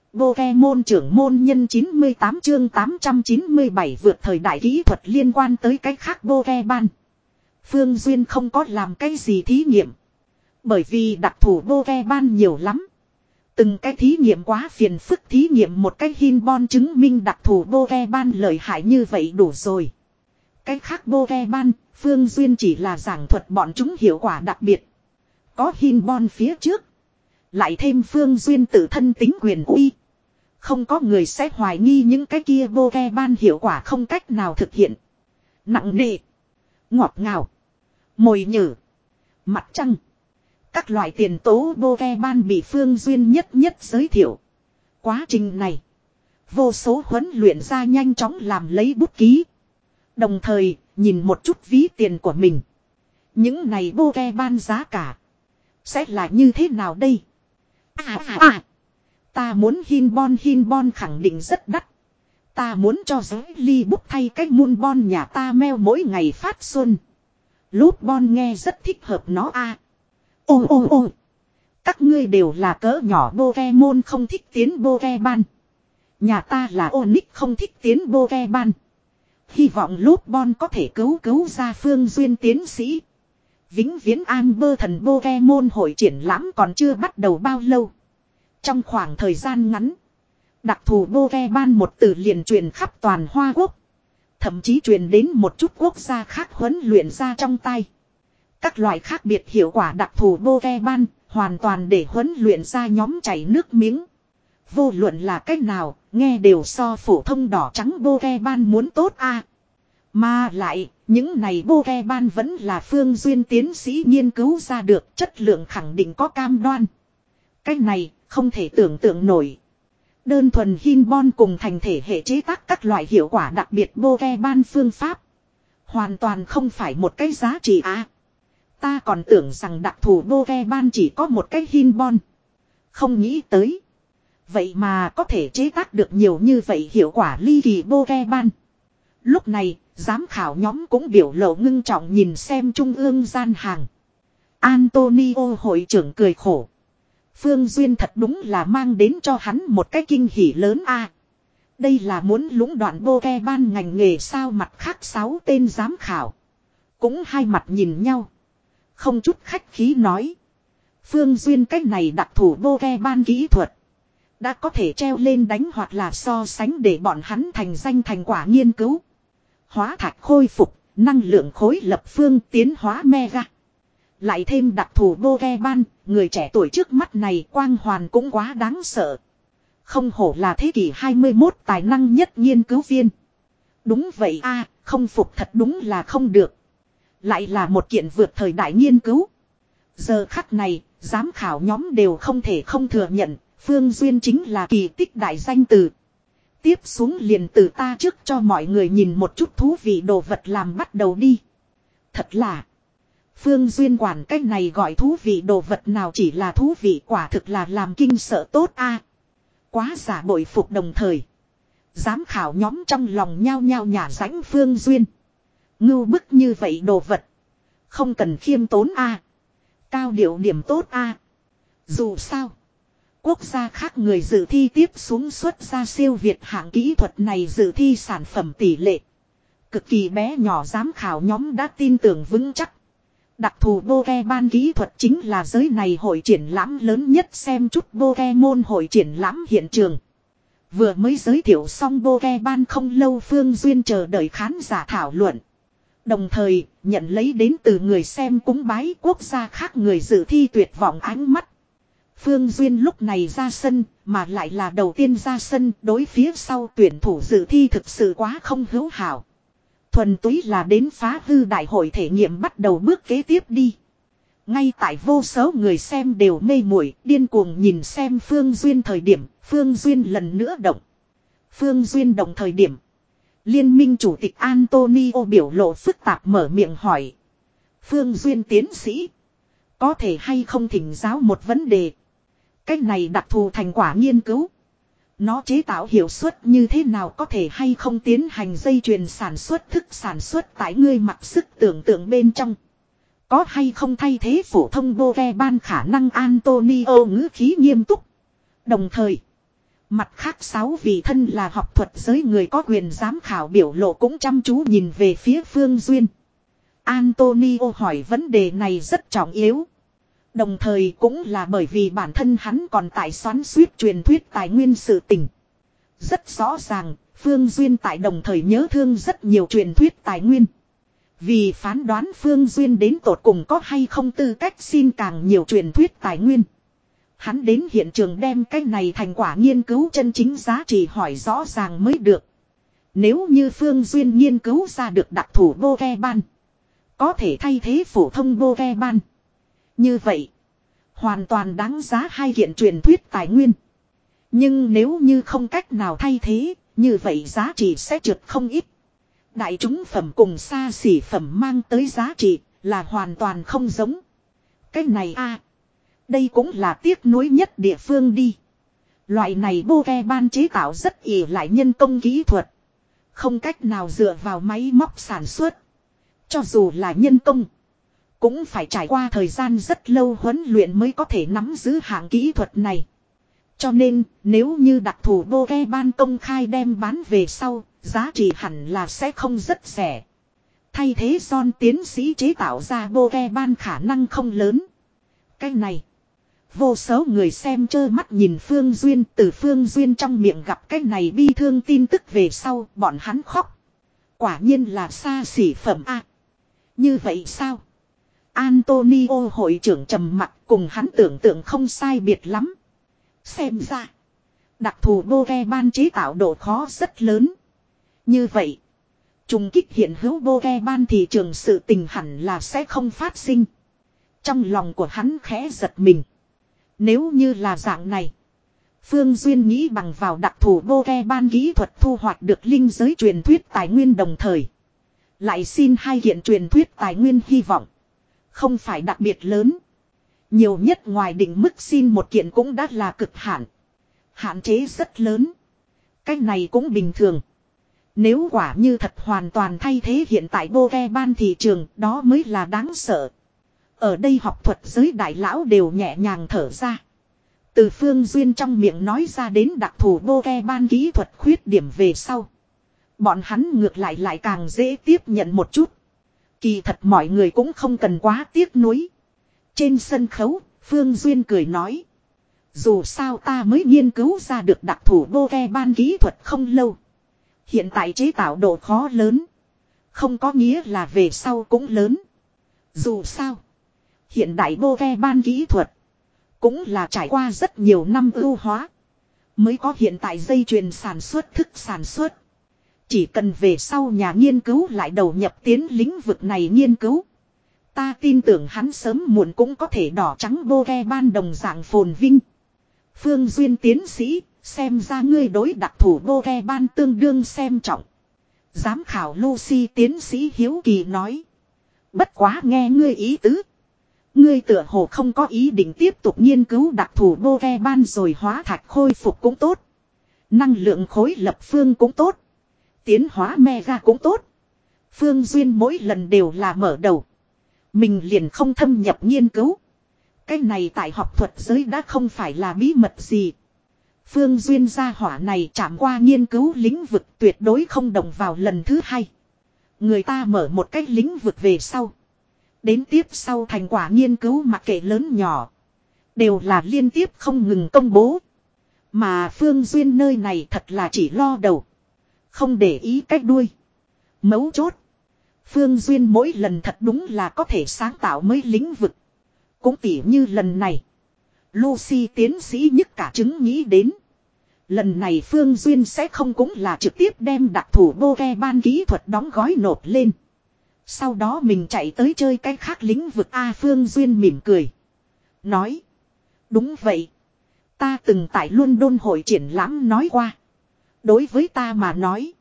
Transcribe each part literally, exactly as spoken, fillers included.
Pokemon trưởng môn nhân chín mươi tám chương tám trăm chín mươi bảy vượt thời đại kỹ thuật liên quan tới cái khác Pokemon. Phương Duyên không có làm cái gì thí nghiệm. Bởi vì đặc thù Pokemon nhiều lắm. Từng cái thí nghiệm quá phiền phức, thí nghiệm một cái Hinbon chứng minh đặc thù Pokemon lợi hại như vậy đủ rồi. Cái khác Pokemon, Phương Duyên chỉ là giảng thuật bọn chúng hiệu quả đặc biệt. Có Hinbon phía trước. Lại thêm Phương Duyên tự thân tính quyền uy. Không có người sẽ hoài nghi những cái kia Pokemon hiệu quả không cách nào thực hiện. Nặng nề. Ngọt ngào. Mồi nhử. Mặt trăng. Các loại tiền tố Pokemon bị Phương Duyên nhất nhất giới thiệu. Quá trình này. Vô số huấn luyện ra nhanh chóng làm lấy bút ký. Đồng thời nhìn một chút ví tiền của mình. Những này Pokemon giá cả. Sẽ là như thế nào đây? À à à. Ta muốn Hinbon Hinbon khẳng định rất đắt. Ta muốn cho giới ly bút thay cái Moonbon nhà ta meo mỗi ngày phát xuân. Lutbon nghe rất thích hợp nó a. À. Ô ô ô. Các ngươi đều là cỡ nhỏ Pokemon không thích tiến Pokemon. Nhà ta là Onyx không thích tiến Pokemon. Hy vọng Lutbon có thể cứu cứu ra Phương Duyên tiến sĩ. Vĩnh viễn Amber thần Pokemon hội triển lãm còn chưa bắt đầu bao lâu. Trong khoảng thời gian ngắn, đặc thù Pokemon một từ liền truyền khắp toàn Hoa Quốc. Thậm chí truyền đến một chút quốc gia khác huấn luyện ra trong tay. Các loại khác biệt hiệu quả đặc thù Pokemon hoàn toàn để huấn luyện ra nhóm chảy nước miếng. Vô luận là cách nào, nghe đều so phổ thông đỏ trắng Pokemon muốn tốt a. À. Mà lại, những này Pokemon vẫn là Phương Duyên tiến sĩ nghiên cứu ra được, chất lượng khẳng định có cam đoan. Cái này không thể tưởng tượng nổi. Đơn thuần Hinbon cùng thành thể hệ chế tác các loại hiệu quả đặc biệt Pokemon phương pháp. Hoàn toàn không phải một cái giá trị á. À. Ta còn tưởng rằng đặc thù Pokemon chỉ có một cái Hinbon. Không nghĩ tới. Vậy mà có thể chế tác được nhiều như vậy hiệu quả ly kỳ Pokemon. Lúc này, giám khảo nhóm cũng biểu lộ ngưng trọng nhìn xem trung ương gian hàng. Antonio hội trưởng cười khổ. Phương Duyên thật đúng là mang đến cho hắn một cái kinh hỉ lớn a. À, đây là muốn lũng đoạn Pokemon ngành nghề sao? Mặt khác sáu tên giám khảo. Cũng hai mặt nhìn nhau. Không chút khách khí nói. Phương Duyên cách này đặc thù Pokemon kỹ thuật. Đã có thể treo lên đánh hoặc là so sánh để bọn hắn thành danh thành quả nghiên cứu. Hóa thạch khôi phục, năng lượng khối lập phương tiến hóa mega. Lại thêm đặc thù Pokemon, người trẻ tuổi trước mắt này quang hoàn cũng quá đáng sợ. Không hổ là thế kỷ hai mươi mốt tài năng nhất nghiên cứu viên. Đúng vậy a, à, không phục thật đúng là không được. Lại là một kiện vượt thời đại nghiên cứu. Giờ khắc này, giám khảo nhóm đều không thể không thừa nhận, Phương Duyên chính là kỳ tích đại danh từ. Tiếp xuống liền từ ta trước cho mọi người nhìn một chút thú vị đồ vật làm bắt đầu đi. Thật là... Phương Duyên quản cách này gọi thú vị đồ vật nào chỉ là thú vị, quả thực là làm kinh sợ tốt a. À, quá giả bội phục. Đồng thời giám khảo nhóm trong lòng nhao nhao nhả rãnh Phương Duyên. Ngưu bức như vậy đồ vật. Không cần khiêm tốn a. À, cao điệu điểm tốt a. À, dù sao quốc gia khác người dự thi tiếp xuống xuất ra siêu việt hạng kỹ thuật này dự thi sản phẩm tỷ lệ cực kỳ bé nhỏ, giám khảo nhóm đã tin tưởng vững chắc. Đặc thù Pokemon kỹ thuật chính là giới này hội triển lãm lớn nhất. Xem chút Pokemon hội triển lãm hiện trường. Vừa mới giới thiệu xong Pokemon không lâu, Phương Duyên chờ đợi khán giả thảo luận. Đồng thời, nhận lấy đến từ người xem cúng bái quốc gia khác người dự thi tuyệt vọng ánh mắt. Phương Duyên lúc này ra sân, mà lại là đầu tiên ra sân, đối phía sau tuyển thủ dự thi thực sự quá không hữu hảo. Thuần túy là đến phá hư đại hội thể nghiệm bắt đầu bước kế tiếp đi. Ngay tại vô số người xem đều mê muội điên cuồng nhìn xem Phương Duyên thời điểm, Phương Duyên lần nữa động. Phương Duyên động thời điểm, Liên minh chủ tịch Antonio biểu lộ phức tạp mở miệng hỏi. Phương Duyên tiến sĩ, có thể hay không thỉnh giáo một vấn đề. Cách này đặc thù thành quả nghiên cứu. Nó chế tạo hiệu suất như thế nào, có thể hay không tiến hành dây chuyền sản xuất thức sản xuất tại ngươi mặc sức tưởng tượng bên trong. Có hay không thay thế phổ thông Pokemon khả năng? Antonio ngữ khí nghiêm túc. Đồng thời, Mặt khác sáu vị thân là học thuật giới người có quyền giám khảo biểu lộ cũng chăm chú nhìn về phía Phương Duyên. Antonio hỏi vấn đề này rất trọng yếu. Đồng thời cũng là bởi vì bản thân hắn còn tại xoắn suýt truyền thuyết tài nguyên sự tình. Rất rõ ràng, Phương Duyên tại đồng thời nhớ thương rất nhiều truyền thuyết tài nguyên. Vì phán đoán Phương Duyên đến tột cùng có hay không tư cách xin càng nhiều truyền thuyết tài nguyên. Hắn đến hiện trường đem cái này thành quả nghiên cứu chân chính giá trị hỏi rõ ràng mới được. Nếu như Phương Duyên nghiên cứu ra được đặc thủ Pokemon, có thể thay thế phổ thông Pokemon. Như vậy, hoàn toàn đáng giá hai kiện truyền thuyết tài nguyên. Nhưng nếu như không cách nào thay thế, như vậy giá trị sẽ trượt không ít. Đại chúng phẩm cùng xa xỉ phẩm mang tới giá trị là hoàn toàn không giống. Cái này a, đây cũng là tiếc nuối nhất địa phương đi. Loại này Pokemon chế tạo rất ỷ lại nhân công kỹ thuật. Không cách nào dựa vào máy móc sản xuất. Cho dù là nhân công, cũng phải trải qua thời gian rất lâu huấn luyện mới có thể nắm giữ hạng kỹ thuật này. Cho nên, nếu như đặc thù Pokemon công khai đem bán về sau, giá trị hẳn là sẽ không rất rẻ. Thay thế John tiến sĩ chế tạo ra Pokemon khả năng không lớn. Cái này, vô số người xem trơ mắt nhìn Phương Duyên, từ Phương Duyên trong miệng gặp cái này bi thương tin tức về sau, bọn hắn khóc. Quả nhiên là xa xỉ phẩm a. Như vậy sao? Antonio hội trưởng trầm mặc, cùng hắn tưởng tượng không sai biệt lắm. Xem ra, đặc thù Pokemon chế tạo độ khó rất lớn. Như vậy, trùng kích hiện hữu Pokemon thị trường sự tình hẳn là sẽ không phát sinh. Trong lòng của hắn khẽ giật mình. Nếu như là dạng này, Phương Duyên nghĩ bằng vào đặc thù Pokemon kỹ thuật thu hoạch được linh giới truyền thuyết tài nguyên đồng thời lại xin hai kiện truyền thuyết tài nguyên hy vọng không phải đặc biệt lớn. Nhiều nhất ngoài định mức xin một kiện cũng đã là cực hạn. Hạn chế rất lớn. Cái này cũng bình thường. Nếu quả như thật hoàn toàn thay thế hiện tại Pokemon thị trường, đó mới là đáng sợ. Ở đây học thuật giới đại lão đều nhẹ nhàng thở ra. Từ Phương Duyên trong miệng nói ra đến đặc thù Pokemon kỹ thuật khuyết điểm về sau, bọn hắn ngược lại lại càng dễ tiếp nhận một chút. Kỳ thật mọi người cũng không cần quá tiếc nuối. Trên sân khấu, Phương Duyên cười nói. Dù sao ta mới nghiên cứu ra được đặc thù Pokemon kỹ thuật không lâu. Hiện tại chế tạo độ khó lớn. Không có nghĩa là về sau cũng lớn. Dù sao, hiện đại Pokemon kỹ thuật cũng là trải qua rất nhiều năm ưu hóa mới có hiện tại dây chuyền sản xuất thức sản xuất. Chỉ cần về sau nhà nghiên cứu lại đầu nhập tiến lĩnh vực này nghiên cứu, ta tin tưởng hắn sớm muộn cũng có thể đỏ trắng Pokemon đồng dạng phồn vinh. Phương Duyên tiến sĩ, xem ra ngươi đối đặc thủ Pokemon tương đương xem trọng. Giám khảo Lucy tiến sĩ hiếu kỳ nói. Bất quá nghe ngươi ý tứ, ngươi tựa hồ không có ý định tiếp tục nghiên cứu đặc thủ Pokemon rồi. Hóa thạch khôi phục cũng tốt, năng lượng khối lập phương cũng tốt, tiến hóa mega cũng tốt. Phương Duyên mỗi lần đều là mở đầu, mình liền không thâm nhập nghiên cứu. Cái này tại học thuật giới đã không phải là bí mật gì. Phương Duyên gia hỏa này chạm qua nghiên cứu lĩnh vực, tuyệt đối không động vào lần thứ hai. Người ta mở một cái lĩnh vực về sau, đến tiếp sau thành quả nghiên cứu mặc kệ lớn nhỏ, đều là liên tiếp không ngừng công bố. Mà Phương Duyên nơi này thật là chỉ lo đầu, không để ý cách đuôi. Mấu chốt, Phương Duyên mỗi lần thật đúng là có thể sáng tạo mới lĩnh vực. Cũng tỉ như lần này, Lucy tiến sĩ nhất cả chứng nghĩ đến. Lần này Phương Duyên sẽ không cũng là trực tiếp đem đặc thủ Pokemon kỹ thuật đóng gói nộp lên. Sau đó mình chạy tới chơi cái khác lĩnh vực. A Phương Duyên mỉm cười, nói. Đúng vậy. Ta từng tại London hội triển lãm nói qua. Đối với ta mà nói,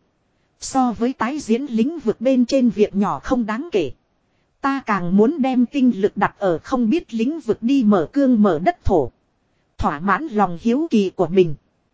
so với tái diễn lĩnh vực bên trên việc nhỏ không đáng kể. Ta càng muốn đem tinh lực đặt ở không biết lĩnh vực đi mở cương mở đất thổ. Thỏa mãn lòng hiếu kỳ của mình.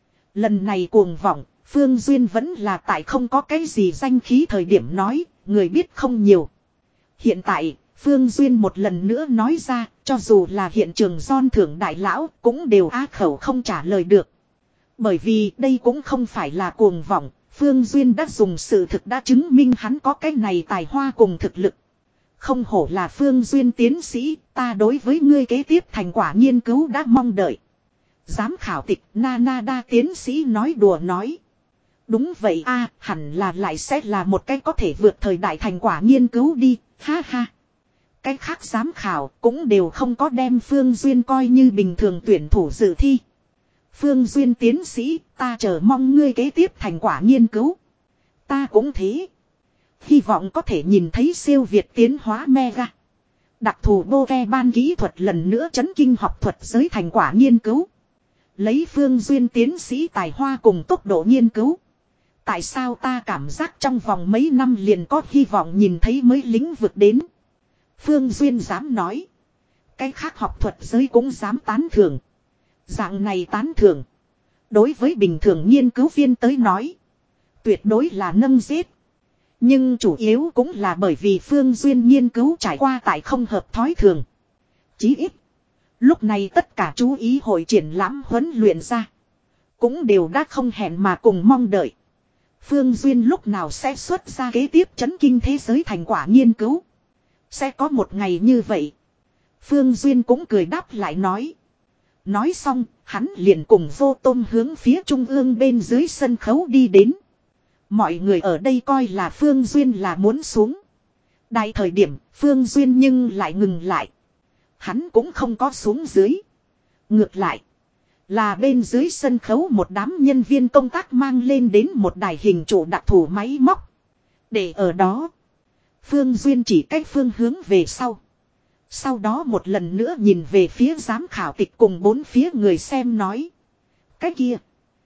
Lần này cuồng vọng, Phương Duyên vẫn là tại không có cái gì danh khí thời điểm nói, người biết không nhiều. Hiện tại, Phương Duyên một lần nữa nói ra, cho dù là hiện trường John thưởng đại lão, cũng đều á khẩu không trả lời được. Bởi vì đây cũng không phải là cuồng vọng, Phương Duyên đã dùng sự thực đã chứng minh hắn có cái này tài hoa cùng thực lực. Không hổ là Phương Duyên tiến sĩ, ta đối với ngươi kế tiếp thành quả nghiên cứu đã mong đợi. Giám khảo tịch Nanada tiến sĩ nói đùa nói. Đúng vậy a, hẳn là lại sẽ là một cái có thể vượt thời đại thành quả nghiên cứu đi, ha ha. Cái khác giám khảo cũng đều không có đem Phương Duyên coi như bình thường tuyển thủ dự thi. Phương Duyên tiến sĩ, ta chờ mong ngươi kế tiếp thành quả nghiên cứu. Ta cũng thế. Hy vọng có thể nhìn thấy siêu việt tiến hóa mega. Đặc thù bô ke ban kỹ thuật lần nữa chấn kinh học thuật giới thành quả nghiên cứu. Lấy Phương Duyên tiến sĩ tài hoa cùng tốc độ nghiên cứu. Tại sao ta cảm giác trong vòng mấy năm liền có hy vọng nhìn thấy mới lĩnh vực đến. Phương Duyên dám nói. Cái khác học thuật giới cũng dám tán thưởng. Dạng này tán thưởng. Đối với bình thường nghiên cứu viên tới nói. Tuyệt đối là nâng giết. Nhưng chủ yếu cũng là bởi vì Phương Duyên nghiên cứu trải qua tại không hợp thói thường. Chí ít. Lúc này tất cả chú ý hội triển lãm huấn luyện ra. Cũng đều đã không hẹn mà cùng mong đợi. Phương Duyên lúc nào sẽ xuất ra kế tiếp chấn kinh thế giới thành quả nghiên cứu. Sẽ có một ngày như vậy. Phương Duyên cũng cười đáp lại nói. Nói xong, hắn liền cùng Vô Tôm hướng phía trung ương bên dưới sân khấu đi đến. Mọi người ở đây coi là Phương Duyên là muốn xuống. Đại thời điểm, Phương Duyên nhưng lại ngừng lại. Hắn cũng không có xuống dưới. Ngược lại, là bên dưới sân khấu một đám nhân viên công tác mang lên đến một đài hình trụ đặc thù máy móc. Để ở đó, Phương Duyên chỉ cách phương hướng về sau. Sau đó một lần nữa nhìn về phía giám khảo tịch cùng bốn phía người xem nói. Cái kia,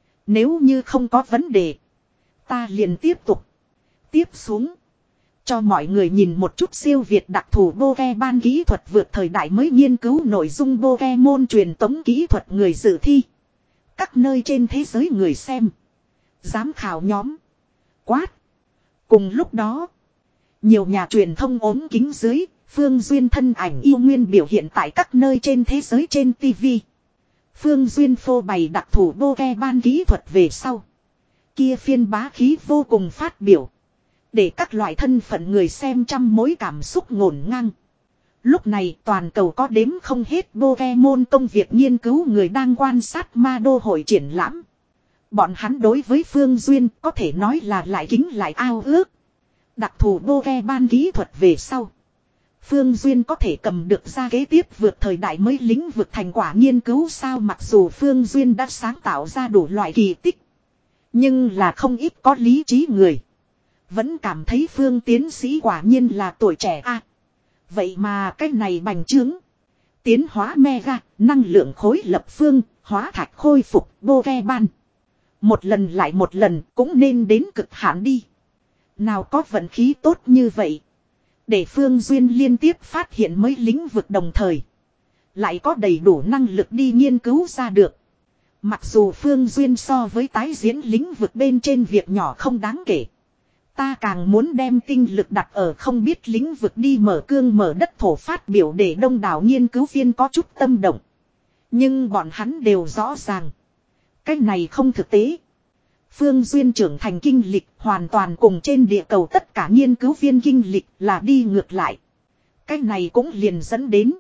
nếu như không có vấn đề, ta liền tiếp tục. Tiếp xuống, cho mọi người nhìn một chút siêu việt đặc thù bô ke ban kỹ thuật vượt thời đại mới nghiên cứu nội dung bô ke môn truyền tống kỹ thuật người dự thi. Các nơi trên thế giới người xem. Giám khảo nhóm. Quát. Cùng lúc đó, nhiều nhà truyền thông ốm kính dưới, Phương Duyên thân ảnh yêu nguyên biểu hiện tại các nơi trên thế giới trên ti vi. Phương Duyên phô bày đặc thù bô ke ban kỹ thuật về sau. Kia phiên bá khí vô cùng phát biểu. Để các loại thân phận người xem trăm mối cảm xúc ngổn ngang. Lúc này toàn cầu có đếm không hết Pokemon công việc nghiên cứu người đang quan sát ma đô hội triển lãm. Bọn hắn đối với Phương Duyên có thể nói là lại kính lại ao ước. Đặc thù Pokemon kỹ thuật về sau. Phương Duyên có thể cầm được ra kế tiếp vượt thời đại mới lĩnh vực thành quả nghiên cứu sao, mặc dù Phương Duyên đã sáng tạo ra đủ loại kỳ tích. Nhưng là không ít có lý trí người. Vẫn cảm thấy Phương tiến sĩ quả nhiên là tuổi trẻ a. À, vậy mà cái này bành trướng. Tiến hóa mega, năng lượng khối lập phương, hóa thạch khôi phục, Pokemon. Một lần lại một lần cũng nên đến cực hạn đi. Nào có vận khí tốt như vậy. Để Phương Duyên liên tiếp phát hiện mới lĩnh vực đồng thời. Lại có đầy đủ năng lực đi nghiên cứu ra được. Mặc dù Phương Duyên so với tái diễn lĩnh vực bên trên việc nhỏ không đáng kể. Ta càng muốn đem tinh lực đặt ở không biết lĩnh vực đi mở cương mở đất thổ phát biểu để đông đảo nghiên cứu viên có chút tâm động. Nhưng bọn hắn đều rõ ràng. Cái này không thực tế. Phương Duyên trưởng thành kinh lịch hoàn toàn cùng trên địa cầu tất cả nghiên cứu viên kinh lịch là đi ngược lại. Cái này cũng liền dẫn đến.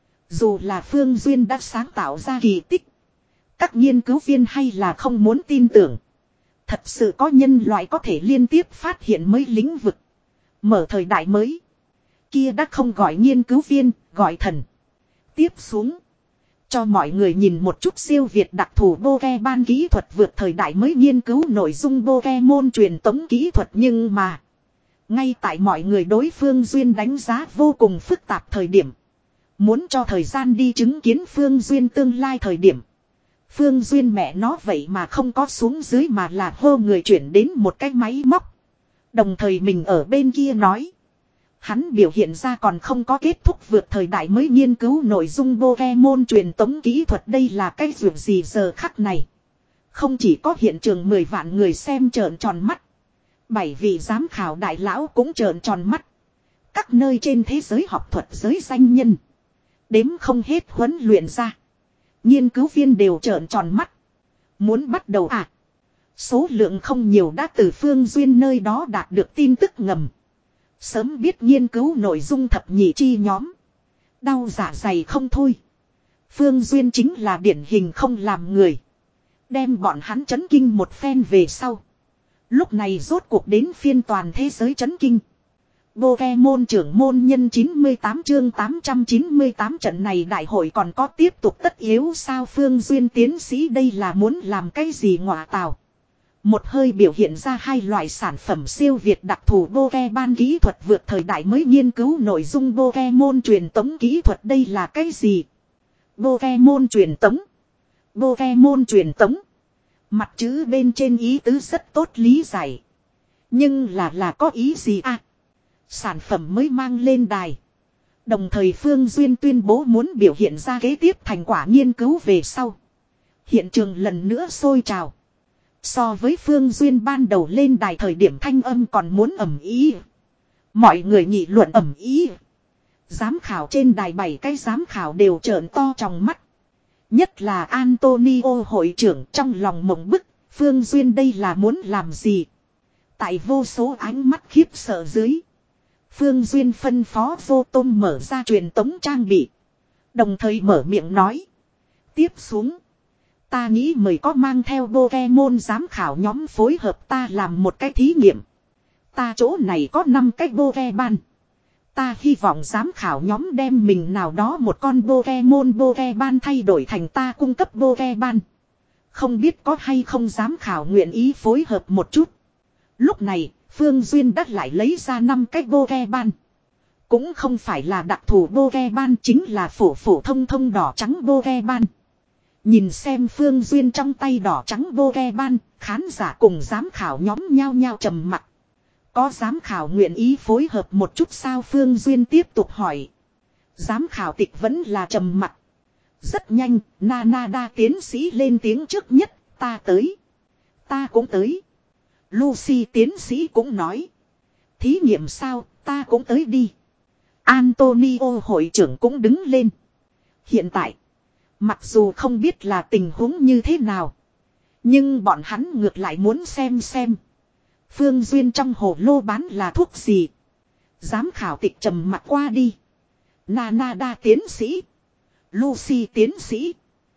Dù là Phương Duyên đã sáng tạo ra kỳ tích. Các nghiên cứu viên hay là không muốn tin tưởng. Thật sự có nhân loại có thể liên tiếp phát hiện mới lĩnh vực. Mở thời đại mới. Kia đã không gọi nghiên cứu viên, gọi thần. Tiếp xuống. Cho mọi người nhìn một chút siêu việt đặc thù Pokemon kỹ thuật vượt thời đại mới nghiên cứu nội dung Pokemon truyền tống kỹ thuật. Nhưng mà. Ngay tại mọi người đối Phương Duyên đánh giá vô cùng phức tạp thời điểm. Muốn cho thời gian đi chứng kiến Phương Duyên tương lai thời điểm. Phương Duyên mẹ nó vậy mà không có xuống dưới mà là hô người chuyển đến một cái máy móc. Đồng thời mình ở bên kia nói. Hắn biểu hiện ra còn không có kết thúc vượt thời đại mới nghiên cứu nội dung Pokemon truyền tống kỹ thuật. Đây là cái việc gì giờ khắc này. Không chỉ có hiện trường mười vạn người xem trợn tròn mắt. Bảy vị giám khảo đại lão cũng trợn tròn mắt. Các nơi trên thế giới học thuật giới danh nhân. Đếm không hết huấn luyện ra. Nghiên cứu viên đều trợn tròn mắt. Muốn bắt đầu à? Số lượng không nhiều đã từ Phương Duyên nơi đó đạt được tin tức ngầm. Sớm biết nghiên cứu nội dung thập nhị chi nhóm. Đau dạ dày không thôi. Phương Duyên chính là điển hình không làm người. Đem bọn hắn chấn kinh một phen về sau. Lúc này rốt cuộc đến phiên toàn thế giới chấn kinh. Pokemon trưởng môn nhân chín mươi tám chương tám trăm chín mươi tám trận này đại hội còn có tiếp tục tất yếu sao Phương Duyên tiến sĩ đây là muốn làm cái gì ngọa tào. Một hơi biểu hiện ra hai loại sản phẩm siêu việt đặc thù Pokemon kỹ thuật vượt thời đại mới nghiên cứu nội dung Pokemon truyền tống kỹ thuật đây là cái gì? Pokemon truyền tống. Pokemon truyền tống. Mặt chữ bên trên ý tứ rất tốt lý giải. Nhưng là là có ý gì à? Sản phẩm mới mang lên đài. Đồng thời Phương Duyên tuyên bố muốn biểu hiện ra kế tiếp thành quả nghiên cứu về sau. Hiện trường lần nữa sôi trào. So với Phương Duyên ban đầu lên đài thời điểm thanh âm còn muốn ầm ý. Mọi người nghị luận ầm ý. Giám khảo trên đài bảy cái giám khảo đều trợn to trong mắt. Nhất là Antonio hội trưởng trong lòng mộng bức. Phương Duyên đây là muốn làm gì? Tại vô số ánh mắt khiếp sợ dưới. Phương Duyên phân phó Vô Tôm mở ra truyền tống trang bị. Đồng thời mở miệng nói. Tiếp xuống. Ta nghĩ mời có mang theo Pokemon giám khảo nhóm phối hợp ta làm một cái thí nghiệm. Ta chỗ này có năm cái Pokemon. Ta hy vọng giám khảo nhóm đem mình nào đó một con Pokemon Pokemon thay đổi thành ta cung cấp Pokemon. Không biết có hay không giám khảo nguyện ý phối hợp một chút. Lúc này, Phương Duyên đã lại lấy ra năm cái Pokemon. Cũng không phải là đặc thù Pokemon, chính là phổ phổ thông thông đỏ trắng Pokemon. Nhìn xem Phương Duyên trong tay đỏ trắng Pokemon, khán giả cùng giám khảo nhóm nhao nhao trầm mặt. Có giám khảo nguyện ý phối hợp một chút sao Phương Duyên tiếp tục hỏi. Giám khảo tịch vẫn là trầm mặt. Rất nhanh, Nanada tiến sĩ lên tiếng trước nhất, ta tới. Ta cũng tới. Lucy tiến sĩ cũng nói. Thí nghiệm sao, ta cũng tới đi. Antonio hội trưởng cũng đứng lên. Hiện tại, mặc dù không biết là tình huống như thế nào. Nhưng bọn hắn ngược lại muốn xem xem. Phương Duyên trong hồ lô bán là thuốc gì. Giám khảo tịch trầm mặt qua đi. Nanada tiến sĩ. Lucy tiến sĩ.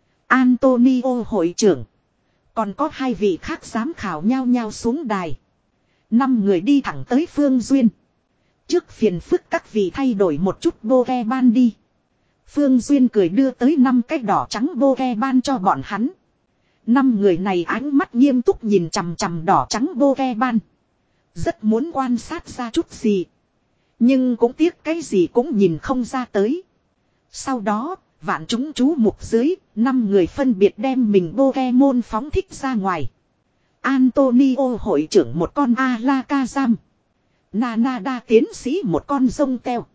Antonio hội trưởng. Còn có hai vị khác giám khảo nhao nhao xuống đài. Năm người đi thẳng tới Phương Duyên. Trước phiền phức các vị thay đổi một chút Pokemon đi. Phương Duyên cười đưa tới năm cái đỏ trắng Pokemon cho bọn hắn. Năm người này ánh mắt nghiêm túc nhìn chằm chằm đỏ trắng Pokemon. Rất muốn quan sát ra chút gì. Nhưng cũng tiếc cái gì cũng nhìn không ra tới. Sau đó, vạn chúng chú mục dưới, năm người phân biệt đem mình Pokemon phóng thích ra ngoài. Antonio hội trưởng một con Alakazam. Nanada tiến sĩ một con rông teo.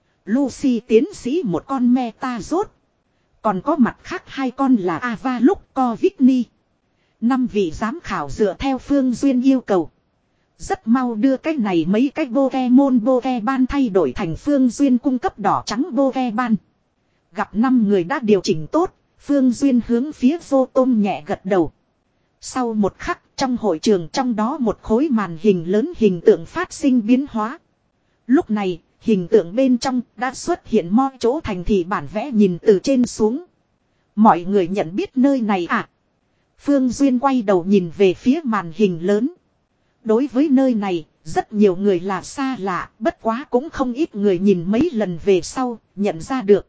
Lucy tiến sĩ một con Metazord. Còn có mặt khác hai con là Avalok Corvikni. Năm vị giám khảo dựa theo Phương Duyên yêu cầu. Rất mau đưa cái này mấy cái Pokemon Pokemon thay đổi thành Phương Duyên cung cấp đỏ trắng Pokemon. Gặp năm người đã điều chỉnh tốt, Phương Duyên hướng phía Vô Tôm nhẹ gật đầu. Sau một khắc, trong hội trường trong đó một khối màn hình lớn hình tượng phát sinh biến hóa. Lúc này, hình tượng bên trong đã xuất hiện mo chỗ thành thị bản vẽ nhìn từ trên xuống. Mọi người nhận biết nơi này à? Phương Duyên quay đầu nhìn về phía màn hình lớn. Đối với nơi này, rất nhiều người là xa lạ, bất quá cũng không ít người nhìn mấy lần về sau, nhận ra được.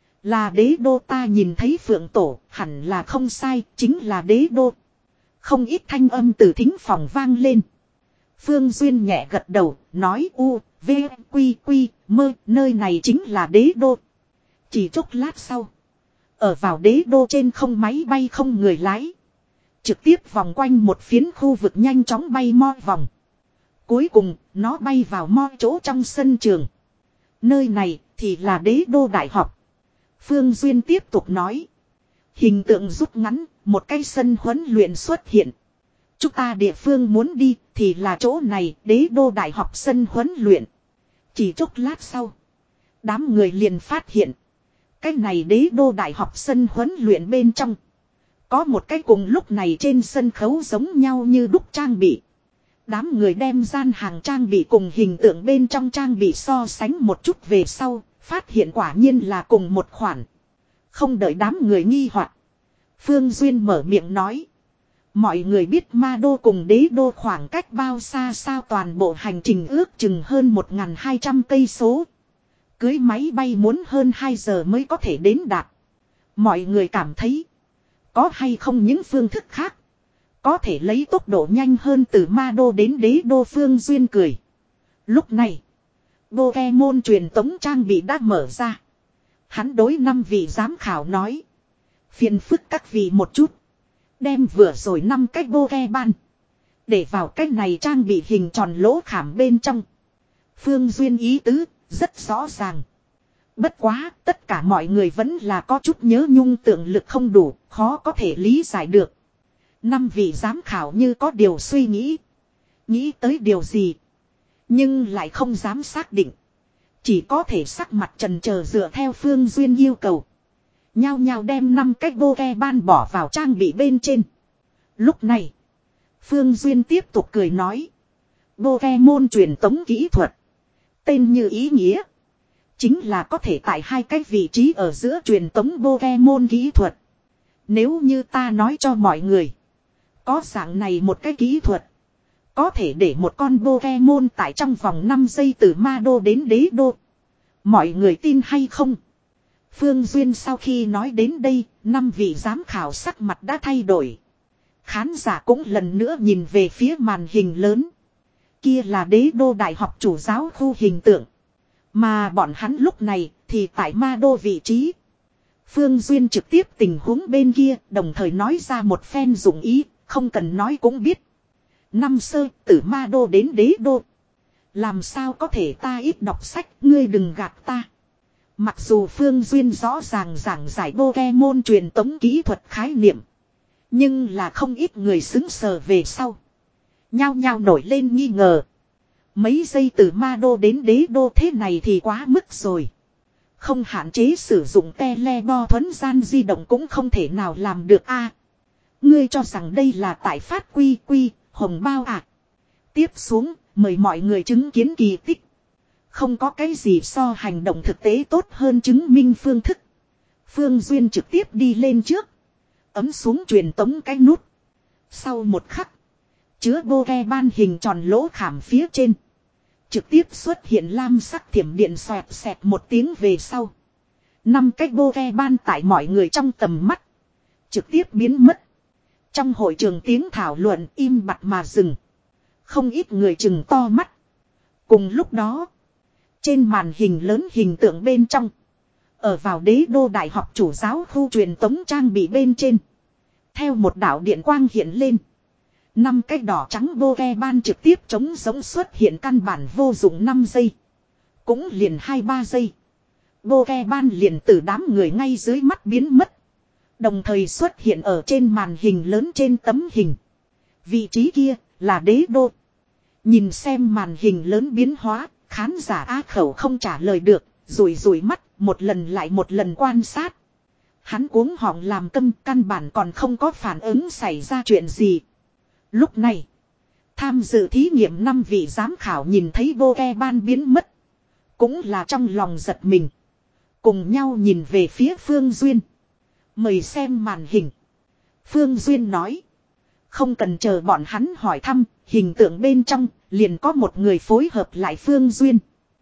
Là đế đô ta nhìn thấy phượng tổ, hẳn là không sai, chính là đế đô. Không ít thanh âm từ thính phòng vang lên. Phương Duyên nhẹ gật đầu, nói u, v, quy, quy, mơ, nơi này chính là đế đô. Chỉ chốc lát sau, ở vào đế đô trên không máy bay không người lái. Trực tiếp vòng quanh một phiến khu vực nhanh chóng bay mo vòng. Cuối cùng, nó bay vào mo chỗ trong sân trường. Nơi này thì là đế đô đại học. Phương Duyên tiếp tục nói. Hình tượng rút ngắn, một cái sân huấn luyện xuất hiện. Chúng ta địa phương muốn đi thì là chỗ này, đế đô đại học sân huấn luyện. Chỉ chốc lát sau, đám người liền phát hiện. Cái này đế đô đại học sân huấn luyện bên trong. Có một cái cùng lúc này trên sân khấu giống nhau như đúc trang bị. Đám người đem gian hàng trang bị cùng hình tượng bên trong trang bị so sánh một chút về sau, phát hiện quả nhiên là cùng một khoản. Không đợi đám người nghi hoặc, Phương Duyên mở miệng nói. Mọi người biết Ma Đô cùng Đế Đô khoảng cách bao xa sao, toàn bộ hành trình ước chừng hơn một nghìn hai trăm cây số. Cưới máy bay muốn hơn hai giờ mới có thể đến đạt. Mọi người cảm thấy, có hay không những phương thức khác có thể lấy tốc độ nhanh hơn từ Ma Đô đến Đế Đô? Phương Duyên cười. Lúc này, Pokemon truyền tống trang bị đã mở ra. Hắn đối năm vị giám khảo nói. Phiền phức các vị một chút. Đem vừa rồi năm cái Pokemon để vào cái này trang bị hình tròn lỗ khảm bên trong. Phương Duyên ý tứ rất rõ ràng. Bất quá, tất cả mọi người vẫn là có chút nhớ nhung, tượng lực không đủ, khó có thể lý giải được. Năm vị giám khảo như có điều suy nghĩ. Nghĩ tới điều gì, nhưng lại không dám xác định. Chỉ có thể sắc mặt trần chờ dựa theo Phương Duyên yêu cầu. Nhao nhao đem năm cái Pokemon bỏ vào trang bị bên trên. Lúc này, Phương Duyên tiếp tục cười nói. Pokemon truyền tống kỹ thuật. Tên như ý nghĩa. Chính là có thể tại hai cái vị trí ở giữa truyền tống Pokemon kỹ thuật. Nếu như ta nói cho mọi người, có dạng này một cái kỹ thuật, có thể để một con Pokemon tại trong vòng năm giây từ Ma Đô đến Đế Đô, mọi người tin hay không? Phương Duyên sau khi nói đến đây, năm vị giám khảo sắc mặt đã thay đổi. Khán giả cũng lần nữa nhìn về phía màn hình lớn. Kia là Đế Đô Đại học chủ giáo khu hình tượng. Mà bọn hắn lúc này thì tại Ma Đô vị trí. Phương Duyên trực tiếp tình huống bên kia, đồng thời nói ra một phen dụng ý, không cần nói cũng biết. Năm sơ, từ Ma Đô đến Đế Đô. Làm sao có thể, ta ít đọc sách, ngươi đừng gạt ta. Mặc dù Phương Duyên rõ ràng giảng giải Pokemon truyền tống kỹ thuật khái niệm, nhưng là không ít người xứng sờ về sau. Nhao nhao nổi lên nghi ngờ. Mấy giây từ Ma Đô đến Đế Đô thế này thì quá mức rồi. Không hạn chế sử dụng telebo thuấn gian di động cũng không thể nào làm được a. À, ngươi cho rằng đây là tại phát quy quy, hồng bao à? Tiếp xuống, mời mọi người chứng kiến kỳ tích. Không có cái gì so hành động thực tế tốt hơn chứng minh phương thức. Phương Duyên trực tiếp đi lên trước, ấm xuống truyền tống cái nút. Sau một khắc, chứa Pokemon hình tròn lỗ khảm phía trên trực tiếp xuất hiện lam sắc thiểm điện, xoẹt xẹt một tiếng về sau. Năm cái Pokemon tại mọi người trong tầm mắt trực tiếp biến mất. Trong hội trường tiếng thảo luận im bặt mà dừng. Không ít người chừng to mắt. Cùng lúc đó, trên màn hình lớn hình tượng bên trong, ở vào Đế Đô Đại học chủ giáo khu truyền tống trang bị bên trên, theo một đạo điện quang hiện lên, năm cái đỏ trắng Pokemon trực tiếp chống giống xuất hiện, căn bản vô dụng năm giây. Cũng liền hai ba giây. Pokemon liền từ đám người ngay dưới mắt biến mất. Đồng thời xuất hiện ở trên màn hình lớn trên tấm hình. Vị trí kia là Đế Đô. Nhìn xem màn hình lớn biến hóa, khán giả á khẩu không trả lời được, rủi rủi mắt, một lần lại một lần quan sát. Hắn cuống họng làm câm, căn bản còn không có phản ứng xảy ra chuyện gì. Lúc này, tham dự thí nghiệm năm vị giám khảo nhìn thấy Pokemon biến mất, cũng là trong lòng giật mình. Cùng nhau nhìn về phía Phương Duyên. Mời xem màn hình. Phương Duyên nói. Không cần chờ bọn hắn hỏi thăm, hình tượng bên trong liền có một người phối hợp lại Phương Duyên.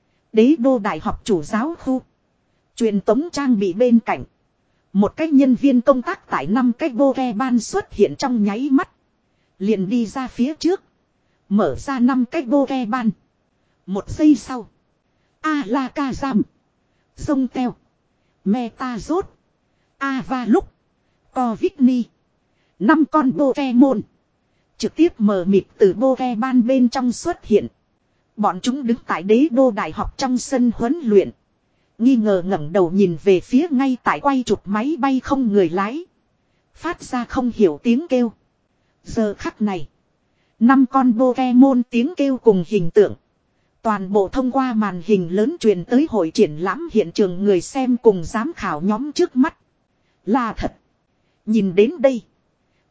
Đế Đô Đại học chủ giáo khu truyền tống trang bị bên cạnh, một cái nhân viên công tác tại năm cái Pokemon xuất hiện trong nháy mắt, liền đi ra phía trước, mở ra năm cái Pokemon. Một giây sau, Alakazam, Zongteo, Metazord, Avalok, Corvikni, năm con Pokemon trực tiếp mờ mịt từ Pokemon bên trong xuất hiện. Bọn chúng đứng tại Đế Đô Đại học trong sân huấn luyện, nghi ngờ ngẩng đầu nhìn về phía ngay tại quay chụp máy bay không người lái, phát ra không hiểu tiếng kêu. Giờ khắc này, năm con Pokemon tiếng kêu cùng hình tượng, toàn bộ thông qua màn hình lớn truyền tới hội triển lãm hiện trường người xem cùng giám khảo nhóm trước mắt. Là thật. Nhìn đến đây,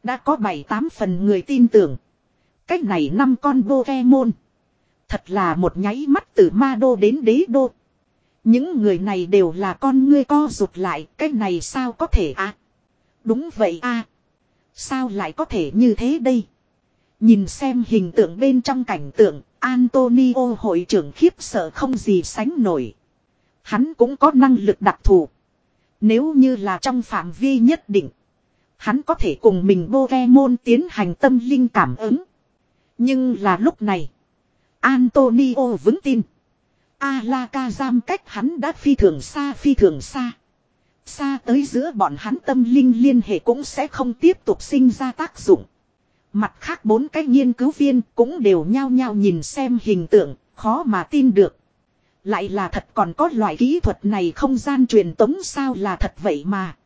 Đã có bảy tám phần người tin tưởng. Cách này năm con Pokemon. Thật là một nháy mắt từ ma đô đến đế đô. Những người này đều là con ngươi co rụt lại. Cách này sao có thể à? Đúng vậy à? Sao lại có thể như thế đây? Nhìn xem hình tượng bên trong cảnh tượng, Antonio hội trưởng khiếp sợ không gì sánh nổi. Hắn cũng có năng lực đặc thù. Nếu như là trong phạm vi nhất định, hắn có thể cùng mình Pokemon tiến hành tâm linh cảm ứng. Nhưng là lúc này, Antonio vững tin. Alakazam cách hắn đã phi thường xa phi thường xa. Xa tới giữa bọn hắn tâm linh liên hệ cũng sẽ không tiếp tục sinh ra tác dụng. Mặt khác bốn cái nghiên cứu viên cũng đều nhao nhao nhìn xem hình tượng, khó mà tin được. Lại là thật còn có loại kỹ thuật này không gian truyền tống sao là thật vậy mà.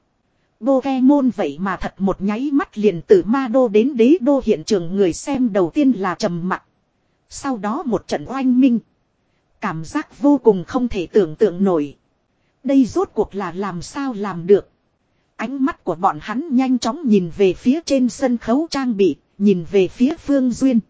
Pokemon vậy mà thật một nháy mắt liền từ ma đô đến đế đô hiện trường người xem đầu tiên là trầm mặc. Sau đó một trận oanh minh. Cảm giác vô cùng không thể tưởng tượng nổi. Đây rốt cuộc là làm sao làm được. Ánh mắt của bọn hắn nhanh chóng nhìn về phía trên sân khấu trang bị, nhìn về phía Phương Duyên.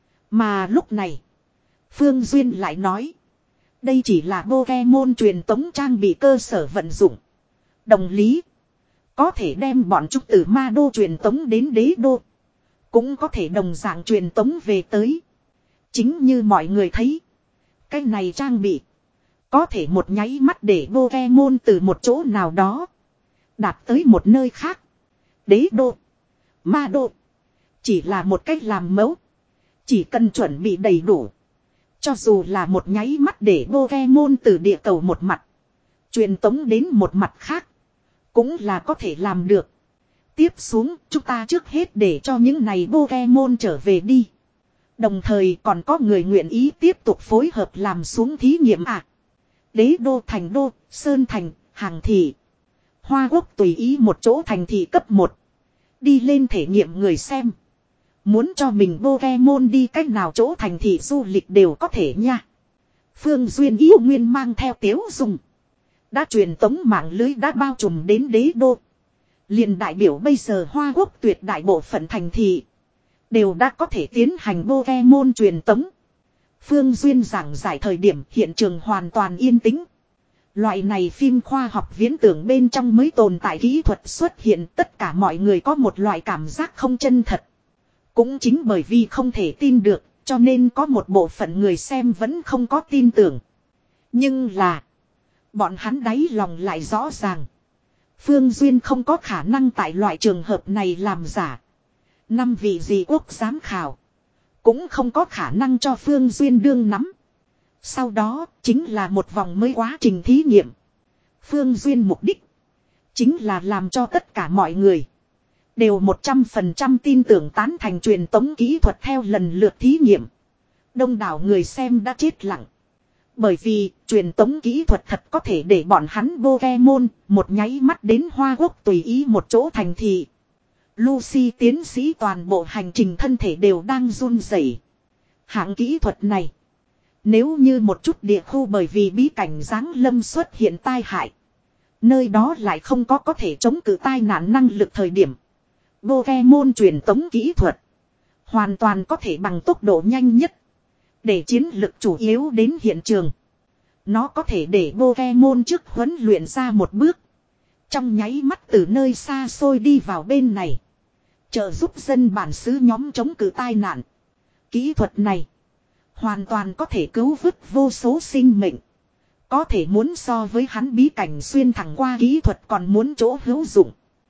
Mà lúc này, Phương Duyên lại nói. Đây chỉ là Pokemon truyền tống trang bị cơ sở vận dụng. Đồng lý. Có thể đem bọn chúng từ ma đô truyền tống đến đế đô. Cũng có thể đồng dạng truyền tống về tới. Chính như mọi người thấy. Cái này trang bị. Có thể một nháy mắt để Pokemon từ một chỗ nào đó. Đạt tới một nơi khác. Đế đô. Ma đô. Chỉ là một cách làm mẫu. Chỉ cần chuẩn bị đầy đủ. Cho dù là một nháy mắt để Pokemon từ địa cầu một mặt. Truyền tống đến một mặt khác. Cũng là có thể làm được. Tiếp xuống chúng ta trước hết để cho những này Pokemon trở về đi. Đồng thời còn có người nguyện ý tiếp tục phối hợp làm xuống thí nghiệm à. Đế đô thành đô, Sơn thành, Hàng thị. Hoa Quốc tùy ý một chỗ thành thị cấp một. Đi lên thể nghiệm người xem. Muốn cho mình Pokemon đi cách nào chỗ thành thị du lịch đều có thể nha. Phương Duyên yêu nguyên mang theo Tiếu Dung. Đã truyền tống mạng lưới đã bao trùm đến đế đô. Liền đại biểu bây giờ Hoa Quốc tuyệt đại bộ phận thành thị. Đều đã có thể tiến hành Pokemon truyền tống. Phương Duyên giảng giải thời điểm hiện trường hoàn toàn yên tĩnh. Loại này phim khoa học viễn tưởng bên trong mới tồn tại kỹ thuật xuất hiện tất cả mọi người có một loại cảm giác không chân thật. Cũng chính bởi vì không thể tin được cho nên có một bộ phận người xem vẫn không có tin tưởng. Nhưng là bọn hắn đáy lòng lại rõ ràng. Phương Duyên không có khả năng tại loại trường hợp này làm giả. Năm vị gì quốc giám khảo. Cũng không có khả năng cho Phương Duyên đương nắm. Sau đó chính là một vòng mới quá trình thí nghiệm. Phương Duyên mục đích. Chính là làm cho tất cả mọi người. Đều một trăm phần trăm tin tưởng tán thành truyền tống kỹ thuật theo lần lượt thí nghiệm. Đông đảo người xem đã chết lặng. Bởi vì truyền tống kỹ thuật thật có thể để bọn hắn Pokemon một nháy mắt đến Hoa Quốc tùy ý một chỗ thành thị. Lucy tiến sĩ toàn bộ hành trình thân thể đều đang run rẩy. Hạng kỹ thuật này. Nếu như một chút địa khu bởi vì bí cảnh giáng lâm xuất hiện tai hại. Nơi đó lại không có có thể chống cự tai nạn năng lực thời điểm. Pokemon truyền tống kỹ thuật. Hoàn toàn có thể bằng tốc độ nhanh nhất. Để chiến lực chủ yếu đến hiện trường. Nó có thể để Pokemon trước huấn luyện ra một bước. Trong nháy mắt từ nơi xa xôi đi vào bên này. Trợ giúp dân bản xứ nhóm chống cự tai nạn. Kỹ thuật này. Hoàn toàn có thể cứu vớt vô số sinh mệnh. Có thể muốn so với hắn bí cảnh xuyên thẳng qua kỹ thuật còn muốn chỗ hữu dụng.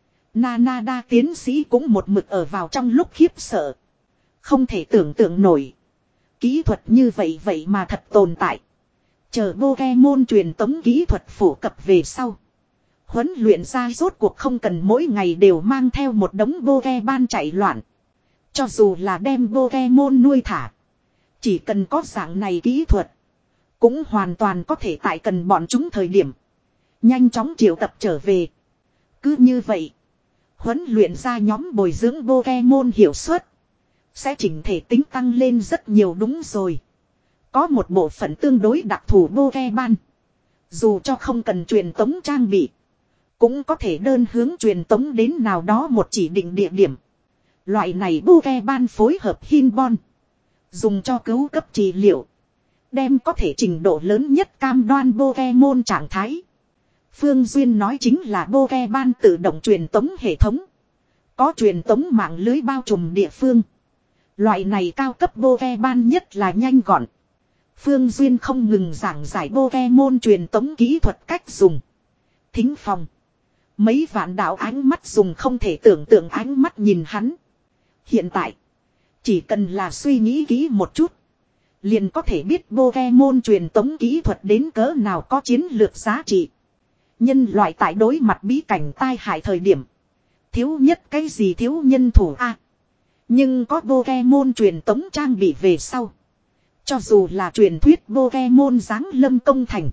Nanada tiến sĩ cũng một mực ở vào trong lúc khiếp sợ. Không thể tưởng tượng nổi. Kỹ thuật như vậy vậy mà thật tồn tại. Chờ Pokemon truyền tống kỹ thuật phổ cập về sau. Huấn luyện ra rốt cuộc không cần mỗi ngày đều mang theo một đống Pokemon chạy loạn. Cho dù là đem Pokemon nuôi thả. Chỉ cần có dạng này kỹ thuật. Cũng hoàn toàn có thể tại cần bọn chúng thời điểm. Nhanh chóng triệu tập trở về. Cứ như vậy. Huấn luyện ra nhóm bồi dưỡng Pokemon hiệu suất. Sẽ chỉnh thể tính tăng lên rất nhiều đúng rồi. Có một bộ phận tương đối đặc thù Pokemon. Dù cho không cần truyền tống trang bị. Cũng có thể đơn hướng truyền tống đến nào đó một chỉ định địa điểm. Loại này Pokemon phối hợp Hinbon. Dùng cho cứu cấp trị liệu. Đem có thể trình độ lớn nhất cam đoan Pokemon trạng thái. Phương Duyên nói chính là Pokemon tự động truyền tống hệ thống. Có truyền tống mạng lưới bao trùm địa phương. Loại này cao cấp Pokemon nhất là nhanh gọn. Phương Duyên không ngừng giảng giải Pokemon truyền tống kỹ thuật cách dùng. Thính phòng. Mấy vạn đạo ánh mắt dùng không thể tưởng tượng ánh mắt nhìn hắn. Hiện tại. Chỉ cần là suy nghĩ kỹ một chút. Liền có thể biết Pokemon truyền tống kỹ thuật đến cỡ nào có chiến lược giá trị. Nhân loại tại đối mặt bí cảnh tai hại thời điểm. Thiếu nhất cái gì thiếu nhân thủ a. Nhưng có Pokemon truyền tống trang bị về sau. Cho dù là truyền thuyết Pokemon giáng lâm công thành.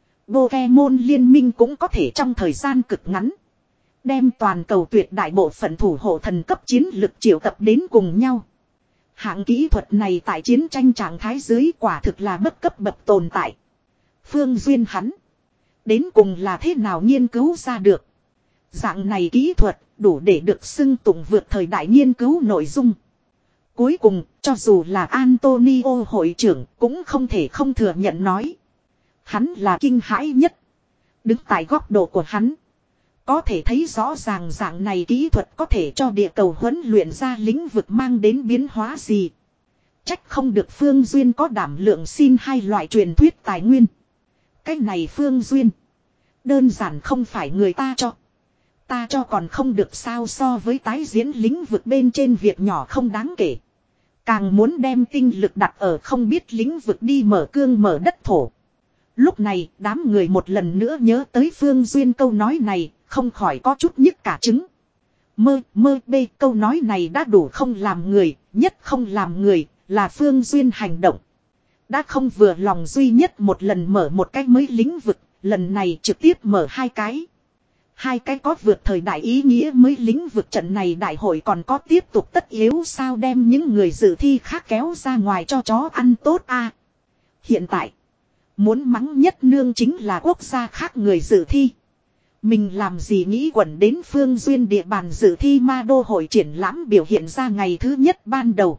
Pokemon liên minh cũng có thể trong thời gian cực ngắn. Đem toàn cầu tuyệt đại bộ phận thủ hộ thần cấp chiến lực triệu tập đến cùng nhau. Hạng kỹ thuật này tại chiến tranh trạng thái dưới quả thực là bất cấp bậc tồn tại. Phương Duyên hắn. Đến cùng là thế nào nghiên cứu ra được. Dạng này kỹ thuật đủ để được xưng tụng vượt thời đại nghiên cứu nội dung. Cuối cùng, cho dù là Antonio hội trưởng cũng không thể không thừa nhận nói. Hắn là kinh hãi nhất. Đứng tại góc độ của hắn. Có thể thấy rõ ràng dạng này kỹ thuật có thể cho địa cầu huấn luyện ra lĩnh vực mang đến biến hóa gì. Trách không được Phương Duyên có đảm lượng xin hai loại truyền thuyết tài nguyên. Cái này Phương Duyên. Đơn giản không phải người ta cho. Ta cho còn không được sao so với tái diễn lĩnh vực bên trên việc nhỏ không đáng kể. Càng muốn đem tinh lực đặt ở không biết lĩnh vực đi mở cương mở đất thổ. Lúc này đám người một lần nữa nhớ tới Phương Duyên câu nói này, không khỏi có chút nhức cả trứng. Mơ, mơ bê câu nói này đã đủ không làm người, nhất không làm người, là Phương Duyên hành động. Đã không vừa lòng duy nhất một lần mở một cái mới lĩnh vực, lần này trực tiếp mở hai cái. Hai cái có vượt thời đại ý nghĩa mới lĩnh vực trận này đại hội còn có tiếp tục tất yếu sao đem những người dự thi khác kéo ra ngoài cho chó ăn tốt a. Hiện tại, muốn mắng nhất nương chính là quốc gia khác người dự thi. Mình làm gì nghĩ quẩn đến Phương Duyên địa bàn dự thi ma đô hội triển lãm biểu hiện ra ngày thứ nhất ban đầu.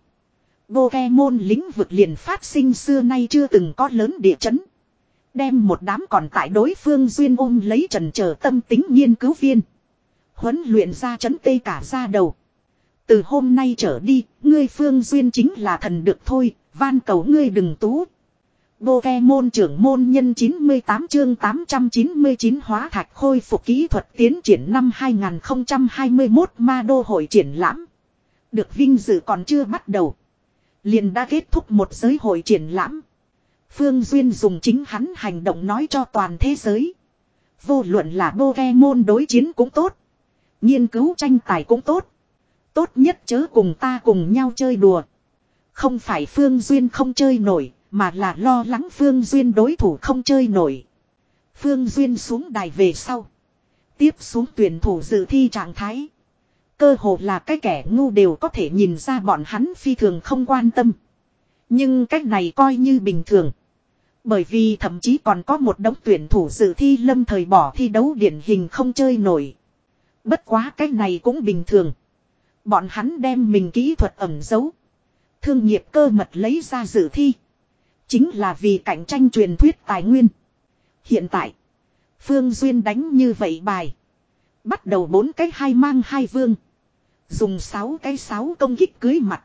Pokemon lĩnh vực liền phát sinh xưa nay chưa từng có lớn địa chấn. Đem một đám còn tại đối Phương Duyên ôm lấy trần chờ tâm tính nghiên cứu viên. Huấn luyện ra chấn tê cả ra đầu. Từ hôm nay trở đi, ngươi Phương Duyên chính là thần được thôi, van cầu ngươi đừng tú. Pokemon trưởng môn nhân chín mươi tám chương tám trăm chín mươi chín hóa thạch khôi phục kỹ thuật tiến triển năm hai nghìn không trăm hai mươi mốt ma đô hội triển lãm. Được vinh dự còn chưa bắt đầu. Liền đã kết thúc một giới hội triển lãm. Phương Duyên dùng chính hắn hành động nói cho toàn thế giới. Vô luận là Pokemon đối chiến cũng tốt. Nghiên cứu tranh tài cũng tốt. Tốt nhất chớ cùng ta cùng nhau chơi đùa. Không phải Phương Duyên không chơi nổi, mà là lo lắng Phương Duyên đối thủ không chơi nổi. Phương Duyên xuống đài về sau. Tiếp xuống tuyển thủ dự thi trạng thái. Cơ hồ là cái kẻ ngu đều có thể nhìn ra bọn hắn phi thường không quan tâm. Nhưng cách này coi như bình thường. Bởi vì thậm chí còn có một đống tuyển thủ dự thi lâm thời bỏ thi đấu điển hình không chơi nổi. Bất quá cách này cũng bình thường. Bọn hắn đem mình kỹ thuật ẩn giấu. Thương nghiệp cơ mật lấy ra dự thi. Chính là vì cạnh tranh truyền thuyết tài nguyên. Hiện tại, Phương Duyên đánh như vậy bài. Bắt đầu bốn cái hai mang hai vương. Dùng sáu cái sáu công kích cưới mặt.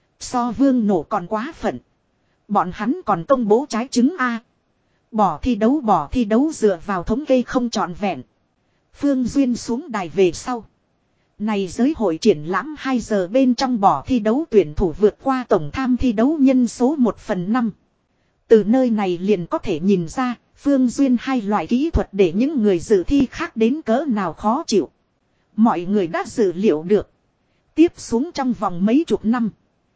So vương nổ còn quá phận. Bọn hắn còn công bố trái chứng A. Bỏ thi đấu bỏ thi đấu dựa vào thống kê không trọn vẹn. Phương Duyên xuống đài về sau. Này giới hội triển lãm hai giờ bên trong bỏ thi đấu tuyển thủ vượt qua tổng tham thi đấu nhân số một phần năm. Từ nơi này liền có thể nhìn ra, Phương Duyên hai loại kỹ thuật để những người dự thi khác đến cỡ nào khó chịu. Mọi người đã dự liệu được. Tiếp xuống trong vòng mấy chục năm.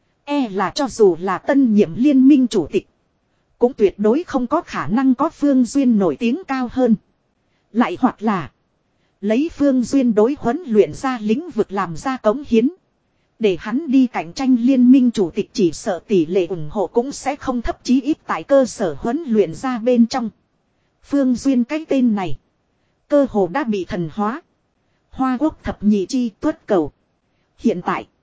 E là cho dù là tân nhiệm liên minh chủ tịch. Cũng tuyệt đối không có khả năng có Phương Duyên nổi tiếng cao hơn. Lại hoặc là. Lấy Phương Duyên đối huấn luyện ra lĩnh vực làm ra cống hiến. Để hắn đi cạnh tranh liên minh chủ tịch chỉ sợ tỷ lệ ủng hộ cũng sẽ không thấp chí ít tại cơ sở huấn luyện ra bên trong. Phương Duyên cái tên này. Cơ hồ đã bị thần hóa. Hoa quốc thập nhị chi tuất cầu. Hiện tại.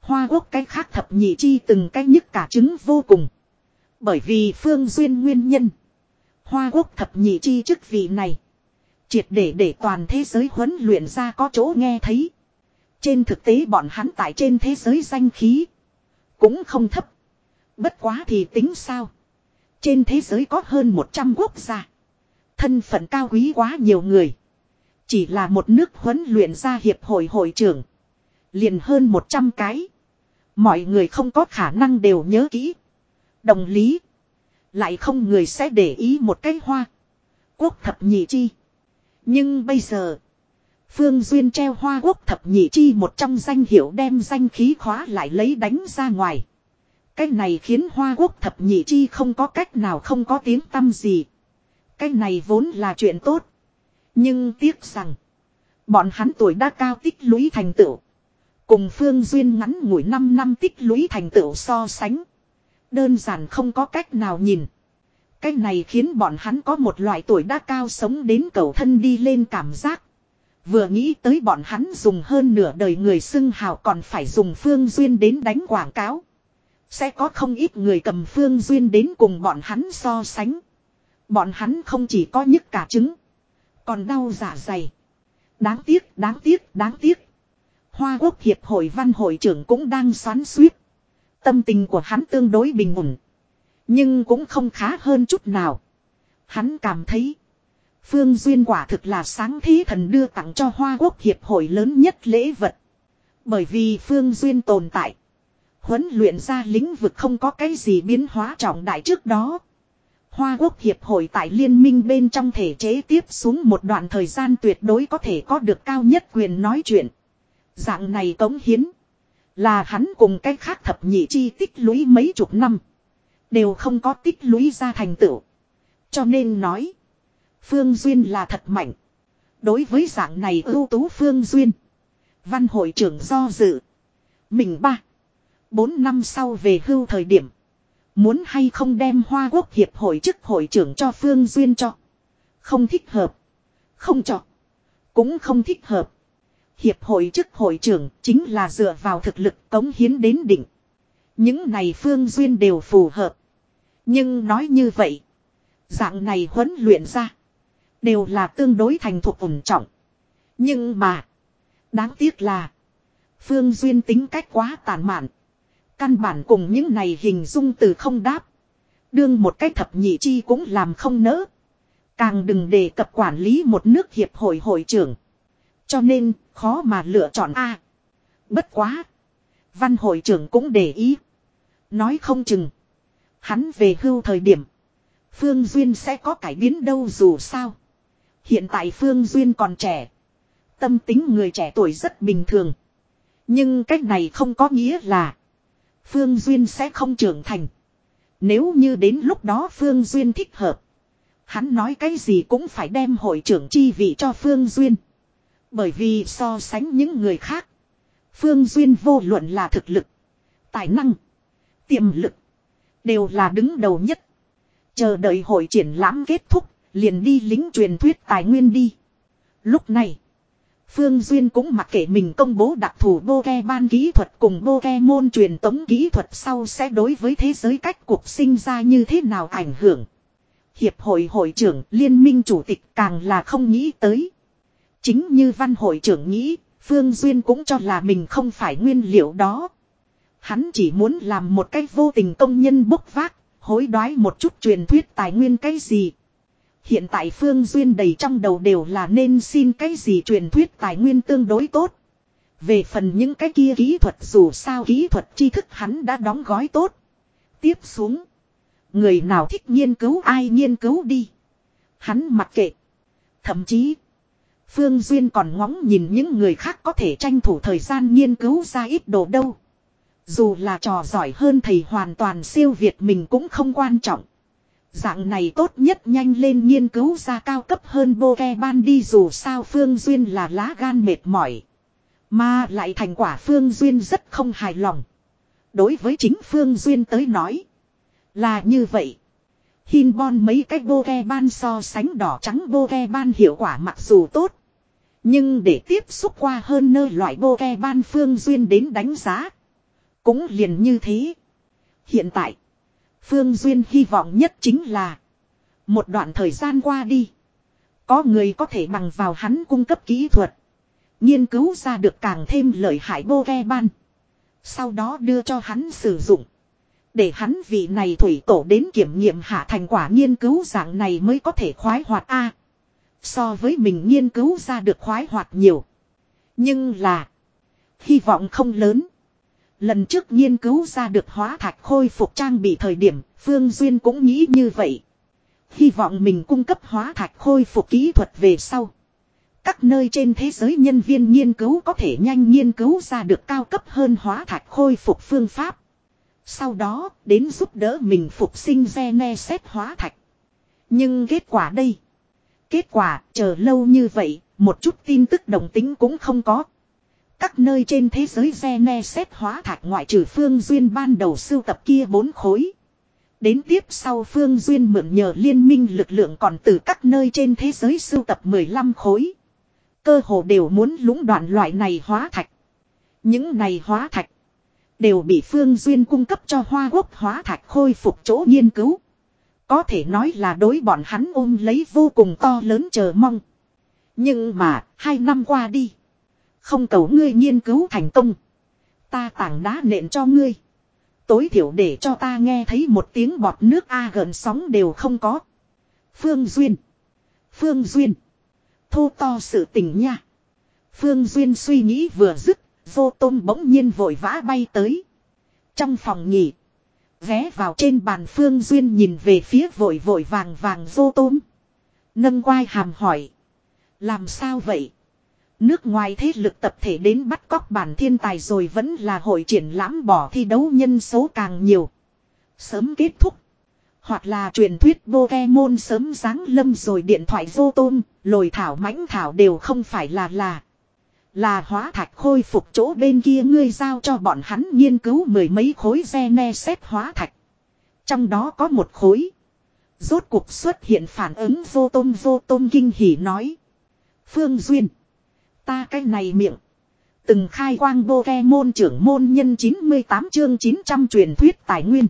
Hoa Quốc cái khác thập nhị chi từng cái nhức cả trứng vô cùng. Bởi vì Phương Duyên nguyên nhân. Hoa Quốc thập nhị chi chức vị này. Triệt để để toàn thế giới huấn luyện ra có chỗ nghe thấy. Trên thực tế bọn hắn tại trên thế giới danh khí. Cũng không thấp. Bất quá thì tính sao. Trên thế giới có hơn một trăm quốc gia. Thân phận cao quý quá nhiều người. Chỉ là một nước huấn luyện ra hiệp hội hội trưởng. Liền hơn một trăm cái. Mọi người không có khả năng đều nhớ kỹ. Đồng lý. Lại không người sẽ để ý một cái Hoa Quốc thập nhị chi. Nhưng bây giờ. Phương Duyên treo Hoa Quốc thập nhị chi một trong danh hiệu đem danh khí khóa lại lấy đánh ra ngoài. Cái này khiến Hoa Quốc thập nhị chi không có cách nào không có tiếng tăm gì. Cái này vốn là chuyện tốt. Nhưng tiếc rằng. Bọn hắn tuổi đã cao tích lũy thành tựu. Cùng Phương Duyên ngắn ngủi năm năm tích lũy thành tựu so sánh. Đơn giản không có cách nào nhìn. Cái này khiến bọn hắn có một loại tuổi đã cao sống đến cầu thân đi lên cảm giác. Vừa nghĩ tới bọn hắn dùng hơn nửa đời người xưng hào còn phải dùng Phương Duyên đến đánh quảng cáo. Sẽ có không ít người cầm Phương Duyên đến cùng bọn hắn so sánh. Bọn hắn không chỉ có nhức cả trứng. Còn đau dạ dày. Đáng tiếc, đáng tiếc, đáng tiếc. Hoa Quốc Hiệp hội Văn hội trưởng cũng đang xoắn xuýt. Tâm tình của hắn tương đối bình ổn. Nhưng cũng không khá hơn chút nào. Hắn cảm thấy. Phương Duyên quả thực là sáng thế thần đưa tặng cho Hoa Quốc Hiệp hội lớn nhất lễ vật. Bởi vì Phương Duyên tồn tại. Huấn luyện ra lĩnh vực không có cái gì biến hóa trọng đại trước đó. Hoa Quốc Hiệp hội tại liên minh bên trong thể chế tiếp xuống một đoạn thời gian tuyệt đối có thể có được cao nhất quyền nói chuyện. Dạng này cống hiến. Là hắn cùng cách khác thập nhị chi tích lũy mấy chục năm. Đều không có tích lũy ra thành tựu. Cho nên nói. Phương Duyên là thật mạnh. Đối với dạng này ưu tú Phương Duyên. Văn hội trưởng do dự. Mình ba. Bốn năm sau về hưu thời điểm. Muốn hay không đem Hoa Quốc Hiệp hội chức hội trưởng cho Phương Duyên cho. Không thích hợp. Không cho. Cũng không thích hợp. Hiệp hội chức hội trưởng chính là dựa vào thực lực cống hiến đến đỉnh. Những này Phương Duyên đều phù hợp. Nhưng nói như vậy. Dạng này huấn luyện ra. Đều là tương đối thành thục ổn trọng. Nhưng mà. Đáng tiếc là. Phương Duyên tính cách quá tàn mạn. Căn bản cùng những này hình dung từ không đáp. Đương một cách thập nhị chi cũng làm không nỡ. Càng đừng đề cập quản lý một nước hiệp hội hội trưởng. Cho nên khó mà lựa chọn A. Bất quá. Văn hội trưởng cũng để ý. Nói không chừng. Hắn về hưu thời điểm. Phương Duyên sẽ có cải biến đâu dù sao. Hiện tại Phương Duyên còn trẻ. Tâm tính người trẻ tuổi rất bình thường. Nhưng cách này không có nghĩa là. Phương Duyên sẽ không trưởng thành. Nếu như đến lúc đó Phương Duyên thích hợp. Hắn nói cái gì cũng phải đem hội trưởng chi vị cho Phương Duyên. Bởi vì so sánh những người khác. Phương Duyên vô luận là thực lực. Tài năng. Tiềm lực. Đều là đứng đầu nhất. Chờ đợi hội triển lãm kết thúc. Liền đi lính truyền thuyết tài nguyên đi. Lúc này. Phương Duyên cũng mặc kệ mình công bố đặc thù Pokemon kỹ thuật cùng Pokemon truyền tống kỹ thuật sau sẽ đối với thế giới cách cuộc sinh ra như thế nào ảnh hưởng. Hiệp hội hội trưởng liên minh chủ tịch càng là không nghĩ tới. Chính như văn hội trưởng nghĩ, Phương Duyên cũng cho là mình không phải nguyên liệu đó. Hắn chỉ muốn làm một cách vô tình công nhân bốc vác, hối đoái một chút truyền thuyết tài nguyên cái gì. Hiện tại Phương Duyên đầy trong đầu đều là nên xin cái gì truyền thuyết tài nguyên tương đối tốt. Về phần những cái kia kỹ thuật dù sao kỹ thuật tri thức hắn đã đóng gói tốt. Tiếp xuống. Người nào thích nghiên cứu ai nghiên cứu đi. Hắn mặc kệ. Thậm chí. Phương Duyên còn ngóng nhìn những người khác có thể tranh thủ thời gian nghiên cứu ra ít đồ đâu. Dù là trò giỏi hơn thầy hoàn toàn siêu việt mình cũng không quan trọng. Dạng này tốt nhất nhanh lên nghiên cứu ra cao cấp hơn Pokemon đi dù sao Phương Duyên là lá gan mệt mỏi. Mà lại thành quả Phương Duyên rất không hài lòng. Đối với chính Phương Duyên tới nói. Là như vậy. Hinbon mấy cái Pokemon so sánh đỏ trắng Pokemon hiệu quả mặc dù tốt. Nhưng để tiếp xúc qua hơn nơi loại Pokemon Phương Duyên đến đánh giá. Cũng liền như thế. Hiện tại, Phương Duyên hy vọng nhất chính là một đoạn thời gian qua đi, có người có thể bằng vào hắn cung cấp kỹ thuật, nghiên cứu ra được càng thêm lợi hại Pokemon. Sau đó đưa cho hắn sử dụng. Để hắn vị này thủy tổ đến kiểm nghiệm hạ thành quả nghiên cứu dạng này mới có thể khoái hoạt a. So với mình nghiên cứu ra được khoái hoạt nhiều. Nhưng là, hy vọng không lớn. Lần trước nghiên cứu ra được hóa thạch khôi phục trang bị thời điểm, Phương Duyên cũng nghĩ như vậy. Hy vọng mình cung cấp hóa thạch khôi phục kỹ thuật về sau. Các nơi trên thế giới nhân viên nghiên cứu có thể nhanh nghiên cứu ra được cao cấp hơn hóa thạch khôi phục phương pháp. Sau đó, đến giúp đỡ mình phục sinh Geneset hóa thạch. Nhưng kết quả đây. Kết quả, chờ lâu như vậy, một chút tin tức đồng tính cũng không có. Các nơi trên thế giới Geneset hóa thạch ngoại trừ Phương Duyên ban đầu sưu tập kia bốn khối. Đến tiếp sau Phương Duyên mượn nhờ liên minh lực lượng còn từ các nơi trên thế giới sưu tập mười lăm khối. Cơ hồ đều muốn lũng đoạn loại này hóa thạch. Những này hóa thạch đều bị Phương Duyên cung cấp cho Hoa Quốc hóa thạch khôi phục chỗ nghiên cứu. Có thể nói là đối bọn hắn ôm lấy vô cùng to lớn chờ mong. Nhưng mà, hai năm qua đi. Không cầu ngươi nghiên cứu thành công. Ta tảng đá nện cho ngươi. Tối thiểu để cho ta nghe thấy một tiếng bọt nước a gần sóng đều không có. Phương Duyên. Phương Duyên. Thô to sự tình nha. Phương Duyên suy nghĩ vừa dứt. Vô Tôm bỗng nhiên vội vã bay tới. Trong phòng nghỉ. Ghé vào trên bàn Phương Duyên nhìn về phía vội vội vàng vàng Vô Tôm. Nâng quai hàm hỏi. Làm sao vậy? Nước ngoài thế lực tập thể đến bắt cóc bản thiên tài rồi vẫn là hội triển lãm bỏ thi đấu nhân số càng nhiều. Sớm kết thúc. Hoặc là truyền thuyết Pokemon sớm giáng lâm rồi điện thoại Vô Tôm, lồi thảo mãnh thảo đều không phải là là. Là hóa thạch khôi phục chỗ bên kia ngươi giao cho bọn hắn nghiên cứu mười mấy khối Geneset hóa thạch. Trong đó có một khối. Rốt cuộc xuất hiện phản ứng Vô Tôm Vô Tôm kinh hỉ nói. Phương Duyên. Ta cái này miệng. Từng khai quang Pokemon trưởng môn nhân chín mươi tám chương chín trăm truyền thuyết tài nguyên.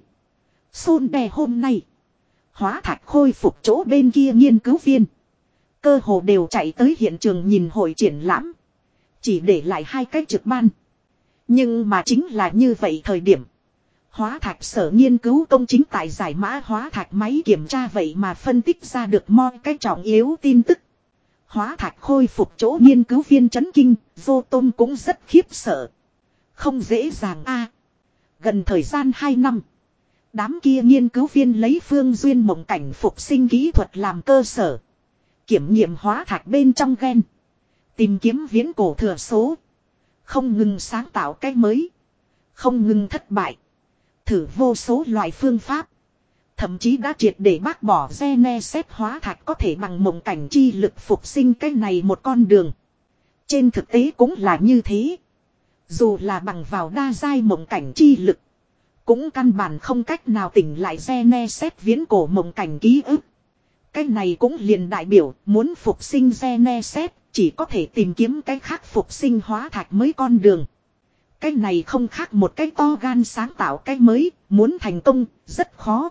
Xôn đè hôm nay. Hóa thạch khôi phục chỗ bên kia nghiên cứu viên. Cơ hồ đều chạy tới hiện trường nhìn hội triển lãm. Chỉ để lại hai cái trực ban. Nhưng mà chính là như vậy thời điểm. Hóa thạch sở nghiên cứu công chính tại giải mã hóa thạch máy kiểm tra vậy mà phân tích ra được mọi cái trọng yếu tin tức. Hóa thạch khôi phục chỗ nghiên cứu viên chấn kinh, Vô Tôm cũng rất khiếp sợ. Không dễ dàng a. Gần thời gian hai năm. Đám kia nghiên cứu viên lấy Phương Duyên mộng cảnh phục sinh kỹ thuật làm cơ sở. Kiểm nghiệm hóa thạch bên trong gen. Tìm kiếm viễn cổ thừa số. Không ngừng sáng tạo cái mới. Không ngừng thất bại. Thử vô số loại phương pháp. Thậm chí đã triệt để bác bỏ Geneset hóa thạch có thể bằng mộng cảnh chi lực phục sinh cái này một con đường. Trên thực tế cũng là như thế. Dù là bằng vào đa giai mộng cảnh chi lực. Cũng căn bản không cách nào tỉnh lại Geneset viễn cổ mộng cảnh ký ức. Cái này cũng liền đại biểu muốn phục sinh Geneset chỉ có thể tìm kiếm cái khác phục sinh hóa thạch mới con đường. Cái này không khác một cái to gan sáng tạo cái mới, muốn thành công, rất khó.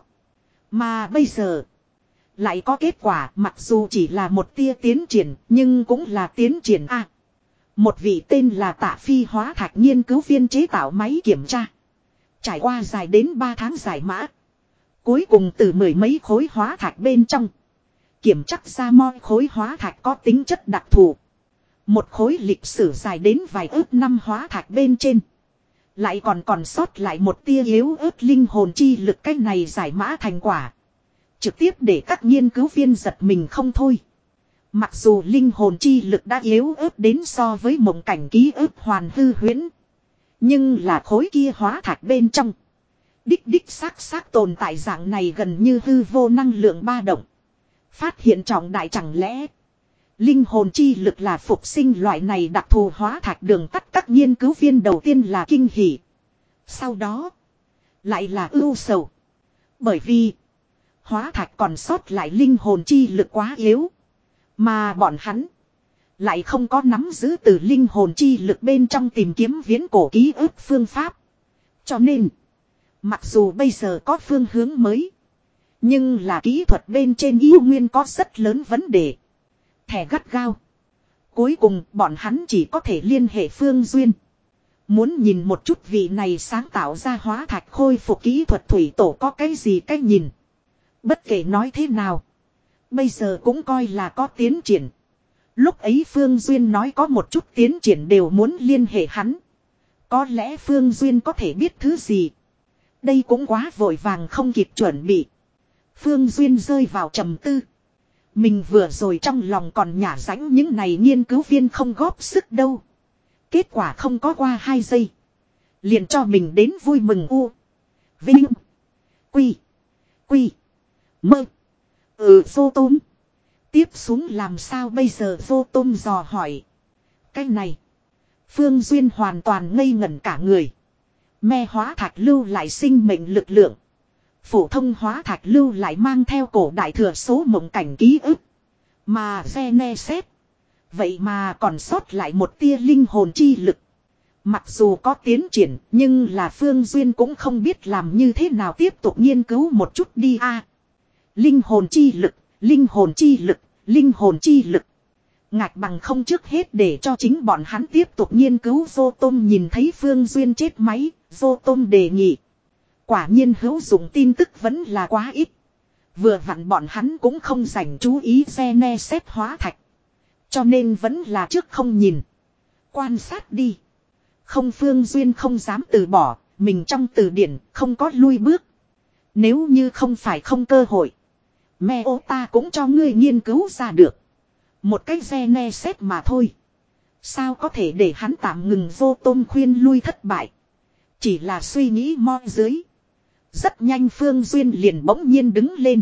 Mà bây giờ, lại có kết quả mặc dù chỉ là một tia tiến triển, nhưng cũng là tiến triển a. Một vị tên là Tạ Phi hóa thạch nghiên cứu viên chế tạo máy kiểm tra. Trải qua dài đến ba tháng giải mã. Cuối cùng từ mười mấy khối hóa thạch bên trong. Kiểm chắc ra mọi khối hóa thạch có tính chất đặc thù. Một khối lịch sử dài đến vài ước năm hóa thạch bên trên. Lại còn còn sót lại một tia yếu ớt linh hồn chi lực cái này giải mã thành quả. Trực tiếp để các nghiên cứu viên giật mình không thôi. Mặc dù linh hồn chi lực đã yếu ớt đến so với mộng cảnh ký ức hoàn hư huyễn. Nhưng là khối kia hóa thạch bên trong. Đích đích xác xác tồn tại dạng này gần như hư vô năng lượng ba động. Phát hiện trọng đại chẳng lẽ. Linh hồn chi lực là phục sinh loại này đặc thù hóa thạch đường tắt các nghiên cứu viên đầu tiên là kinh hỉ. Sau đó. Lại là ưu sầu. Bởi vì. Hóa thạch còn sót lại linh hồn chi lực quá yếu. Mà bọn hắn. Lại không có nắm giữ từ linh hồn chi lực bên trong tìm kiếm viễn cổ ký ức phương pháp. Cho nên, mặc dù bây giờ có phương hướng mới, nhưng là kỹ thuật bên trên yêu nguyên có rất lớn vấn đề. Thẻ gắt gao. Cuối cùng bọn hắn chỉ có thể liên hệ Phương Duyên. Muốn nhìn một chút vị này sáng tạo ra hóa thạch khôi phục kỹ thuật thủy tổ có cái gì cách nhìn. Bất kể nói thế nào, bây giờ cũng coi là có tiến triển. Lúc ấy Phương Duyên nói có một chút tiến triển đều muốn liên hệ hắn. Có lẽ Phương Duyên có thể biết thứ gì. Đây cũng quá vội vàng không kịp chuẩn bị. Phương Duyên rơi vào trầm tư. Mình vừa rồi trong lòng còn nhả rãnh những này nghiên cứu viên không góp sức đâu. Kết quả không có qua hai giây. Liền cho mình đến vui mừng u. Vinh. Quy. Quy. Mơ. Ừ vô tôm. Tiếp xuống làm sao bây giờ vô tôm dò hỏi. Cái này. Phương Duyên hoàn toàn ngây ngẩn cả người. Me hóa thạch lưu lại sinh mệnh lực lượng. Phổ thông hóa thạch lưu lại mang theo cổ đại thừa số mộng cảnh ký ức. Mà Genesis. Vậy mà còn sót lại một tia linh hồn chi lực. Mặc dù có tiến triển nhưng là Phương Duyên cũng không biết làm như thế nào tiếp tục nghiên cứu một chút đi a. À, linh hồn chi lực, linh hồn chi lực, linh hồn chi lực. Ngạch bằng không trước hết để cho chính bọn hắn tiếp tục nghiên cứu. Vô Tôm nhìn thấy Phương Duyên chết máy, Vô Tôm đề nghị. Quả nhiên hữu dụng tin tức vẫn là quá ít. Vừa vặn bọn hắn cũng không dành chú ý Genesis hóa thạch. Cho nên vẫn là trước không nhìn. Quan sát đi. Không Phương Duyên không dám từ bỏ, mình trong từ điển không có lui bước. Nếu như không phải không cơ hội. Mẹ ô ta cũng cho ngươi nghiên cứu ra được. Một cái Genesis mà thôi. Sao có thể để hắn tạm ngừng. Vô Tôm khuyên lui thất bại. Chỉ là suy nghĩ mo dưới. Rất nhanh Phương Duyên liền bỗng nhiên đứng lên.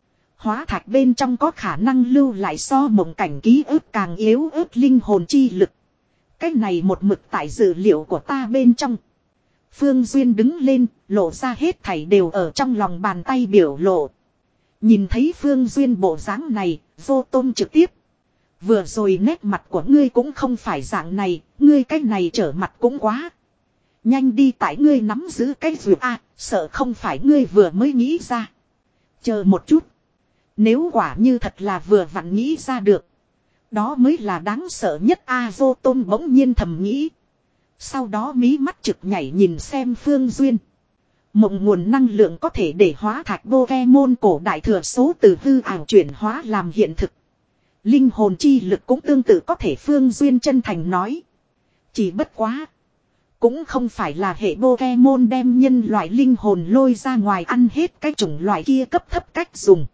Hóa thạch bên trong có khả năng lưu lại so mộng cảnh ký ức càng yếu ớt linh hồn chi lực. Cái này một mực tại dữ liệu của ta bên trong. Phương Duyên đứng lên, lộ ra hết thảy đều ở trong lòng bàn tay biểu lộ. Nhìn thấy Phương Duyên bộ dáng này, Vô Tôm trực tiếp. Vừa rồi nét mặt của ngươi cũng không phải dạng này, ngươi cái này trở mặt cũng quá. Nhanh đi tại ngươi nắm giữ cái dù a, à, sợ không phải ngươi vừa mới nghĩ ra. Chờ một chút. Nếu quả như thật là vừa vặn nghĩ ra được. Đó mới là đáng sợ nhất a. À, Vô Tôm bỗng nhiên thầm nghĩ. Sau đó mí mắt trực nhảy nhìn xem Phương Duyên. Mộng nguồn năng lượng có thể để hóa thạch Pokemon cổ đại thừa số từ hư ảo chuyển hóa làm hiện thực. Linh hồn chi lực cũng tương tự có thể. Phương Duyên chân thành nói. Chỉ bất quá. Cũng không phải là hệ Pokemon đem nhân loại linh hồn lôi ra ngoài ăn hết cái chủng loại kia cấp thấp cách dùng.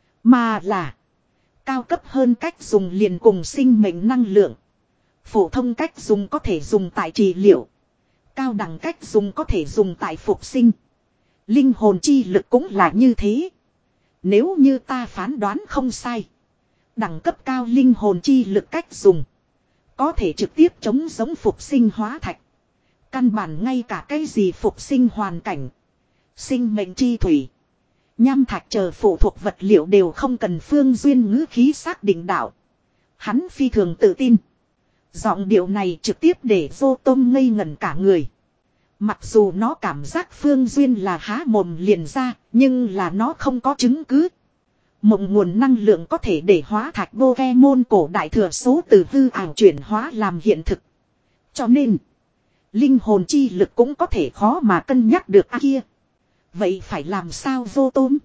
Mà là cao cấp hơn cách dùng liền cùng sinh mệnh năng lượng. Phổ thông cách dùng có thể dùng tại trị liệu. Cao đẳng cách dùng có thể dùng tại phục sinh. Linh hồn chi lực cũng là như thế. Nếu như ta phán đoán không sai. Đẳng cấp cao linh hồn chi lực cách dùng. Có thể trực tiếp chống giống phục sinh hóa thạch. Căn bản ngay cả cái gì phục sinh hoàn cảnh. Sinh mệnh chi thủy. Nham thạch chờ phụ thuộc vật liệu đều không cần. Phương Duyên ngữ khí xác định đạo. Hắn phi thường tự tin. Giọng điệu này trực tiếp để Vô Tôm ngây ngẩn cả người. Mặc dù nó cảm giác Phương Duyên là há mồm liền ra, nhưng là nó không có chứng cứ. Mộng nguồn năng lượng có thể để hóa thạch Pokemon cổ đại thừa số từ hư ảo chuyển hóa làm hiện thực. Cho nên, linh hồn chi lực cũng có thể khó mà cân nhắc được à kia. Vậy phải làm sao Vô Tôm?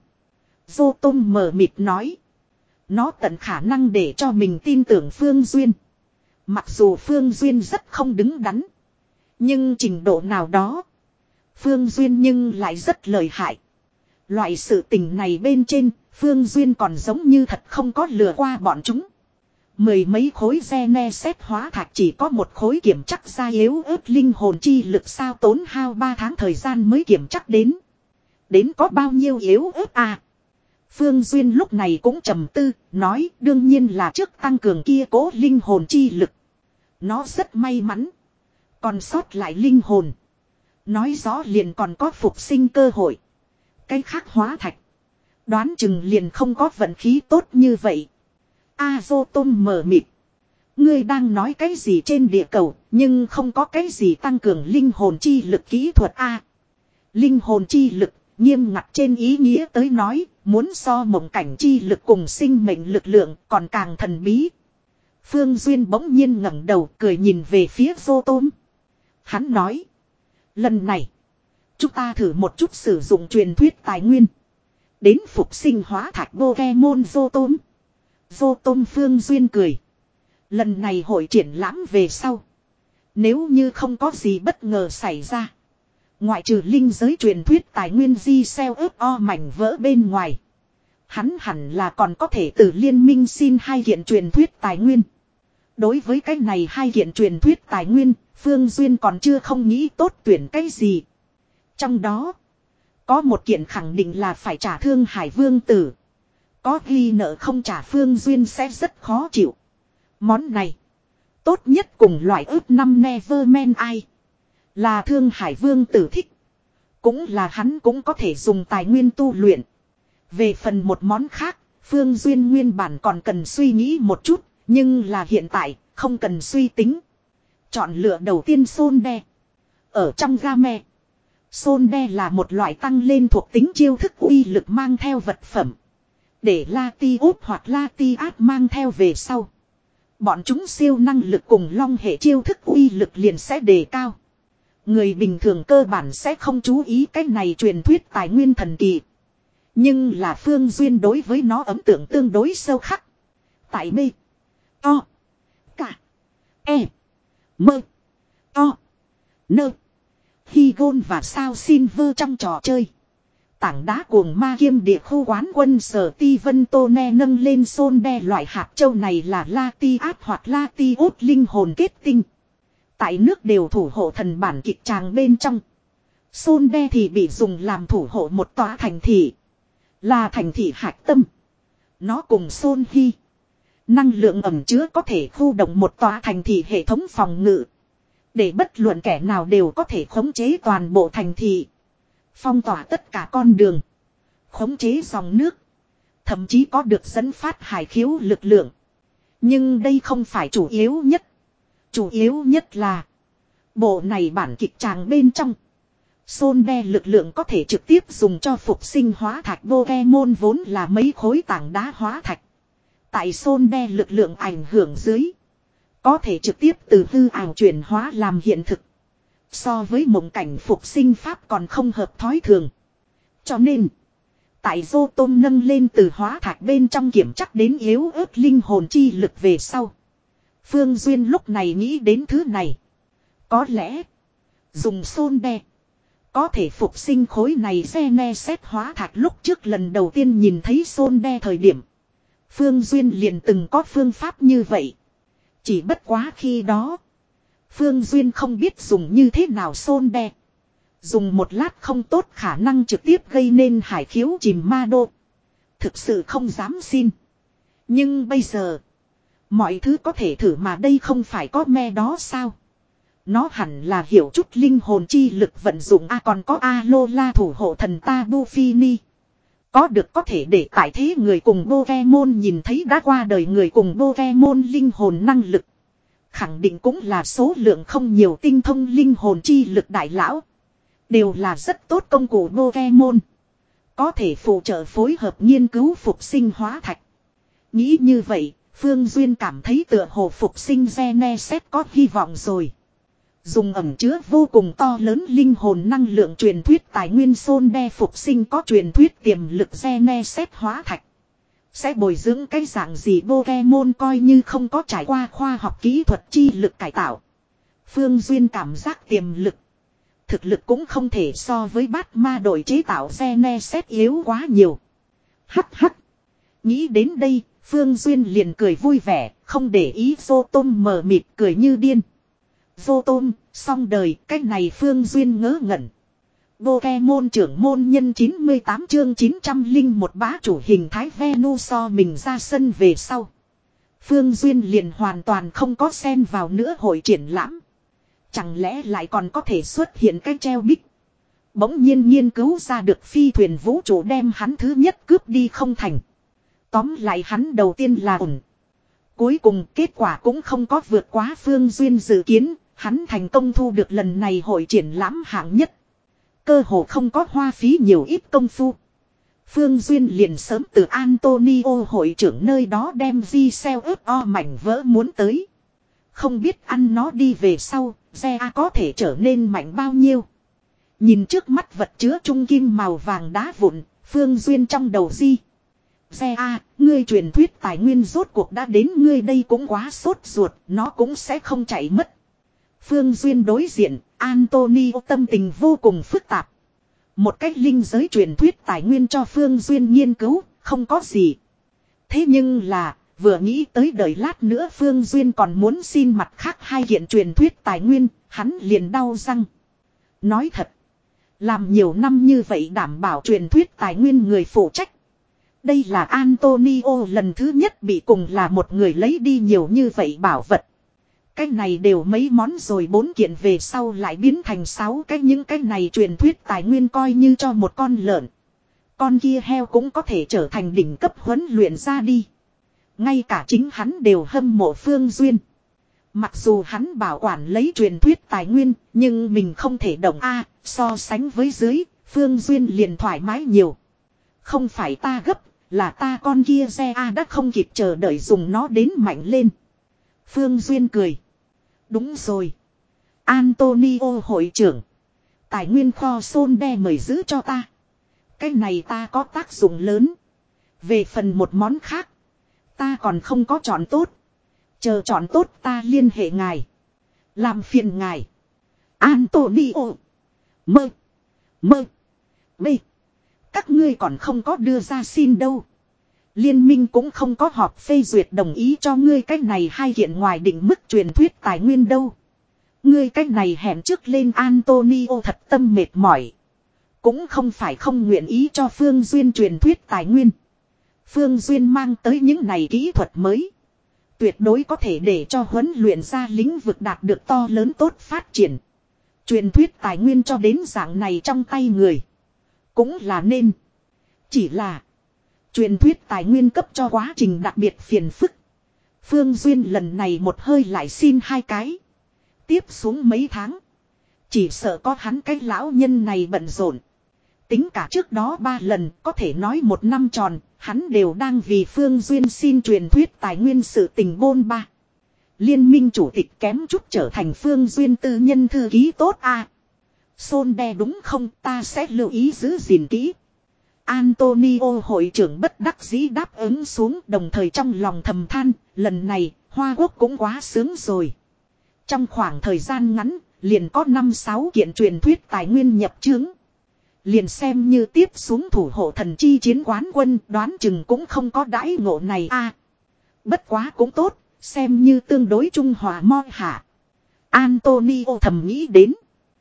Vô Tôm mờ mịt nói. Nó tận khả năng để cho mình tin tưởng Phương Duyên. Mặc dù Phương Duyên rất không đứng đắn. Nhưng trình độ nào đó. Phương Duyên nhưng lại rất lợi hại. Loại sự tình này bên trên, Phương Duyên còn giống như thật không có lừa qua bọn chúng. Mười mấy khối Genesis hóa thạch chỉ có một khối kiểm chắc ra yếu ớt linh hồn chi lực sao tốn hao ba tháng thời gian mới kiểm chắc đến. Đến có bao nhiêu yếu ớt à? Phương Duyên lúc này cũng trầm tư, nói đương nhiên là trước tăng cường kia cố linh hồn chi lực. Nó rất may mắn. Còn sót lại linh hồn. Nói rõ liền còn có phục sinh cơ hội. Cái khác hóa thạch. Đoán chừng liền không có vận khí tốt như vậy. A Vô Tôm mờ mịt. Ngươi đang nói cái gì trên địa cầu, nhưng không có cái gì tăng cường linh hồn chi lực kỹ thuật A. Linh hồn chi lực, nghiêm ngặt trên ý nghĩa tới nói, muốn so mộng cảnh chi lực cùng sinh mệnh lực lượng còn càng thần bí. Phương Duyên bỗng nhiên ngẩng đầu cười nhìn về phía Vô Tôm. Hắn nói. Lần này, chúng ta thử một chút sử dụng truyền thuyết tài nguyên. Đến phục sinh hóa thạch Pokemon Vô Tôm. Vô Tôm Phương Duyên cười. Lần này hội triển lãm về sau. Nếu như không có gì bất ngờ xảy ra. Ngoại trừ linh giới truyền thuyết tài nguyên di xeo ướp o mảnh vỡ bên ngoài. Hắn hẳn là còn có thể từ liên minh xin hai kiện truyền thuyết tài nguyên. Đối với cái này hai kiện truyền thuyết tài nguyên, Phương Duyên còn chưa không nghĩ tốt tuyển cái gì. Trong đó, có một kiện khẳng định là phải trả Thương Hải Vương Tử. Có ghi nợ không trả Phương Duyên sẽ rất khó chịu. Món này, tốt nhất cùng loại ướp năm Neverman ai. Là Thương Hải Vương Tử thích. Cũng là hắn cũng có thể dùng tài nguyên tu luyện. Về phần một món khác, Phương Duyên nguyên bản còn cần suy nghĩ một chút. Nhưng là hiện tại, không cần suy tính. Chọn lựa đầu tiên Sôn Đe. Ở trong game, Sôn Đe là một loại tăng lên thuộc tính chiêu thức uy lực mang theo vật phẩm. Để Latios hoặc Latias mang theo về sau. Bọn chúng siêu năng lực cùng long hệ chiêu thức uy lực liền sẽ đề cao. Người bình thường cơ bản sẽ không chú ý cái này truyền thuyết tài nguyên thần kỳ. Nhưng là Phương Duyên đối với nó ấn tượng tương đối sâu khắc. Tại B. To. Cả. E. Mơ. To. Nơ. Hygon và sao Silver trong trò chơi. Tảng đá cuồng ma kiêm địa khu quán quân sở ti vân tô ne nâng lên Sôn Đe loại hạt châu này là Latias hoặc Latios linh hồn kết tinh. Tại nước đều thủ hộ thần bản kịch tràng bên trong. Sôn Đe thì bị dùng làm thủ hộ một tòa thành thị. Là thành thị hạch tâm. Nó cùng Sôn Hy. Năng lượng ẩm chứa có thể khu động một tòa thành thị hệ thống phòng ngự. Để bất luận kẻ nào đều có thể khống chế toàn bộ thành thị. Phong tỏa tất cả con đường. Khống chế dòng nước. Thậm chí có được dẫn phát hải khiếu lực lượng. Nhưng đây không phải chủ yếu nhất. Chủ yếu nhất là. Bộ này bản kịch tràng bên trong. Sôn Đe lực lượng có thể trực tiếp dùng cho phục sinh hóa thạch Pokemon vốn là mấy khối tảng đá hóa thạch. Tại Sôn Đe lực lượng ảnh hưởng dưới. Có thể trực tiếp từ hư ảo chuyển hóa làm hiện thực. So với mộng cảnh phục sinh pháp còn không hợp thói thường. Cho nên. Tại Vô Tôm nâng lên từ hóa thạch bên trong kiểm chắc đến yếu ớt linh hồn chi lực về sau. Phương Duyên lúc này nghĩ đến thứ này. Có lẽ. Dùng Sôn Đe. Có thể phục sinh khối này Gene xét hóa thạch lúc trước lần đầu tiên nhìn thấy Sôn Đe thời điểm. Phương Duyên liền từng có phương pháp như vậy. Chỉ bất quá khi đó. Phương Duyên không biết dùng như thế nào Sôn Đe. Dùng một lát không tốt khả năng trực tiếp gây nên hải khiếu chìm ma đô. Thực sự không dám xin. Nhưng bây giờ. Mọi thứ có thể thử mà đây không phải có me đó sao. Nó hẳn là hiểu chút linh hồn chi lực vận dụng a à, còn có Alola thủ hộ thần Tabu Fini. Có được có thể để tại thế người cùng Pokemon nhìn thấy đã qua đời người cùng Pokemon linh hồn năng lực. Khẳng định cũng là số lượng không nhiều tinh thông linh hồn chi lực đại lão. Đều là rất tốt công cụ Pokemon. Có thể phụ trợ phối hợp nghiên cứu phục sinh hóa thạch. Nghĩ như vậy, Phương Duyên cảm thấy tựa hồ phục sinh Geneset có hy vọng rồi. Dùng ẩm chứa vô cùng to lớn linh hồn năng lượng truyền thuyết tài nguyên Sôn Đe phục sinh có truyền thuyết tiềm lực Geneset hóa thạch. Sẽ bồi dưỡng cái dạng gì Pokemon coi như không có trải qua khoa học kỹ thuật chi lực cải tạo. Phương Duyên cảm giác tiềm lực. Thực lực cũng không thể so với bát ma đội chế tạo Geneset yếu quá nhiều. Hắc hắc. Nghĩ đến đây, Phương Duyên liền cười vui vẻ, không để ý Vô Tôm mờ mịt cười như điên. Vô Tôm, xong đời, cái này Phương Duyên ngớ ngẩn. Pokemon trưởng môn nhân chín mươi tám chương chín trăm linh một bá chủ hình thái Venusaur mình ra sân về sau. Phương Duyên liền hoàn toàn không có xen vào nữa hội triển lãm. Chẳng lẽ lại còn có thể xuất hiện cái treo bích. Bỗng nhiên nghiên cứu ra được phi thuyền vũ trụ đem hắn thứ nhất cướp đi không thành. Tóm lại hắn đầu tiên là ổn. Cuối cùng kết quả cũng không có vượt quá Phương Duyên dự kiến. Hắn thành công thu được lần này hội triển lãm hạng nhất. Cơ hồ không có hoa phí nhiều ít công phu. Phương Duyên liền sớm từ Antonio hội trưởng nơi đó đem vi xeo ớt o mảnh vỡ muốn tới. Không biết ăn nó đi về sau, xe A có thể trở nên mạnh bao nhiêu. Nhìn trước mắt vật chứa trung kim màu vàng đá vụn, Phương Duyên trong đầu di. Xe A, ngươi truyền thuyết tài nguyên rốt cuộc đã đến ngươi đây cũng quá sốt ruột, nó cũng sẽ không chạy mất. Phương Duyên đối diện, Antonio tâm tình vô cùng phức tạp. Một cách linh giới truyền thuyết tài nguyên cho Phương Duyên nghiên cứu, không có gì. Thế nhưng là, vừa nghĩ tới đợi lát nữa Phương Duyên còn muốn xin mặt khác hai kiện truyền thuyết tài nguyên, hắn liền đau răng. Nói thật, làm nhiều năm như vậy đảm bảo truyền thuyết tài nguyên người phụ trách. Đây là Antonio lần thứ nhất bị cùng là một người lấy đi nhiều như vậy bảo vật. Cái này đều mấy món rồi bốn kiện về sau lại biến thành sáu cái, những cái này truyền thuyết tài nguyên coi như cho một con lợn. Con kia heo cũng có thể trở thành đỉnh cấp huấn luyện ra đi. Ngay cả chính hắn đều hâm mộ Phương Duyên. Mặc dù hắn bảo quản lấy truyền thuyết tài nguyên, nhưng mình không thể động a, so sánh với dưới, Phương Duyên liền thoải mái nhiều. Không phải ta gấp, là ta con kia xe a đã không kịp chờ đợi dùng nó đến mạnh lên. Phương Duyên cười. Đúng rồi. Antonio hội trưởng. Tài nguyên kho xôn đe mời giữ cho ta. Cái này ta có tác dụng lớn. Về phần một món khác. Ta còn không có chọn tốt. Chờ chọn tốt ta liên hệ ngài. Làm phiền ngài. Antonio. Mơ. Mơ. B. Các ngươi còn không có đưa ra xin đâu. Liên minh cũng không có họp phê duyệt đồng ý cho ngươi cái này hai kiện ngoài định mức truyền thuyết tài nguyên đâu. Ngươi cái này hẹn trước lên Antonio thật tâm mệt mỏi. Cũng không phải không nguyện ý cho Phương Duyên truyền thuyết tài nguyên. Phương Duyên mang tới những này kỹ thuật mới. Tuyệt đối có thể để cho huấn luyện ra lĩnh vực đạt được to lớn tốt phát triển. Truyền thuyết tài nguyên cho đến dạng này trong tay người. Cũng là nên. Chỉ là. Truyền thuyết tài nguyên cấp cho quá trình đặc biệt phiền phức. Phương Duyên lần này một hơi lại xin hai cái. Tiếp xuống mấy tháng. Chỉ sợ có hắn cái lão nhân này bận rộn. Tính cả trước đó ba lần có thể nói một năm tròn. Hắn đều đang vì Phương Duyên xin truyền thuyết tài nguyên sự tình bôn ba. Liên minh chủ tịch kém chút trở thành Phương Duyên tư nhân thư ký tốt a. À, Xôn đe đúng không, ta sẽ lưu ý giữ gìn kỹ. Antonio hội trưởng bất đắc dĩ đáp ứng xuống, đồng thời trong lòng thầm than, lần này, Hoa Quốc cũng quá sướng rồi. Trong khoảng thời gian ngắn, liền có năm sáu kiện truyền thuyết tài nguyên nhập trướng. Liền xem như tiếp xuống thủ hộ thần chi chiến quán quân, đoán chừng cũng không có đãi ngộ này a. À, bất quá cũng tốt, xem như tương đối trung hòa mo hạ. Antonio thầm nghĩ đến.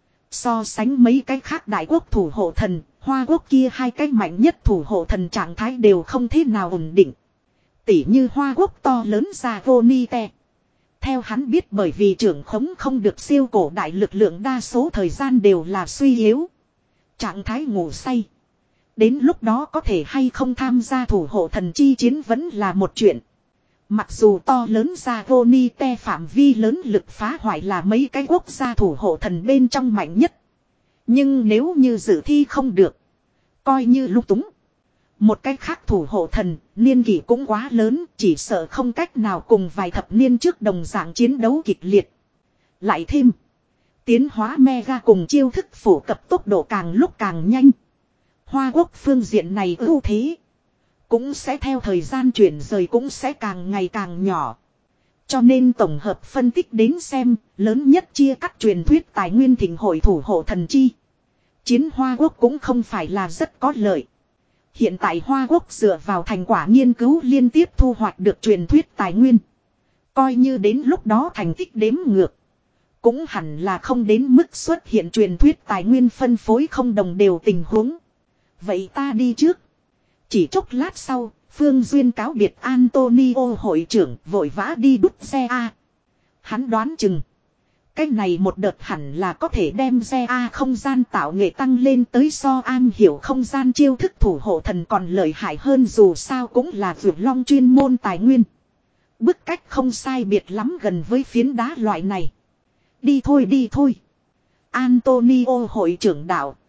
So sánh mấy cái khác đại quốc thủ hộ thần, Hoa Quốc kia hai cái mạnh nhất thủ hộ thần trạng thái đều không thế nào ổn định. Tỉ như Hoa Quốc to lớn ra vô ni te. Theo hắn biết bởi vì trưởng khống không được siêu cổ đại lực lượng đa số thời gian đều là suy yếu. Trạng thái ngủ say. Đến lúc đó có thể hay không tham gia thủ hộ thần chi chiến vẫn là một chuyện. Mặc dù to lớn ra vô ni te phạm vi lớn lực phá hoại là mấy cái quốc gia thủ hộ thần bên trong mạnh nhất. Nhưng nếu như dự thi không được. Coi như lung túng. Một cách khác thủ hộ thần, niên kỷ cũng quá lớn, chỉ sợ không cách nào cùng vài thập niên trước đồng dạng chiến đấu kịch liệt. Lại thêm. Tiến hóa mega cùng chiêu thức phổ cập tốc độ càng lúc càng nhanh. Hoa Quốc phương diện này ưu thế. Cũng sẽ theo thời gian chuyển rời cũng sẽ càng ngày càng nhỏ. Cho nên tổng hợp phân tích đến xem, lớn nhất chia cắt truyền thuyết tài nguyên thịnh hội thủ hộ thần chi. Chiến Hoa Quốc cũng không phải là rất có lợi. Hiện tại Hoa Quốc dựa vào thành quả nghiên cứu liên tiếp thu hoạch được truyền thuyết tài nguyên. Coi như đến lúc đó thành tích đếm ngược. Cũng hẳn là không đến mức xuất hiện truyền thuyết tài nguyên phân phối không đồng đều tình huống. Vậy ta đi trước. Chỉ chốc lát sau, Phương Duyên cáo biệt Antonio hội trưởng vội vã đi đút xe A. Hắn đoán chừng. Cái này một đợt hẳn là có thể đem xe A không gian tạo nghệ tăng lên tới so an hiểu không gian chiêu thức thủ hộ thần còn lợi hại hơn dù sao cũng là vượt long chuyên môn tài nguyên. Bức cách không sai biệt lắm gần với phiến đá loại này. Đi thôi đi thôi. Antonio hội trưởng đạo,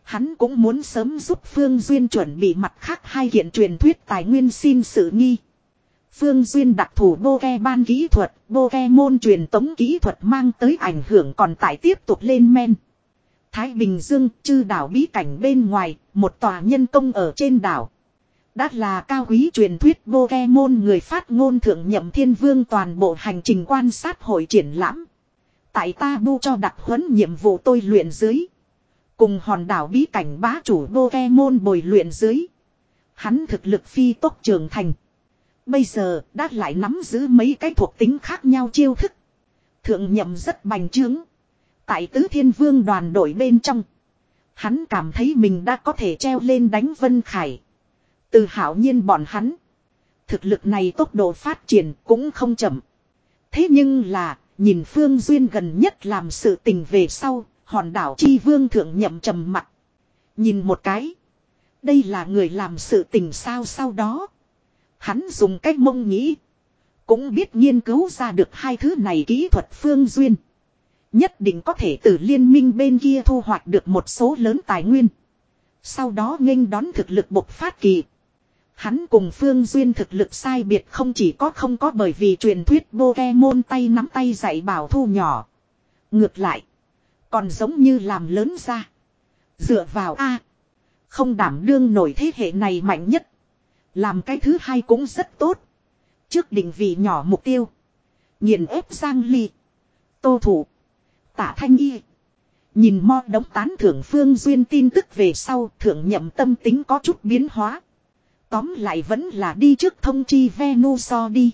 Hắn cũng muốn sớm giúp Phương Duyên chuẩn bị mặt khác hai kiện truyền thuyết tài nguyên xin sự nghi. Phương Duyên đặc thù Pokemon kỹ thuật, Pokemon truyền tống kỹ thuật mang tới ảnh hưởng còn tại tiếp tục lên men. Thái Bình Dương, chư đảo bí cảnh bên ngoài, một tòa nhân công ở trên đảo. Đã là cao quý truyền thuyết Pokemon người phát ngôn thượng nhậm thiên vương toàn bộ hành trình quan sát hội triển lãm. Tại Tabu cho đặc huấn nhiệm vụ tôi luyện dưới. Cùng hòn đảo bí cảnh bá chủ Pokemon bồi luyện dưới. Hắn thực lực phi tốc trưởng thành. Bây giờ đã lại nắm giữ mấy cái thuộc tính khác nhau chiêu thức. Thượng nhậm rất bành trướng. Tại tứ thiên vương đoàn đội bên trong. Hắn cảm thấy mình đã có thể treo lên đánh Vân Khải. Từ hảo nhiên bọn hắn. Thực lực này tốc độ phát triển cũng không chậm. Thế nhưng là nhìn Phương Duyên gần nhất làm sự tình về sau. Hòn đảo chi vương thượng nhậm trầm mặt. Nhìn một cái. Đây là người làm sự tình sao sau đó. Hắn dùng cách mông nghĩ. Cũng biết nghiên cứu ra được hai thứ này kỹ thuật Phương Duyên. Nhất định có thể từ liên minh bên kia thu hoạch được một số lớn tài nguyên. Sau đó nghênh đón thực lực bộc phát kỳ. Hắn cùng Phương Duyên thực lực sai biệt không chỉ có không có bởi vì truyền thuyết Pokemon tay nắm tay dạy bảo thu nhỏ. Ngược lại. Còn giống như làm lớn ra. Dựa vào A. Không đảm đương nổi thế hệ này mạnh nhất. Làm cái thứ hai cũng rất tốt. Trước định vị nhỏ mục tiêu. Nghiền ép Giang Ly. Tô Thủ. Tả Thanh Y. Nhìn mo đống tán thưởng Phương Duyên tin tức về sau. Thượng nhậm tâm tính có chút biến hóa. Tóm lại vẫn là đi trước thông chi Venusaur đi.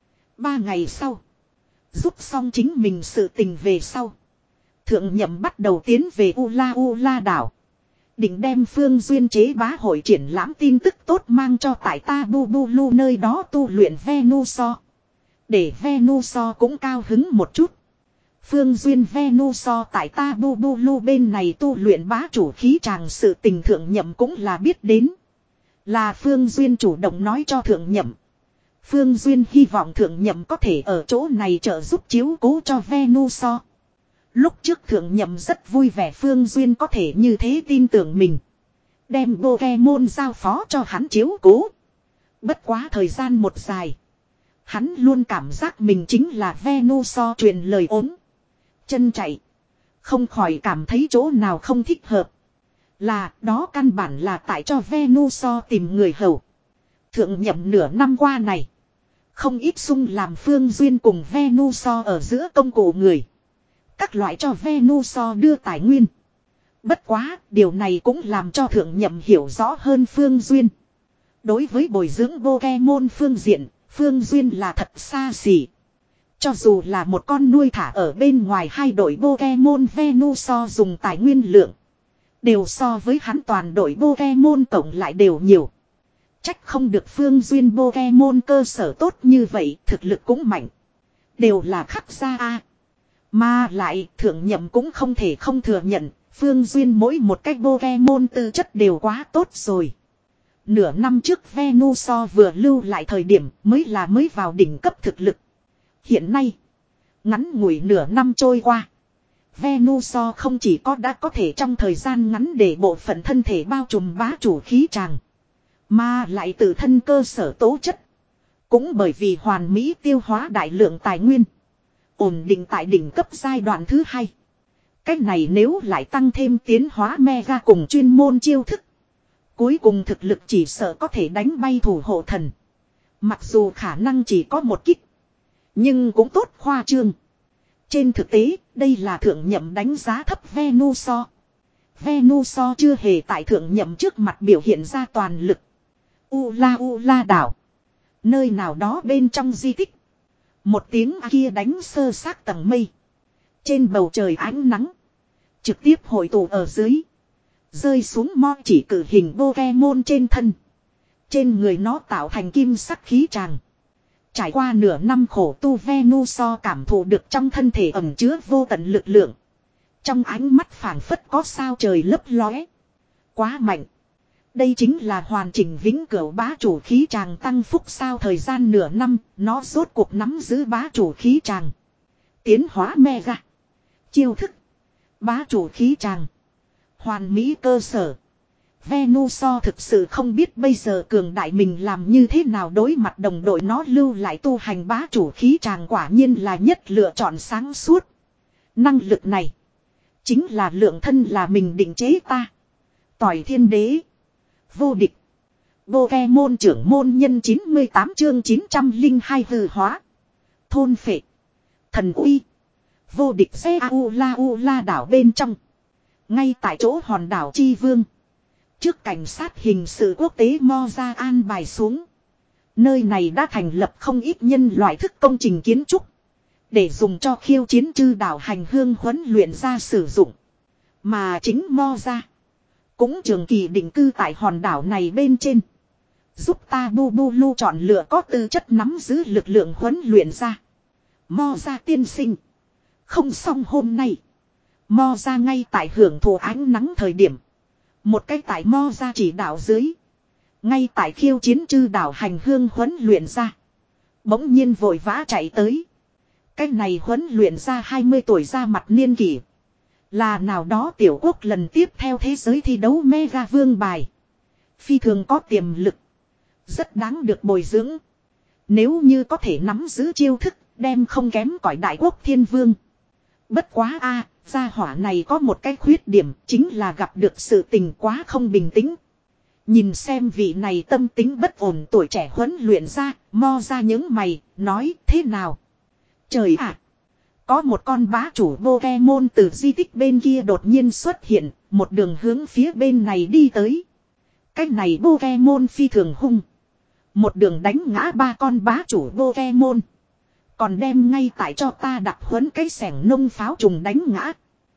Ba ngày sau. Giúp xong chính mình sự tình về sau. Thượng nhậm bắt đầu tiến về Ula Ula đảo. Định đem Phương Duyên chế bá hội triển lãm tin tức tốt mang cho tại ta Bu Bu Lu nơi đó tu luyện Venusaur. Để Venusaur cũng cao hứng một chút. Phương Duyên Venusaur tại ta Bu Bu Lu bên này tu luyện bá chủ khí tràng sự tình thượng nhậm cũng là biết đến. Là Phương Duyên chủ động nói cho thượng nhậm. Phương Duyên hy vọng thượng nhậm có thể ở chỗ này trợ giúp chiếu cố cho Venusaur. Lúc trước thượng nhậm rất vui vẻ Phương Duyên có thể như thế tin tưởng mình. Đem Pokemon giao phó cho hắn chiếu cố. Bất quá thời gian một dài. Hắn luôn cảm giác mình chính là Venusaur truyền lời ốm. Chân chạy. Không khỏi cảm thấy chỗ nào không thích hợp. Là đó căn bản là tại cho Venusaur tìm người hầu. Thượng nhậm nửa năm qua này. Không ít sung làm Phương Duyên cùng Venusaur ở giữa công cụ người. Các loại cho Venusaur đưa tài nguyên. Bất quá, điều này cũng làm cho thượng nhậm hiểu rõ hơn Phương Duyên. Đối với bồi dưỡng Pokemon phương diện, Phương Duyên là thật xa xỉ. Cho dù là một con nuôi thả ở bên ngoài hai đội Pokemon Venusaur dùng tài nguyên lượng. Đều so với hắn toàn đội Pokemon tổng lại đều nhiều. Trách không được Phương Duyên Pokemon cơ sở tốt như vậy, thực lực cũng mạnh. Đều là khắc gia A. Mà lại thượng nhậm cũng không thể không thừa nhận, Phương Duyên mỗi một cách Pokemon tư chất đều quá tốt rồi. Nửa năm trước Venusaur vừa lưu lại thời điểm mới là mới vào đỉnh cấp thực lực. Hiện nay, ngắn ngủi nửa năm trôi qua. Venusaur không chỉ có đã có thể trong thời gian ngắn để bộ phận thân thể bao trùm bá chủ khí tràng. Mà lại tự thân cơ sở tố chất. Cũng bởi vì hoàn mỹ tiêu hóa đại lượng tài nguyên. Ổn định tại đỉnh cấp giai đoạn thứ hai. Cách này nếu lại tăng thêm tiến hóa mega cùng chuyên môn chiêu thức. Cuối cùng thực lực chỉ sợ có thể đánh bay thủ hộ thần. Mặc dù khả năng chỉ có một kích. Nhưng cũng tốt khoa trương. Trên thực tế, đây là thượng nhậm đánh giá thấp Venusaur. Venusaur chưa hề tại thượng nhậm trước mặt biểu hiện ra toàn lực. Ula Ula đảo. Nơi nào đó bên trong di tích. Một tiếng kia đánh sơ xác tầng mây. Trên bầu trời ánh nắng. Trực tiếp hội tụ ở dưới. Rơi xuống mo chỉ cử hình Pokemon trên thân. Trên người nó tạo thành kim sắc khí tràng. Trải qua nửa năm khổ tu Venusaur cảm thụ được trong thân thể ẩn chứa vô tận lực lượng. Trong ánh mắt phảng phất có sao trời lấp lóe. Quá mạnh. Đây chính là hoàn chỉnh vĩnh cửu bá chủ khí tràng tăng phúc sao thời gian nửa năm, nó rốt cuộc nắm giữ bá chủ khí tràng. Tiến hóa mega. Chiêu thức. Bá chủ khí tràng. Hoàn mỹ cơ sở. Venusaur thực sự không biết bây giờ cường đại mình làm như thế nào đối mặt đồng đội nó lưu lại tu hành bá chủ khí tràng quả nhiên là nhất lựa chọn sáng suốt. Năng lực này. Chính là lượng thân là mình định chế ta. Tỏi thiên đế. Vô địch. Pokemon trưởng môn nhân chín mươi tám chương chín trăm linh hai hư hóa. Thôn phệ. Thần uy. Vô địch xe Aula Ula đảo bên trong. Ngay tại chỗ hòn đảo Chi Vương. Trước cảnh sát hình sự quốc tế Mo ra an bài xuống. Nơi này đã thành lập không ít nhân loại thức công trình kiến trúc. Để dùng cho khiêu chiến chư đảo hành hương huấn luyện ra sử dụng. Mà chính Mo ra. Cũng trường kỳ định cư tại hòn đảo này bên trên. Giúp ta bu bu lu chọn lựa có tư chất nắm giữ lực lượng huấn luyện ra. Mo ra tiên sinh. Không xong hôm nay. Mo ra ngay tại hưởng thụ ánh nắng thời điểm. Một cái tại Mo ra chỉ đảo dưới. Ngay tại khiêu chiến chư đảo hành hương huấn luyện ra. Bỗng nhiên vội vã chạy tới. Cái này huấn luyện ra hai mươi tuổi ra mặt niên kỷ. Là nào đó tiểu quốc lần tiếp theo thế giới thi đấu Mega Vương bài. Phi thường có tiềm lực. Rất đáng được bồi dưỡng. Nếu như có thể nắm giữ chiêu thức, đem không kém cỏi đại quốc thiên vương. Bất quá a, gia hỏa này có một cái khuyết điểm, chính là gặp được sự tình quá không bình tĩnh. Nhìn xem vị này tâm tính bất ổn tuổi trẻ huấn luyện ra, Mo ra những mày, nói thế nào. Trời ạ! Có một con bá chủ Pokemon từ di tích bên kia đột nhiên xuất hiện, một đường hướng phía bên này đi tới. Cái này Pokemon phi thường hung. Một đường đánh ngã ba con bá chủ Pokemon. Còn đem ngay tại cho ta đặt huấn cái sẻng nông pháo trùng đánh ngã.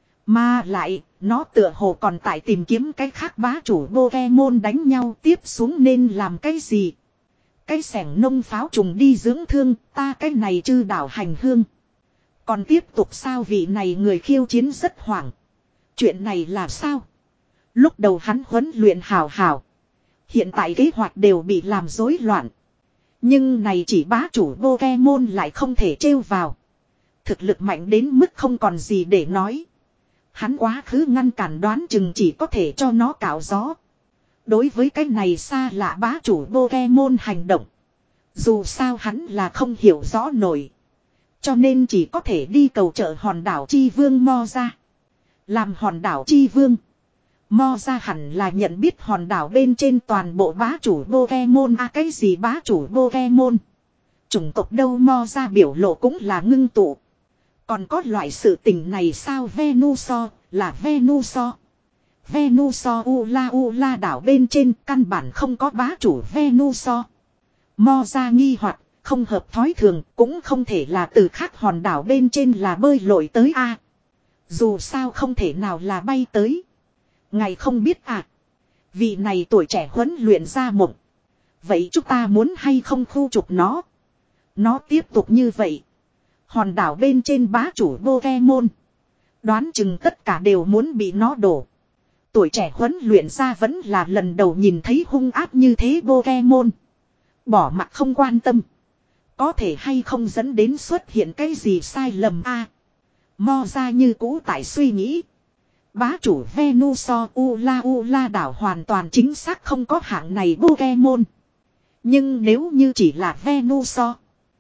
Mà lại, nó tựa hồ còn tại tìm kiếm cái khác bá chủ Pokemon đánh nhau tiếp xuống nên làm cái gì. Cái sẻng nông pháo trùng đi dưỡng thương, ta cái này chư đảo hành hương. Còn tiếp tục sao vị này người khiêu chiến rất hoảng. Chuyện này là sao? Lúc đầu hắn huấn luyện hào hào. Hiện tại kế hoạch đều bị làm rối loạn. Nhưng này chỉ bá chủ Pokemon lại không thể trêu vào. Thực lực mạnh đến mức không còn gì để nói. Hắn quá khứ ngăn cản đoán chừng chỉ có thể cho nó cạo gió. Đối với cái này xa lạ bá chủ Pokemon hành động. Dù sao hắn là không hiểu rõ nổi. Cho nên chỉ có thể đi cầu trợ hòn đảo Chi Vương Mo ra. Làm hòn đảo Chi Vương. Mo ra hẳn là nhận biết hòn đảo bên trên toàn bộ bá chủ Pokemon. À cái gì bá chủ Pokemon? Chủng tộc đâu Mo ra biểu lộ cũng là ngưng tụ. Còn có loại sự tình này sao Venusaur là Venusaur. Venusaur Ula Ula đảo bên trên căn bản không có bá chủ Venusaur. Mo ra nghi hoặc không hợp thói thường cũng không thể là từ khác hòn đảo bên trên là bơi lội tới a. À, dù sao không thể nào là bay tới. Ngài không biết à. Vị này tuổi trẻ huấn luyện ra mộng. Vậy chúng ta muốn hay không khu trục nó. Nó tiếp tục như vậy. Hòn đảo bên trên bá chủ Pokemon. Đoán chừng tất cả đều muốn bị nó đổ. Tuổi trẻ huấn luyện ra vẫn là lần đầu nhìn thấy hung ác như thế Pokemon. Bỏ mặt không quan tâm. Có thể hay không dẫn đến xuất hiện cái gì sai lầm a. À, Mo ra như cũ tại suy nghĩ. Bá chủ Venusaur Ula Ula đảo hoàn toàn chính xác không có hạng này Pokemon. Nhưng nếu như chỉ là Venusaur.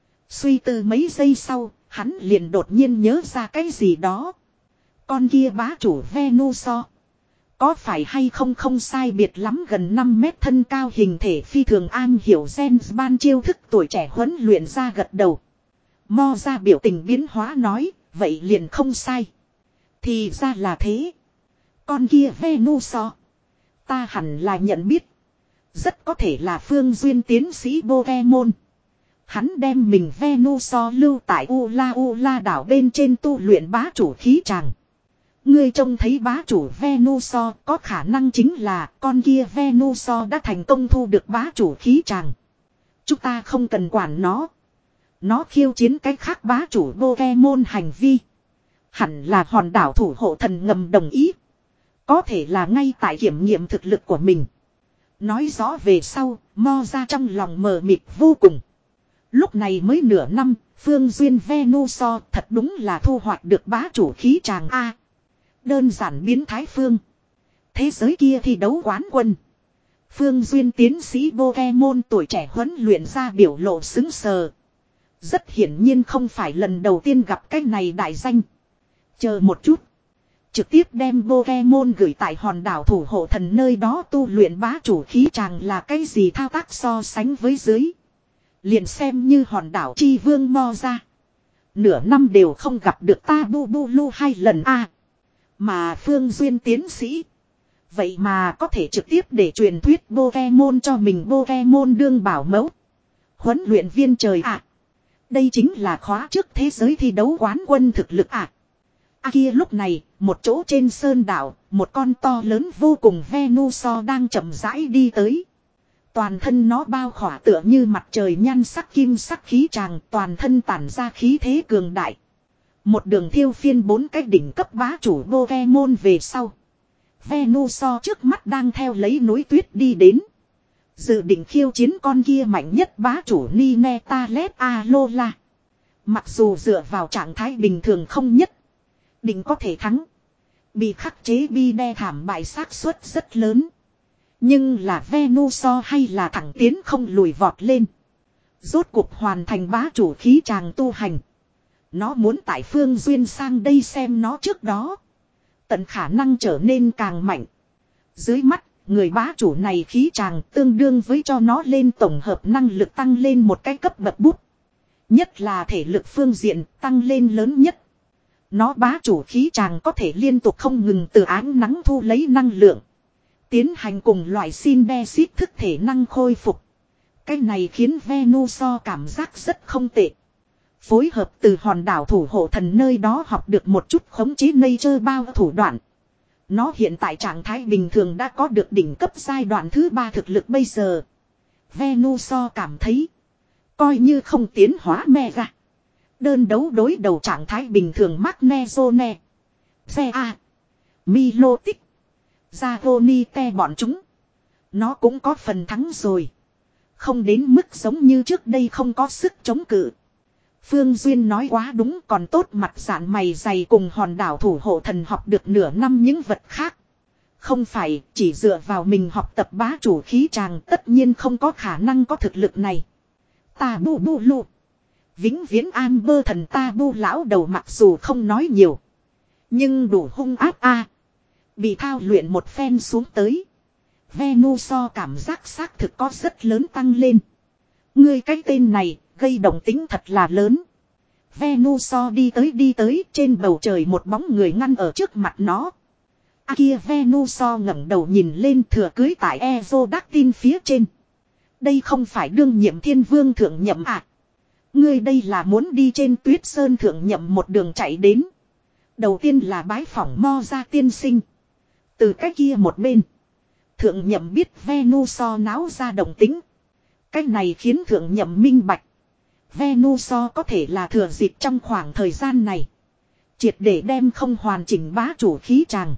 Suy tư mấy giây sau, hắn liền đột nhiên nhớ ra cái gì đó. Con kia bá chủ Venusaur. Có phải hay không không sai biệt lắm gần năm mét thân cao hình thể phi thường an hiểu gen ban chiêu thức tuổi trẻ huấn luyện ra gật đầu. Mo ra biểu tình biến hóa nói, vậy liền không sai. Thì ra là thế. Con kia Venusaur. Ta hẳn là nhận biết. Rất có thể là Phương Duyên tiến sĩ Pokemon. Hắn đem mình Venusaur lưu tại Ula Ula đảo bên trên tu luyện bá chủ khí tràng. Ngươi trông thấy bá chủ Venusaur có khả năng chính là con kia Venusaur đã thành công thu được bá chủ khí tràng. Chúng ta không cần quản nó. Nó khiêu chiến cái khác bá chủ Pokemon hành vi. Hẳn là hòn đảo thủ hộ thần ngầm đồng ý. Có thể là ngay tại kiểm nghiệm thực lực của mình. Nói rõ về sau, Mo ra trong lòng mờ mịt vô cùng. Lúc này mới nửa năm, Phương Duyên Venusaur thật đúng là thu hoạch được bá chủ khí tràng A. Đơn giản biến thái phương. thế giới kia thi đấu quán quân. Phương Duyên tiến sĩ Pokemon tuổi trẻ huấn luyện ra biểu lộ xứng sờ. Rất hiển nhiên không phải lần đầu tiên gặp cái này đại danh. Chờ một chút. Trực tiếp đem Pokemon gửi tại hòn đảo thủ hộ thần nơi đó tu luyện bá chủ khí chàng là cái gì thao tác so sánh với dưới. Liền xem như hòn đảo chi vương mo ra. Nửa năm đều không gặp được ta bu bu lu hai lần a à. Mà Phương Duyên tiến sĩ. Vậy mà có thể trực tiếp để truyền thuyết Pokemon cho mình Pokemon đương bảo mẫu. Huấn luyện viên trời ạ. À. Đây chính là khóa trước thế giới thi đấu quán quân thực lực ạ. À. À kia lúc này, một chỗ trên sơn đảo, một con to lớn vô cùng Venusaur đang chậm rãi đi tới. Toàn thân nó bao khỏa tựa như mặt trời nhan sắc kim sắc khí tràng, toàn thân tản ra khí thế cường đại. Một đường thiêu phiên bốn cái đỉnh cấp bá chủ Pokemon về sau. Venusaur trước mắt đang theo lấy núi tuyết đi đến. Dự định khiêu chiến con kia mạnh nhất bá chủ Ninetalet Alola. Mặc dù dựa vào trạng thái bình thường không nhất định có thể thắng. Bị khắc chế bi đe thảm bại xác suất rất lớn. Nhưng là Venusaur hay là thẳng tiến không lùi vọt lên. Rốt cuộc hoàn thành bá chủ khí tràng tu hành. Nó muốn tại Phương Duyên sang đây xem nó trước đó. Tận khả năng trở nên càng mạnh. Dưới mắt, người bá chủ này khí tràng tương đương với cho nó lên tổng hợp năng lực tăng lên một cái cấp bậc bút. Nhất là thể lực phương diện tăng lên lớn nhất. Nó bá chủ khí tràng có thể liên tục không ngừng từ ánh nắng thu lấy năng lượng. Tiến hành cùng loại Syndesit thức thể năng khôi phục. Cái này khiến Venusaur cảm giác rất không tệ. Phối hợp từ hòn đảo thủ hộ thần nơi đó học được một chút khống chế nature bao thủ đoạn. Nó hiện tại trạng thái bình thường đã có được đỉnh cấp giai đoạn thứ ba thực lực bây giờ. Venusaur cảm thấy. Coi như không tiến hóa mega. Đơn đấu đối đầu trạng thái bình thường Magnezone. Xe A. Milotic. Zagonite bọn chúng. Nó cũng có phần thắng rồi. Không đến mức giống như trước đây không có sức chống cự. Phương Duyên nói quá đúng còn tốt mặt dạn mày dày cùng hòn đảo thủ hộ thần học được nửa năm những vật khác. Không phải chỉ dựa vào mình học tập bá chủ khí tràng tất nhiên không có khả năng có thực lực này. Ta bu bu lu. Vĩnh viễn an bơ thần ta bu lão đầu mặc dù không nói nhiều. Nhưng đủ hung áp a. Bị thao luyện một phen xuống tới. Venusaur cảm giác xác thực có rất lớn tăng lên. Ngươi cái tên này gây động tính thật là lớn. Venusaur đi tới đi tới trên bầu trời một bóng người ngăn ở trước mặt nó. À kia Venusaur ngẩng đầu nhìn lên thừa cưới tại Aerodactyl phía trên. Đây không phải đương nhiệm thiên vương thượng nhậm à. Ngươi đây là muốn đi trên tuyết sơn thượng nhậm một đường chạy đến. Đầu tiên là bái phỏng mo ra tiên sinh. Từ cái kia một bên. Thượng nhậm biết Venusaur náo ra động tính. Cái này khiến thượng nhậm minh bạch. Venusaur có thể là thừa dịp trong khoảng thời gian này. Triệt để đem không hoàn chỉnh bá chủ khí tràng.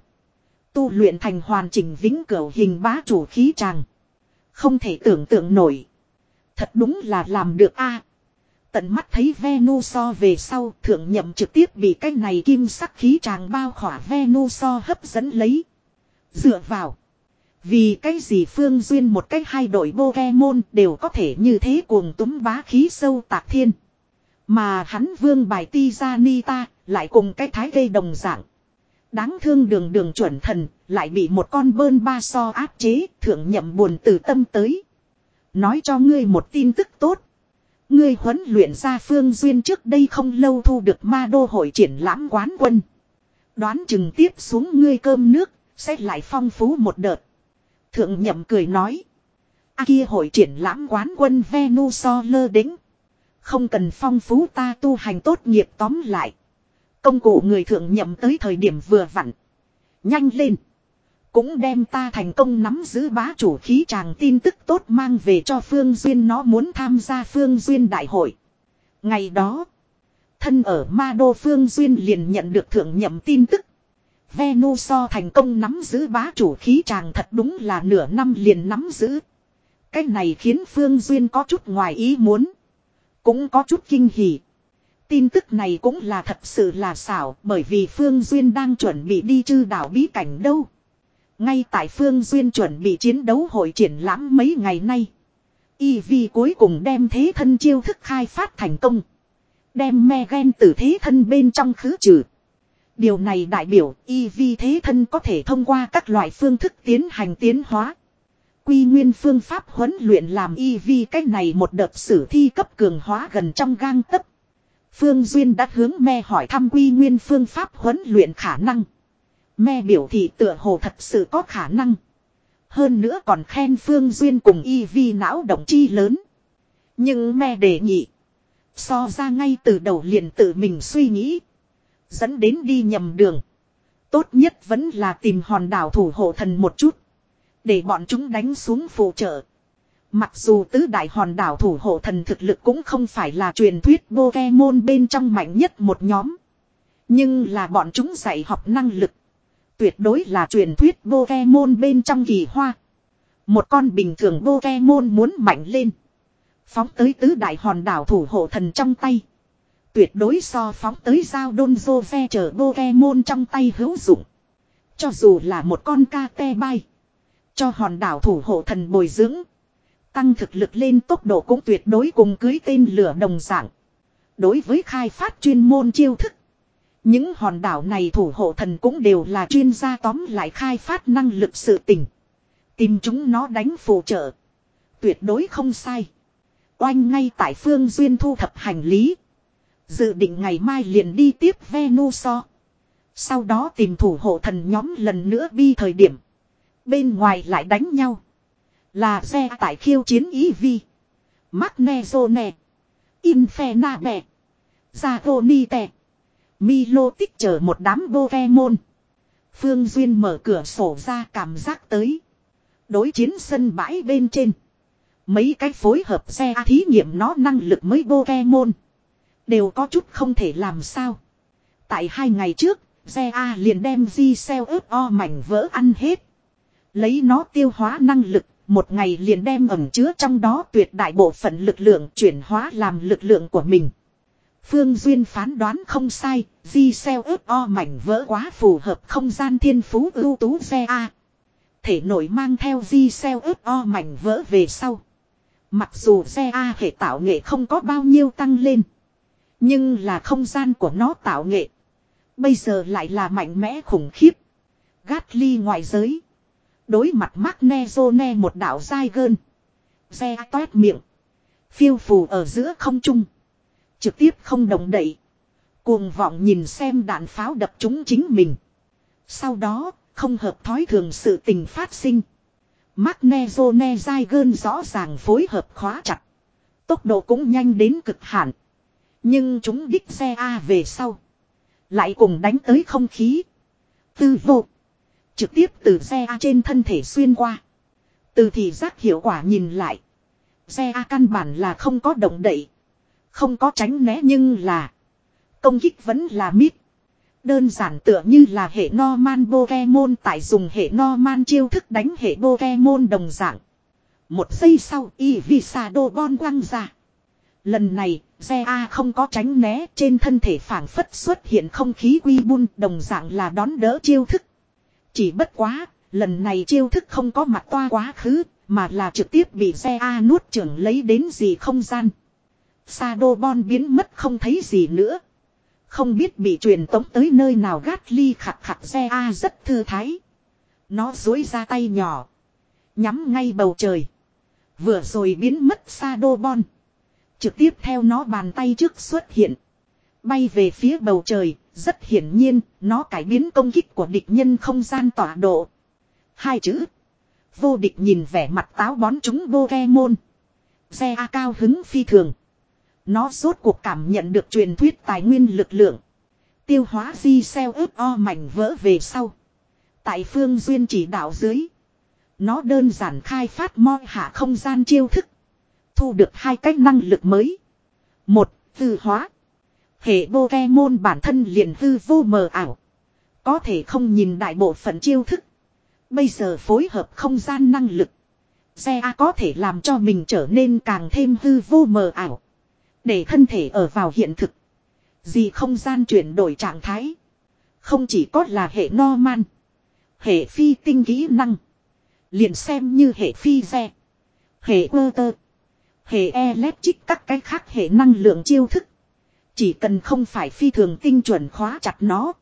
Tu luyện thành hoàn chỉnh vĩnh cửu hình bá chủ khí tràng. Không thể tưởng tượng nổi. Thật đúng là làm được a. À, tận mắt thấy Venusaur về sau thượng nhậm trực tiếp bị cái này kim sắc khí tràng bao khỏa Venusaur hấp dẫn lấy. Dựa vào. Vì cái gì Phương Duyên một cách hai đội Pokemon đều có thể như thế cuồng túm bá khí sâu tạc thiên. Mà hắn vương bài Tizanita lại cùng cái thái gây đồng dạng. Đáng thương đường đường chuẩn thần lại bị một con bơn ba so áp chế thượng nhậm buồn từ tâm tới. Nói cho ngươi một tin tức tốt. Ngươi huấn luyện ra Phương Duyên trước đây không lâu thu được ma đô hội triển lãm quán quân. Đoán chừng tiếp xuống ngươi cơm nước sẽ lại phong phú một đợt. Thượng nhậm cười nói. A kia hội triển lãm quán quân Venusaur lơ đĩnh. Không cần phong phú ta tu hành tốt nghiệp tóm lại. Công cụ người thượng nhậm tới thời điểm vừa vặn. Nhanh lên. Cũng đem ta thành công nắm giữ bá chủ khí tràng tin tức tốt mang về cho Phương Duyên nó muốn tham gia Phương Duyên đại hội. Ngày đó. Thân ở ma đô Phương Duyên liền nhận được thượng nhậm tin tức. Venusaur thành công nắm giữ bá chủ khí tràng thật đúng là nửa năm liền nắm giữ. Cái này khiến Phương Duyên có chút ngoài ý muốn. Cũng có chút kinh hỉ. Tin tức này cũng là thật sự là xảo bởi vì Phương Duyên đang chuẩn bị đi chư đảo bí cảnh đâu. Ngay tại Phương Duyên chuẩn bị chiến đấu hội triển lãm mấy ngày nay. Eevee cuối cùng đem thế thân chiêu thức khai phát thành công. Đem Megan từ thế thân bên trong khứ trừ. Điều này đại biểu Eevee thế thân có thể thông qua các loại phương thức tiến hành tiến hóa. Quy nguyên phương pháp huấn luyện làm Eevee cách này một đợt sử thi cấp cường hóa gần trong gang tấc. Phương Duyên đã hướng Me hỏi thăm quy nguyên phương pháp huấn luyện khả năng. Me biểu thị tựa hồ thật sự có khả năng. Hơn nữa còn khen Phương Duyên cùng Eevee não động chi lớn. Nhưng Me đề nghị. So ra ngay từ đầu liền tự mình suy nghĩ. Dẫn đến đi nhầm đường. Tốt nhất vẫn là tìm hòn đảo thủ hộ thần một chút. Để bọn chúng đánh xuống phụ trợ. Mặc dù tứ đại hòn đảo thủ hộ thần thực lực cũng không phải là truyền thuyết Pokemon bên trong mạnh nhất một nhóm. Nhưng là bọn chúng dạy học năng lực. Tuyệt đối là truyền thuyết Pokemon bên trong kỳ hoa. Một con bình thường Pokemon muốn mạnh lên. Phóng tới tứ đại hòn đảo thủ hộ thần trong tay. Tuyệt đối so phóng tới giao đôn dô ve chờ Pokemon trong tay hữu dụng. Cho dù là một con ca te bay. Cho hòn đảo thủ hộ thần bồi dưỡng. Tăng thực lực lên tốc độ cũng tuyệt đối cùng cưới tên lửa đồng dạng. Đối với khai phát chuyên môn chiêu thức. Những hòn đảo này thủ hộ thần cũng đều là chuyên gia tóm lại khai phát năng lực sự tình. Tìm chúng nó đánh phụ trợ. Tuyệt đối không sai. Oanh ngay tại Phương Duyên thu thập hành lý. Dự định ngày mai liền đi tiếp Venusaur. Sau đó tìm thủ hộ thần nhóm lần nữa bi thời điểm. Bên ngoài lại đánh nhau. Là xe tại khiêu chiến Eevee. Magnezone. Infernape. Zagonite. Milotic chờ một đám Pokemon. Phương Duyên mở cửa sổ ra cảm giác tới. Đối chiến sân bãi bên trên. Mấy cái phối hợp xe thí nghiệm nó năng lực mới Pokemon. Đều có chút không thể làm sao. Tại hai ngày trước, xe A liền đem Di-Cell ướp o mảnh vỡ ăn hết. Lấy nó tiêu hóa năng lực, một ngày liền đem ẩn chứa trong đó tuyệt đại bộ phận lực lượng chuyển hóa làm lực lượng của mình. Phương Duyên phán đoán không sai, Di-Cell ướp o mảnh vỡ quá phù hợp không gian thiên phú ưu tú xe A. Thể nội mang theo Di-Cell ướp o mảnh vỡ về sau. Mặc dù xe A hệ tạo nghệ không có bao nhiêu tăng lên. Nhưng là không gian của nó tạo nghệ. Bây giờ lại là mạnh mẽ khủng khiếp. Gatly ngoại giới. Đối mặt Magnezone một đạo dai gơn. Xe toét miệng. Phiêu phù ở giữa không trung. Trực tiếp không động đậy. Cuồng vọng nhìn xem đạn pháo đập trúng chính mình. Sau đó, không hợp thói thường sự tình phát sinh. Magnezone dai gơn rõ ràng phối hợp khóa chặt. Tốc độ cũng nhanh đến cực hạn. Nhưng chúng đích xe A về sau. Lại cùng đánh tới không khí. Tư vô. Trực tiếp từ xe A trên thân thể xuyên qua. Từ thị giác hiệu quả nhìn lại. Xe A căn bản là không có động đậy. Không có tránh né nhưng là. Công kích vẫn là mít. Đơn giản tựa như là hệ Norman Pokemon tại dùng hệ Norman chiêu thức đánh hệ Pokemon đồng dạng. Một giây sau Eevee Shadow Ball quăng ra. Lần này, xe A không có tránh né trên thân thể phảng phất xuất hiện không khí quy bun đồng dạng là đón đỡ chiêu thức. Chỉ bất quá, lần này chiêu thức không có mặt toa quá khứ, mà là trực tiếp bị xe A nuốt chửng lấy đến gì không gian. Shadow Ball biến mất không thấy gì nữa. Không biết bị truyền tống tới nơi nào Gatly khặt khặt xe A rất thư thái. Nó duỗi ra tay nhỏ. Nhắm ngay bầu trời. Vừa rồi biến mất Shadow Ball. Trực tiếp theo nó bàn tay trước xuất hiện. Bay về phía bầu trời, rất hiển nhiên, nó cải biến công kích của địch nhân không gian tọa độ. Hai chữ. Vô địch nhìn vẻ mặt táo bón chúng Pokemon. Xe A cao hứng phi thường. Nó rốt cuộc cảm nhận được truyền thuyết tài nguyên lực lượng. Tiêu hóa Di-Cell ướp o mảnh vỡ về sau. Tại Phương Duyên chỉ đạo dưới. Nó đơn giản khai phát moi hạ không gian chiêu thức. Thu được hai cách năng lực mới. Một, hư hóa. Hệ Pokemon bản thân liền hư vô mờ ảo. Có thể không nhìn đại bộ phận chiêu thức. Bây giờ phối hợp không gian năng lực. Xe A có thể làm cho mình trở nên càng thêm hư vô mờ ảo. Để thân thể ở vào hiện thực. Gì không gian chuyển đổi trạng thái. Không chỉ có là hệ Norman. Hệ phi tinh kỹ năng. Liền xem như hệ phi xe. Hệ ơ tơ. Hệ electric các cái khác hệ năng lượng chiêu thức. Chỉ cần không phải phi thường tinh chuẩn khóa chặt nó.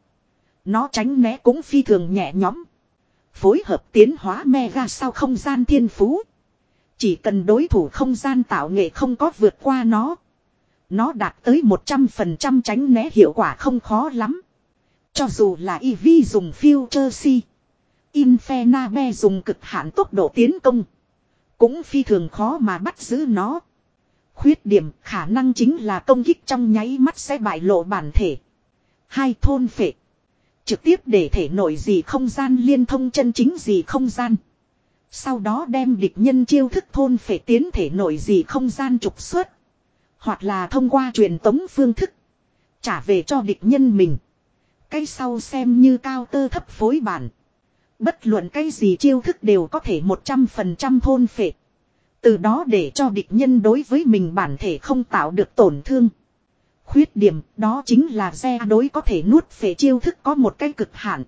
Nó tránh né cũng phi thường nhẹ nhõm. Phối hợp tiến hóa mega sau không gian thiên phú. Chỉ cần đối thủ không gian tạo nghệ không có vượt qua nó. Nó đạt tới một trăm phần trăm tránh né hiệu quả không khó lắm. Cho dù là Eevee dùng Future C. Infernape dùng cực hạn tốc độ tiến công. Cũng phi thường khó mà bắt giữ nó. Khuyết điểm khả năng chính là công kích trong nháy mắt sẽ bại lộ bản thể. Hai thôn phệ. Trực tiếp để thể nội gì không gian liên thông chân chính gì không gian. Sau đó đem địch nhân chiêu thức thôn phệ tiến thể nội gì không gian trục xuất. Hoặc là thông qua truyền tống phương thức. Trả về cho địch nhân mình. Cái sau xem như cao tơ thấp phối bản. Bất luận cái gì chiêu thức đều có thể một trăm phần trăm thôn phệ. Từ đó để cho địch nhân đối với mình bản thể không tạo được tổn thương. Khuyết điểm đó chính là Ze đối có thể nuốt phệ chiêu thức có một cái cực hạn.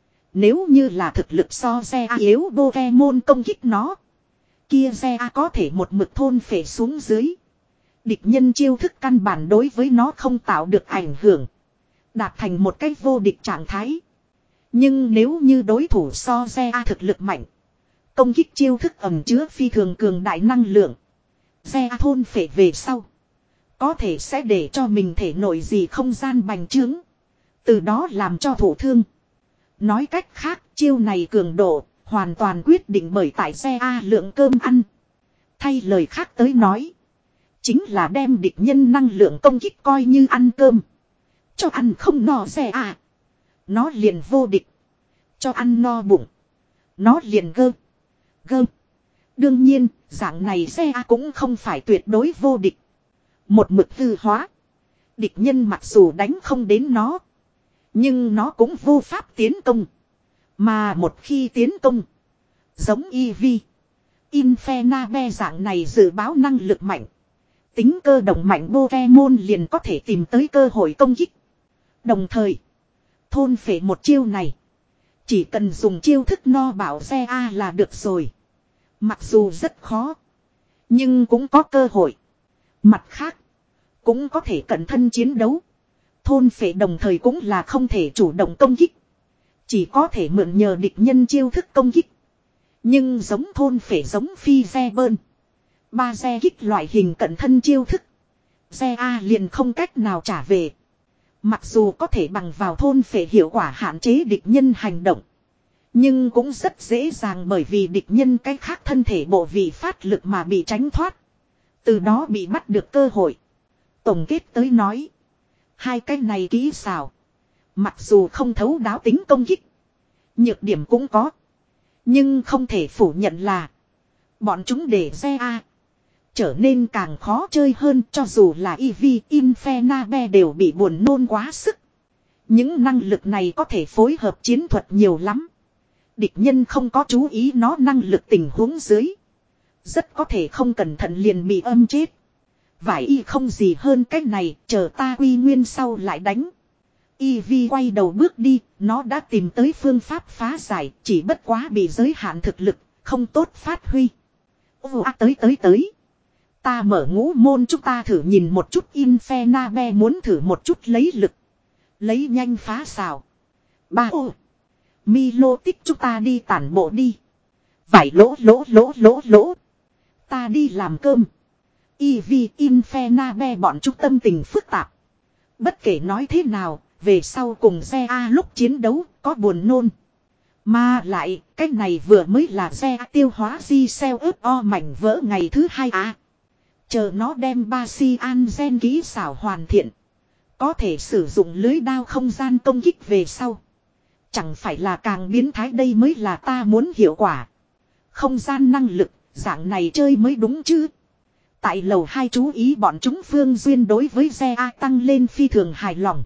Nếu như là thực lực so Ze yếu Pokemon công kích nó. Kia Ze có thể một mực thôn phệ xuống dưới. Địch nhân chiêu thức căn bản đối với nó không tạo được ảnh hưởng. Đạt thành một cái vô địch trạng thái. Nhưng nếu như đối thủ so Ze thực lực mạnh. Công kích chiêu thức ẩn chứa phi thường cường đại năng lượng. Ze thôn phệ về sau. Có thể sẽ để cho mình thể nổi gì không gian bành trướng. Từ đó làm cho thổ thương. Nói cách khác chiêu này cường độ hoàn toàn quyết định bởi tại Ze lượng cơm ăn. Thay lời khác tới nói. Chính là đem địch nhân năng lượng công kích coi như ăn cơm. Cho ăn không no Ze. Nó liền vô địch. Cho ăn no bụng. Nó liền gơ. Gơ. Đương nhiên, dạng này Ze cũng không phải tuyệt đối vô địch. Một mực hư hóa. Địch nhân mặc dù đánh không đến nó. Nhưng nó cũng vô pháp tiến công. Mà một khi tiến công. Giống Eevee. Infernape dạng này dự báo năng lực mạnh. Tính cơ động mạnh Pokemon liền có thể tìm tới cơ hội công kích. Đồng thời. Thôn phệ một chiêu này. Chỉ cần dùng chiêu thức no bảo Ze là được rồi. Mặc dù rất khó. Nhưng cũng có cơ hội. Mặt khác. Cũng có thể cẩn thân chiến đấu. Thôn phệ đồng thời cũng là không thể chủ động công kích. Chỉ có thể mượn nhờ địch nhân chiêu thức công kích. Nhưng giống thôn phệ giống phi xe bơn. Ba xe kích loại hình cẩn thân chiêu thức. Ze liền không cách nào trả về. Mặc dù có thể bằng vào thôn phệ hiệu quả hạn chế địch nhân hành động. Nhưng cũng rất dễ dàng bởi vì địch nhân cái khác thân thể bộ vị phát lực mà bị tránh thoát. Từ đó bị bắt được cơ hội. Tổng kết tới nói. Hai cái này kỹ xảo. Mặc dù không thấu đáo tính công kích. Nhược điểm cũng có. Nhưng không thể phủ nhận là. Bọn chúng để Ze trở nên càng khó chơi hơn cho dù là Eevee, Infernape đều bị buồn nôn quá sức. Những năng lực này có thể phối hợp chiến thuật nhiều lắm. Địch nhân không có chú ý nó năng lực tình huống dưới. Rất có thể không cẩn thận liền bị âm chết. Vải y không gì hơn cách này, chờ ta quy nguyên sau lại đánh. Eevee quay đầu bước đi, nó đã tìm tới phương pháp phá giải, chỉ bất quá bị giới hạn thực lực, không tốt phát huy. Ồ à, tới tới tới. Ta mở ngũ môn chúng ta thử nhìn một chút Infernape muốn thử một chút lấy lực. Lấy nhanh phá xào. Ba ô. Milo tích chúng ta đi tản bộ đi. Vải lỗ lỗ lỗ lỗ lỗ. Ta đi làm cơm. Eevee, Infernape bọn chúng tâm tình phức tạp. Bất kể nói thế nào, về sau cùng Ze lúc chiến đấu có buồn nôn. Mà lại, cái này vừa mới là Ze tiêu hóa di xeo ớt o mảnh vỡ ngày thứ hai à. Chờ nó đem ba si an gen kỹ xảo hoàn thiện. Có thể sử dụng lưới đao không gian công kích về sau. Chẳng phải là càng biến thái đây mới là ta muốn hiệu quả. Không gian năng lực, dạng này chơi mới đúng chứ. Tại lầu hai chú ý bọn chúng Phương Duyên đối với Ze tăng lên phi thường hài lòng.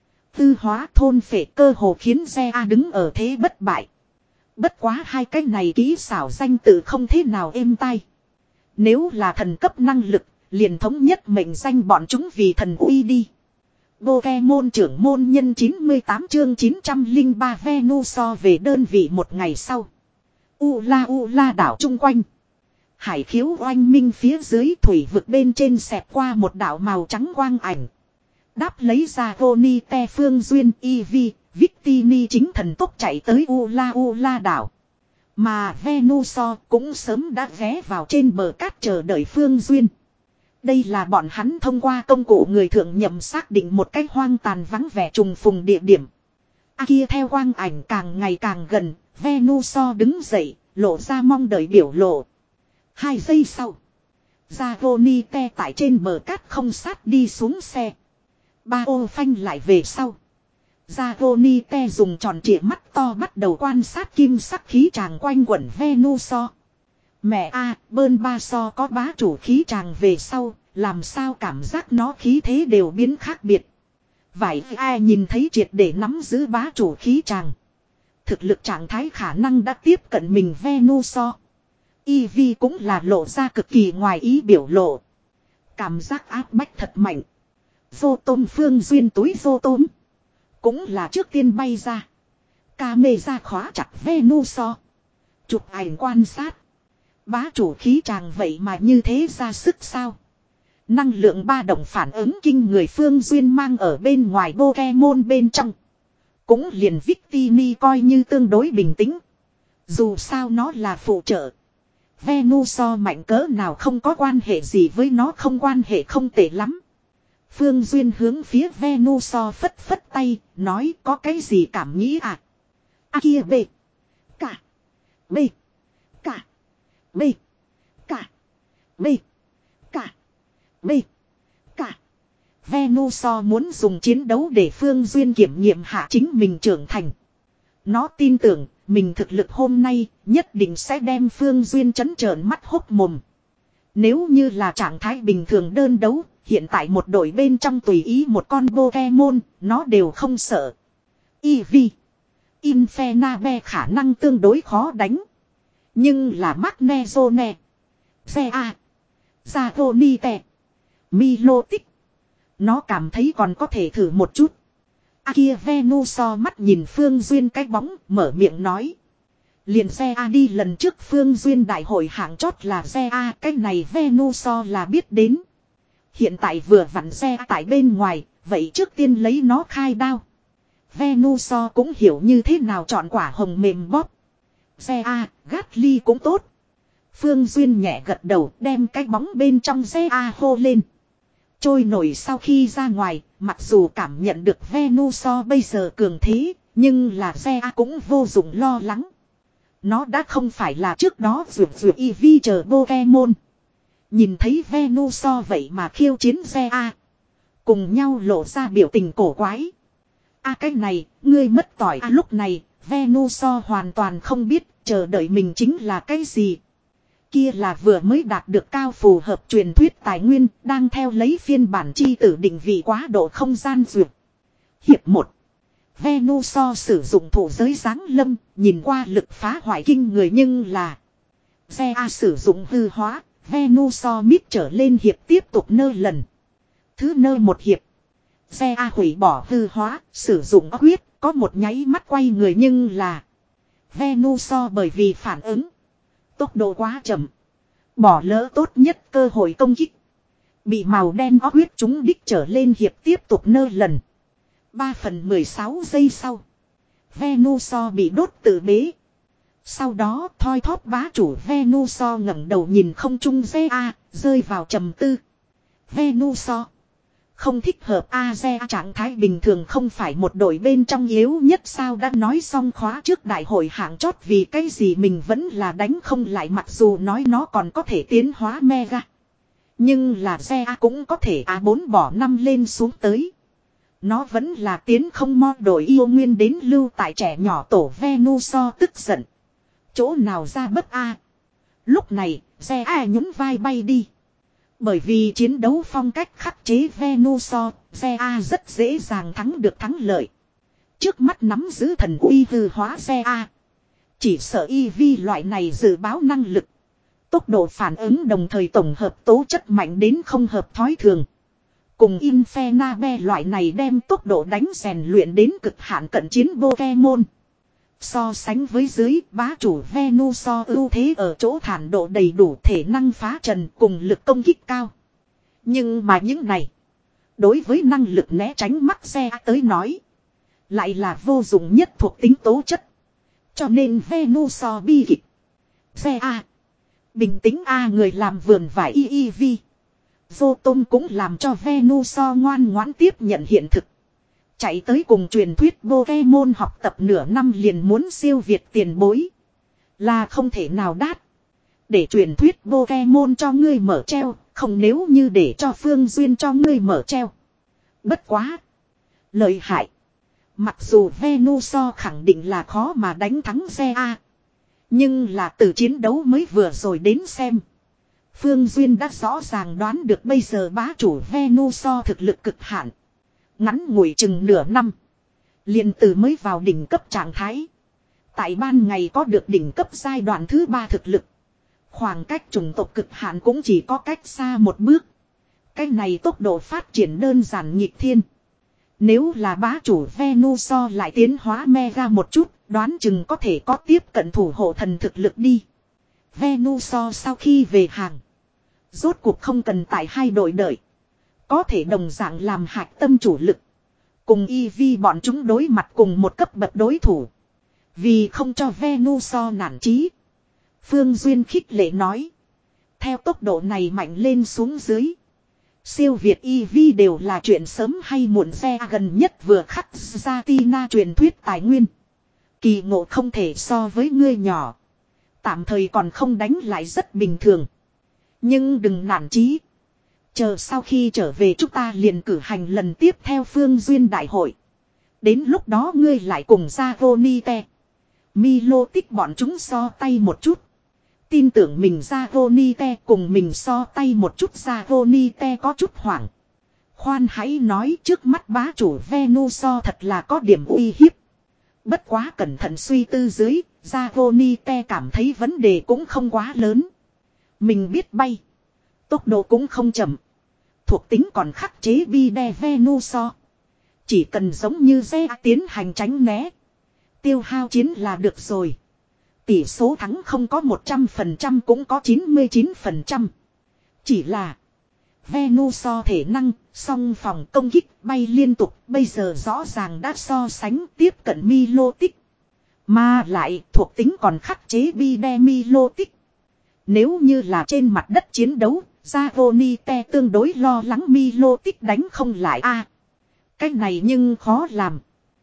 Tư hóa thôn phệ cơ hồ khiến Ze đứng ở thế bất bại. Bất quá hai cái này kỹ xảo danh tự không thế nào êm tai. Nếu là thần cấp năng lực, liền thống nhất mệnh danh bọn chúng vì thần uy đi. Pokemon trưởng môn nhân chín mươi tám chương chín trăm lẻ ba Venusaur về đơn vị một ngày sau. Ula Ula đảo chung quanh. Hải khiếu oanh minh phía dưới thủy vực bên trên xẹt qua một đảo màu trắng quang ảnh. Đáp lấy ra Voni Te Phương Duyên Eevee, Victini chính thần tốc chạy tới Ula Ula đảo. Mà Venusaur cũng sớm đã ghé vào trên bờ cát chờ đợi Phương Duyên. Đây là bọn hắn thông qua công cụ người thượng nhậm xác định một cách hoang tàn vắng vẻ trùng phùng địa điểm. A kia theo quang ảnh càng ngày càng gần, Venusaur đứng dậy, lộ ra mong đợi biểu lộ. Hai giây sau, Zagonite tại trên bờ cát không sát đi xuống xe. Ba ô phanh lại về sau. Zagonite dùng tròn trịa mắt to bắt đầu quan sát kim sắc khí tràng quanh quẩn Venusaur. Mẹ a, à, bơn ba so có bá chủ khí tràng về sau, làm sao cảm giác nó khí thế đều biến khác biệt. Vậy ai nhìn thấy triệt để nắm giữ bá chủ khí tràng. Thực lực trạng thái khả năng đã tiếp cận mình Venusaur. Eevee cũng là lộ ra cực kỳ ngoài ý biểu lộ. Cảm giác áp bách thật mạnh. Vô tôm Phương Duyên túi vô tôm. Cũng là trước tiên bay ra. Camera khóa chặt Venusaur. Chụp ảnh quan sát. Bá chủ khí tràng vậy mà như thế ra sức sao. Năng lượng ba động phản ứng kinh người Phương Duyên mang ở bên ngoài Pokemon bên trong. Cũng liền Victini coi như tương đối bình tĩnh. Dù sao nó là phụ trợ. Venusaur mạnh cỡ nào không có quan hệ gì với nó, không quan hệ không tệ lắm. Phương Duyên hướng phía Venusaur phất phất tay, nói có cái gì cảm nghĩ à? A kia B. Cả. B. Cả. B. Cả. B. Cả. B. Cả. Venusaur muốn dùng chiến đấu để Phương Duyên kiểm nghiệm hạ chính mình trưởng thành. Nó tin tưởng mình thực lực hôm nay nhất định sẽ đem Phương Duyên trấn trợn mắt hốc mồm. Nếu như là trạng thái bình thường đơn đấu, hiện tại một đội bên trong tùy ý một con Pokemon, nó đều không sợ. Eevee, Infernape khả năng tương đối khó đánh. Nhưng là Magnezone, Zea, Zagonite, Milotic. Nó cảm thấy còn có thể thử một chút. A kia Venusaur mắt nhìn Phương Duyên cái bóng, mở miệng nói. Liền Zea đi lần trước Phương Duyên đại hội hạng chót là Zea, cái này Venusaur là biết đến. Hiện tại vừa vặn Zea tại bên ngoài, vậy trước tiên lấy nó khai đao. Venusaur cũng hiểu như thế nào chọn quả hồng mềm bóp. Zea, Gatly cũng tốt. Phương Duyên nhẹ gật đầu đem cái bóng bên trong Zea hô lên. Trôi nổi sau khi ra ngoài, mặc dù cảm nhận được Venusaur bây giờ cường thế, nhưng là Zea cũng vô dụng lo lắng. Nó đã không phải là trước đó rượu rượu Eevee chờ Pokemon. Nhìn thấy Venusaur vậy mà khiêu chiến Zea. Cùng nhau lộ ra biểu tình cổ quái. A à, cái này, ngươi mất tỏi à, lúc này, Venusaur hoàn toàn không biết chờ đợi mình chính là cái gì. Kia là vừa mới đạt được cao phù hợp truyền thuyết tài nguyên, đang theo lấy phiên bản chi tử định vị quá độ không gian duyệt. Hiệp một. Venusaur sử dụng thủ giới giáng lâm, nhìn qua lực phá hoại kinh người nhưng là Zea sử dụng hư hóa, Venusaur mít trở lên hiệp tiếp tục nơ lần. Thứ nơ một hiệp. Zea hủy bỏ hư hóa, sử dụng huyết, có một nháy mắt quay người nhưng là Venusaur bởi vì phản ứng tốc độ quá chậm, bỏ lỡ tốt nhất cơ hội công kích. Bị màu đen óc huyết trúng đích trở lên hiệp tiếp tục nơ lần. ba phần mười sáu giây sau. Venusaur bị đốt tự bế. Sau đó thoi thóp bá chủ Venusaur ngẩng đầu nhìn không trung Zea, rơi vào trầm tư. Venusaur. Không thích hợp a Zea trạng thái bình thường không phải một đội bên trong yếu nhất sao đã nói xong khóa trước đại hội hạng chót vì cái gì mình vẫn là đánh không lại mặc dù nói nó còn có thể tiến hóa Mega. Nhưng là Zea cũng có thể a bốn bỏ năm lên xuống tới. Nó vẫn là tiến không mo đổi yêu nguyên đến lưu tại trẻ nhỏ tổ Venusaur tức giận. Chỗ nào ra bất a. Lúc này, Zea nhún vai bay đi. Bởi vì chiến đấu phong cách khắc chế Venusaur, Zea rất dễ dàng thắng được thắng lợi. Trước mắt nắm giữ thần uy hư hóa Zea. Chỉ sợ Eevee loại này dự báo năng lực. Tốc độ phản ứng đồng thời tổng hợp tố chất mạnh đến không hợp thói thường. Cùng Infernape loại này đem tốc độ đánh rèn luyện đến cực hạn cận chiến Pokemon. So sánh với dưới, bá chủ Venusaur ưu thế ở chỗ thản độ đầy đủ, thể năng phá trần cùng lực công kích cao. Nhưng mà những này, đối với năng lực né tránh mắc xe tới nói, lại là vô dụng nhất thuộc tính tố chất. Cho nên Venusaur bi kịch. Xe A. Bình tĩnh A người làm vườn vải i i vi. Vô Tôm cũng làm cho Venusaur ngoan ngoãn tiếp nhận hiện thực. Chạy tới cùng truyền thuyết Pokemon học tập nửa năm liền muốn siêu việt tiền bối. Là không thể nào đát. Để truyền thuyết Pokemon cho ngươi mở treo, không nếu như để cho Phương Duyên cho ngươi mở treo. Bất quá. Lợi hại. Mặc dù Venusaur khẳng định là khó mà đánh thắng xe A. Nhưng là từ chiến đấu mới vừa rồi đến xem. Phương Duyên đã rõ ràng đoán được bây giờ bá chủ Venusaur thực lực cực hạn. Ngắn ngủi chừng nửa năm. Liền từ mới vào đỉnh cấp trạng thái. Tại ban ngày có được đỉnh cấp giai đoạn thứ ba thực lực. Khoảng cách chủng tộc cực hạn cũng chỉ có cách xa một bước. Cái này tốc độ phát triển đơn giản nghịch thiên. Nếu là bá chủ Venusaur lại tiến hóa mega một chút, đoán chừng có thể có tiếp cận thủ hộ thần thực lực đi. Venusaur sau khi về hàng, rốt cuộc không cần tại hai đội đợi. Có thể đồng dạng làm hạch tâm chủ lực. Cùng Eevee bọn chúng đối mặt cùng một cấp bậc đối thủ. Vì không cho Venusaur nản chí, Phương Duyên khích lệ nói. Theo tốc độ này mạnh lên xuống dưới, siêu việt Eevee đều là chuyện sớm hay muộn. Xe gần nhất vừa khắc ra Tina truyền thuyết tài nguyên. Kỳ ngộ không thể so với ngươi nhỏ. Tạm thời còn không đánh lại rất bình thường. Nhưng đừng nản chí. Chờ sau khi trở về chúng ta liền cử hành lần tiếp theo Phương Duyên đại hội. Đến lúc đó ngươi lại cùng Zagonite, Milotic bọn chúng so tay một chút. Tin tưởng mình Zagonite cùng mình so tay một chút. Zagonite có chút hoảng. Khoan hãy nói, trước mắt bá chủ Venusaur thật là có điểm uy hiếp. Bất quá cẩn thận suy tư dưới, Zagonite cảm thấy vấn đề cũng không quá lớn. Mình biết bay, tốc độ cũng không chậm, thuộc tính còn khắc chế bi đe Venusaur. Chỉ cần giống như xe tiến hành tránh né, tiêu hao chiến là được rồi. Tỷ số thắng không có một trăm phần trăm cũng có chín mươi chín phần trăm. Chỉ là Venusaur thể năng, song phòng công kích, bay liên tục, bây giờ rõ ràng đã so sánh tiếp cận Milotic. Mà lại thuộc tính còn khắc chế bi đe Milotic. Nếu như là trên mặt đất chiến đấu, Zagonite tương đối lo lắng Milotic đánh không lại a. À, cái này nhưng khó làm.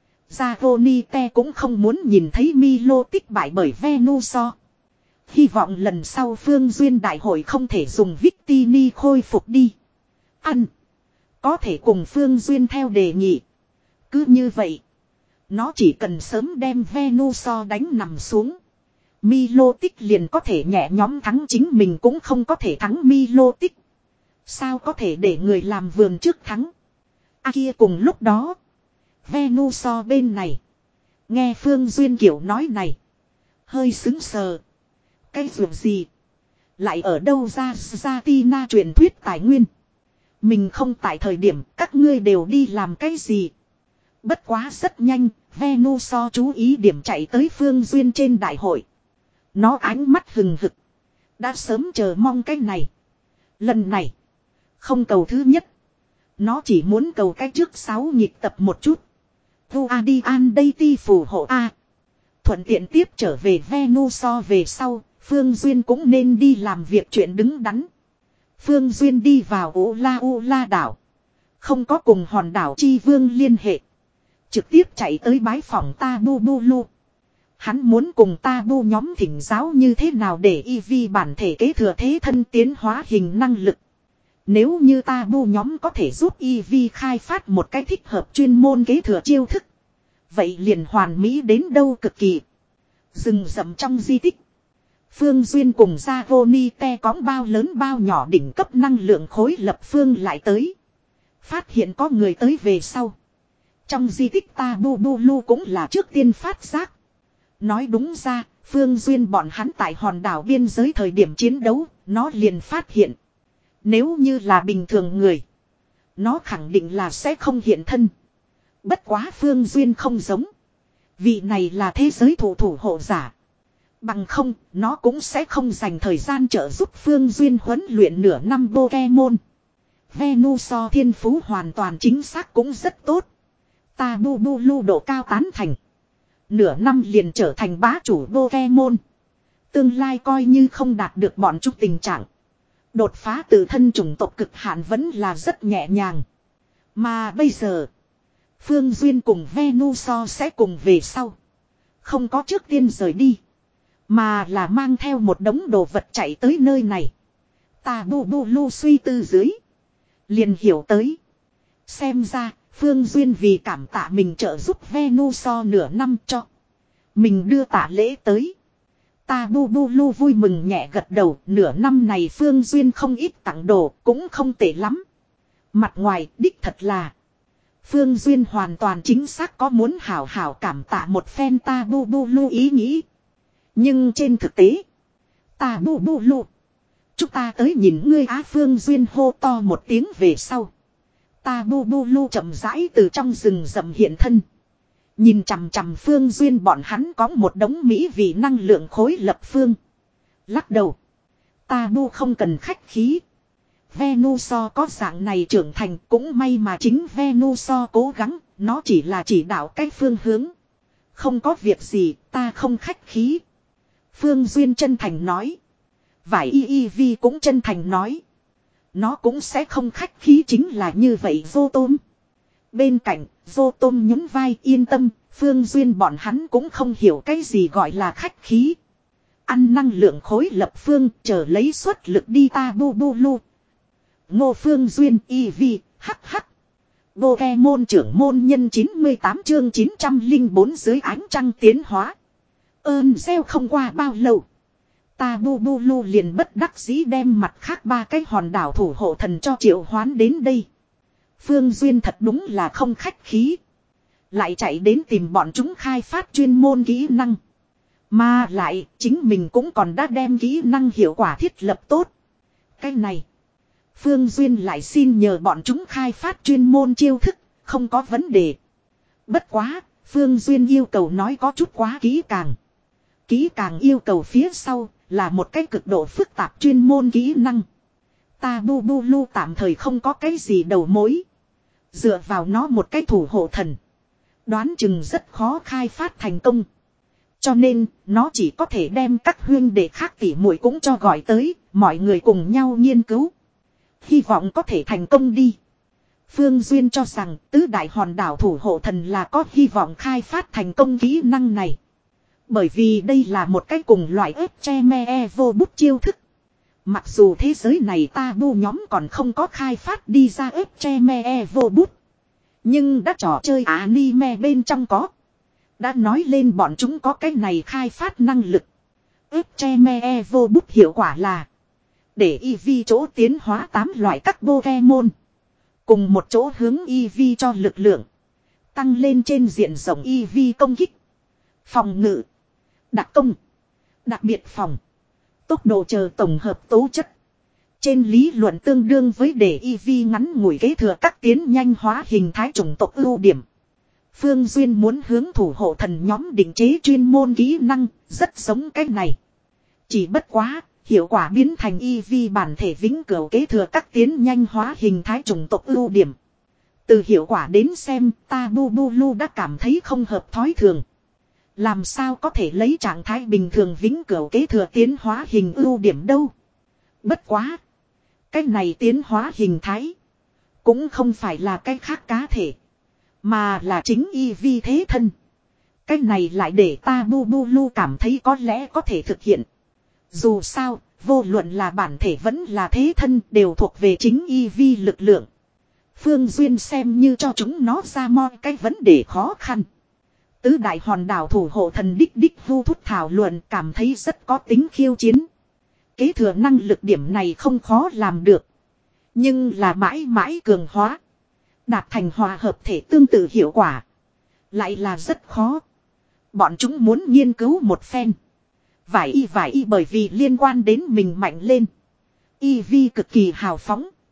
Zagonite cũng không muốn nhìn thấy Milotic bại bởi Venusaur. Hy vọng lần sau Phương Duyên đại hội không thể dùng Victini khôi phục đi. Ăn. Có thể cùng Phương Duyên theo đề nghị. Cứ như vậy, nó chỉ cần sớm đem Venusaur đánh nằm xuống, Milotic liền có thể nhẹ nhóm thắng. Chính mình cũng không có thể thắng Milotic. Sao có thể để người làm vườn trước thắng. À kia cùng lúc đó, Venusaur bên này nghe Phương Duyên kiểu nói này, hơi xứng sờ. Cái ruộng gì? Lại ở đâu ra ra Tina truyền thuyết tài nguyên? Mình không tại thời điểm các ngươi đều đi làm cái gì? Bất quá rất nhanh, Venusaur chú ý điểm chạy tới Phương Duyên trên đại hội. Nó ánh mắt hừng hực, đã sớm chờ mong cái này. Lần này không cầu thứ nhất, nó chỉ muốn cầu cái trước sáu nhịp tập một chút. Thu A đi an đây ti phù hộ A. Thuận tiện tiếp trở về Venusaur về sau, Phương Duyên cũng nên đi làm việc chuyện đứng đắn. Phương Duyên đi vào Ula Ula đảo, không có cùng hòn đảo Chi Vương liên hệ, trực tiếp chạy tới bái phòng Tabu Bulu. Hắn muốn cùng Tabu nhóm thỉnh giáo như thế nào để Eevee bản thể kế thừa thế thân tiến hóa hình năng lực. Nếu như Tabu nhóm có thể giúp Eevee khai phát một cái thích hợp chuyên môn kế thừa chiêu thức, vậy liền hoàn mỹ đến đâu cực kỳ. Rừng rậm trong di tích, Phương Duyên cùng Zagonite cõng bao lớn bao nhỏ đỉnh cấp năng lượng khối lập phương lại tới. Phát hiện có người tới về sau, trong di tích Tabu Bulu cũng là trước tiên phát giác. Nói đúng ra, Phương Duyên bọn hắn tại hòn đảo biên giới thời điểm chiến đấu, nó liền phát hiện. Nếu như là bình thường người, Nó khẳng định là sẽ không hiện thân. Bất quá Phương Duyên không giống. Vị này là thế giới thủ thủ hộ giả. Bằng không, nó cũng sẽ không dành thời gian trợ giúp Phương Duyên huấn luyện nửa năm Pokemon. Venusaur thiên phú hoàn toàn chính xác cũng rất tốt. Tabubulu độ cao tán thành. Nửa năm liền trở thành bá chủ Pokemon. Tương lai coi như không đạt được bọn chúng tình trạng. Đột phá từ thân chủng tộc cực hạn vẫn là rất nhẹ nhàng. Mà bây giờ, Phương Duyên cùng Venusaur sẽ cùng về sau. Không có trước tiên rời đi. Mà là mang theo một đống đồ vật chạy tới nơi này. Tabubulu suy tư dưới. Liền hiểu tới. Xem ra, Phương Duyên vì cảm tạ mình trợ giúp Venusaur nửa năm cho. Mình đưa tạ lễ tới. Tabubulu vui mừng nhẹ gật đầu. Nửa năm này Phương Duyên không ít tặng đồ, cũng không tệ lắm. Mặt ngoài, đích thật là. Phương Duyên hoàn toàn chính xác có muốn hảo hảo cảm tạ một phen Tabubulu ý nghĩ. Nhưng trên thực tế, Tabubulu, chúng ta tới nhìn ngươi á. Phương Duyên hô to một tiếng về sau. Tabubulu chậm rãi từ trong rừng rậm hiện thân. Nhìn chằm chằm Phương Duyên bọn hắn có một đống mỹ vị năng lượng khối lập phương. Lắc đầu. Tabu không cần khách khí. Venusaur có dạng này trưởng thành cũng may mà chính Venusaur cố gắng, nó chỉ là chỉ đạo cái phương hướng. Không có việc gì, ta không khách khí. Phương Duyên chân thành nói. Vải y y vi cũng chân thành nói. Nó cũng sẽ không khách khí chính là như vậy vô tôm. Bên cạnh, vô tôm nhún vai yên tâm, Phương Duyên bọn hắn cũng không hiểu cái gì gọi là khách khí. Ăn năng lượng khối lập phương, chờ lấy suất lực đi Tabubulu. Ngô Phương Duyên y vi, hắc hắc. Pokemon trưởng môn nhân chín mươi tám chương chín trăm lẻ bốn dưới ánh trăng tiến hóa. Ơn gieo không qua bao lâu. Tabubulu liền bất đắc dĩ đem mặt khác ba cái hòn đảo thủ hộ thần cho triệu hoán đến đây. Phương Duyên thật đúng là không khách khí. Lại chạy đến tìm bọn chúng khai phát chuyên môn kỹ năng. Mà lại chính mình cũng còn đã đem kỹ năng hiệu quả thiết lập tốt. Cái này. Phương Duyên lại xin nhờ bọn chúng khai phát chuyên môn chiêu thức. Không có vấn đề. Bất quá. Phương Duyên yêu cầu nói có chút quá kỹ càng. Kỹ càng yêu cầu phía sau là một cái cực độ phức tạp chuyên môn kỹ năng. Tabubulu tạm thời không có cái gì đầu mối. Dựa vào nó một cái thủ hộ thần. Đoán chừng rất khó khai phát thành công. Cho nên nó chỉ có thể đem các huyên đệ khác tỉ muội cũng cho gọi tới. Mọi người cùng nhau nghiên cứu. Hy vọng có thể thành công đi. Phương Duyên cho rằng tứ đại hòn đảo thủ hộ thần là có hy vọng khai phát thành công kỹ năng này. Bởi vì đây là một cái cùng loại ếp che me e vô bút chiêu thức. Mặc dù thế giới này Tabu nhóm còn không có khai phát đi ra ếp che me e vô bút. Nhưng đã trò chơi anime bên trong có. Đã nói lên bọn chúng có cái này khai phát năng lực. Ếp che me e vô bút hiệu quả là. Để Eevee chỗ tiến hóa tám loại các Pokemon. Cùng một chỗ hướng Eevee cho lực lượng. Tăng lên trên diện rộng Eevee công kích. Phòng ngự. Đặc công. Đặc biệt phòng. Tốc độ chờ tổng hợp tố chất. Trên lý luận tương đương với để Eevee ngắn ngủi kế thừa các tiến nhanh hóa hình thái chủng tộc ưu điểm. Phương Duyên muốn hướng thủ hộ thần nhóm định chế chuyên môn kỹ năng, rất giống cái này. Chỉ bất quá, hiệu quả biến thành Eevee bản thể vĩnh cửu kế thừa các tiến nhanh hóa hình thái chủng tộc ưu điểm. Từ hiệu quả đến xem, Tabubulu đã cảm thấy không hợp thói thường. Làm sao có thể lấy trạng thái bình thường vĩnh cửu kế thừa tiến hóa hình ưu điểm đâu. Bất quá. Cái này tiến hóa hình thái. Cũng không phải là cái khác cá thể. Mà là chính Eevee thế thân. Cái này lại để Tabubulu cảm thấy có lẽ có thể thực hiện. Dù sao, vô luận là bản thể vẫn là thế thân đều thuộc về chính Eevee lực lượng. Phương Duyên xem như cho chúng nó ra moi cái vấn đề khó khăn. Tứ đại hòn đảo thủ hộ thần đích đích vu thúc thảo luận cảm thấy rất có tính khiêu chiến. Kế thừa năng lực điểm này không khó làm được. Nhưng là mãi mãi cường hóa. Đạt thành hòa hợp thể tương tự hiệu quả. Lại là rất khó. Bọn chúng muốn nghiên cứu một phen. Vải y vải y bởi vì liên quan đến mình mạnh lên. Eevee cực kỳ hào phóng.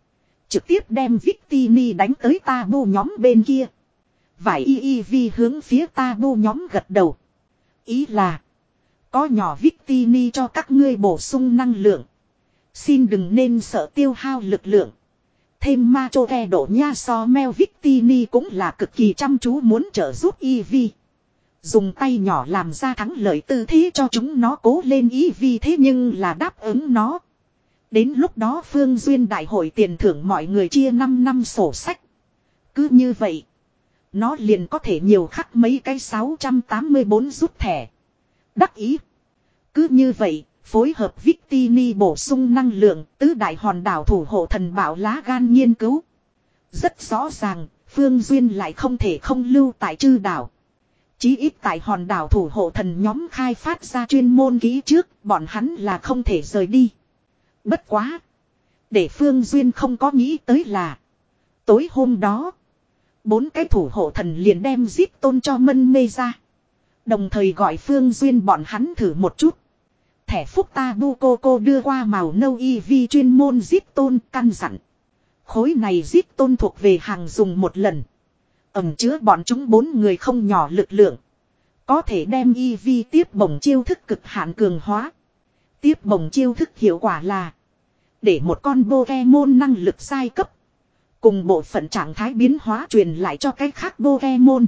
Trực tiếp đem Victini đánh tới Tabu nhóm bên kia. Vải y y vi hướng phía Tabu nhóm gật đầu. Ý là. Có nhỏ Victini cho các ngươi bổ sung năng lượng. Xin đừng nên sợ tiêu hao lực lượng. Thêm ma chô ghe độ nha so meo Victini cũng là cực kỳ chăm chú muốn trợ giúp y vi. Dùng tay nhỏ làm ra thắng lợi tư thế cho chúng nó cố lên y vi thế nhưng là đáp ứng nó. Đến lúc đó Phương Duyên đại hội tiền thưởng mọi người chia năm năm sổ sách. Cứ như vậy. Nó liền có thể nhiều khắc mấy cái sáu trăm tám mươi bốn rút thẻ. Đắc ý. Cứ như vậy, phối hợp Victini bổ sung năng lượng, tứ đại hòn đảo thủ hộ thần bảo lá gan nghiên cứu. Rất rõ ràng, Phương Duyên lại không thể không lưu tại Trư đảo. Chí ít tại hòn đảo thủ hộ thần nhóm khai phát ra chuyên môn ký trước, bọn hắn là không thể rời đi. Bất quá. Để Phương Duyên không có nghĩ tới là. Tối hôm đó. Bốn cái thủ hộ thần liền đem giết tôn cho mân mê ra. Đồng thời gọi Phương Duyên bọn hắn thử một chút. Thẻ phúc Tabu cô cô đưa qua màu nâu y vi chuyên môn giết tôn căn dặn. Khối này giết tôn thuộc về hàng dùng một lần. Ẩm chứa bọn chúng bốn người không nhỏ lực lượng. Có thể đem y vi tiếp bổng chiêu thức cực hạn cường hóa. Tiếp bổng chiêu thức hiệu quả là. Để một con Pokemon năng lực sai cấp. Cùng bộ phận trạng thái biến hóa truyền lại cho cái khác Pokemon.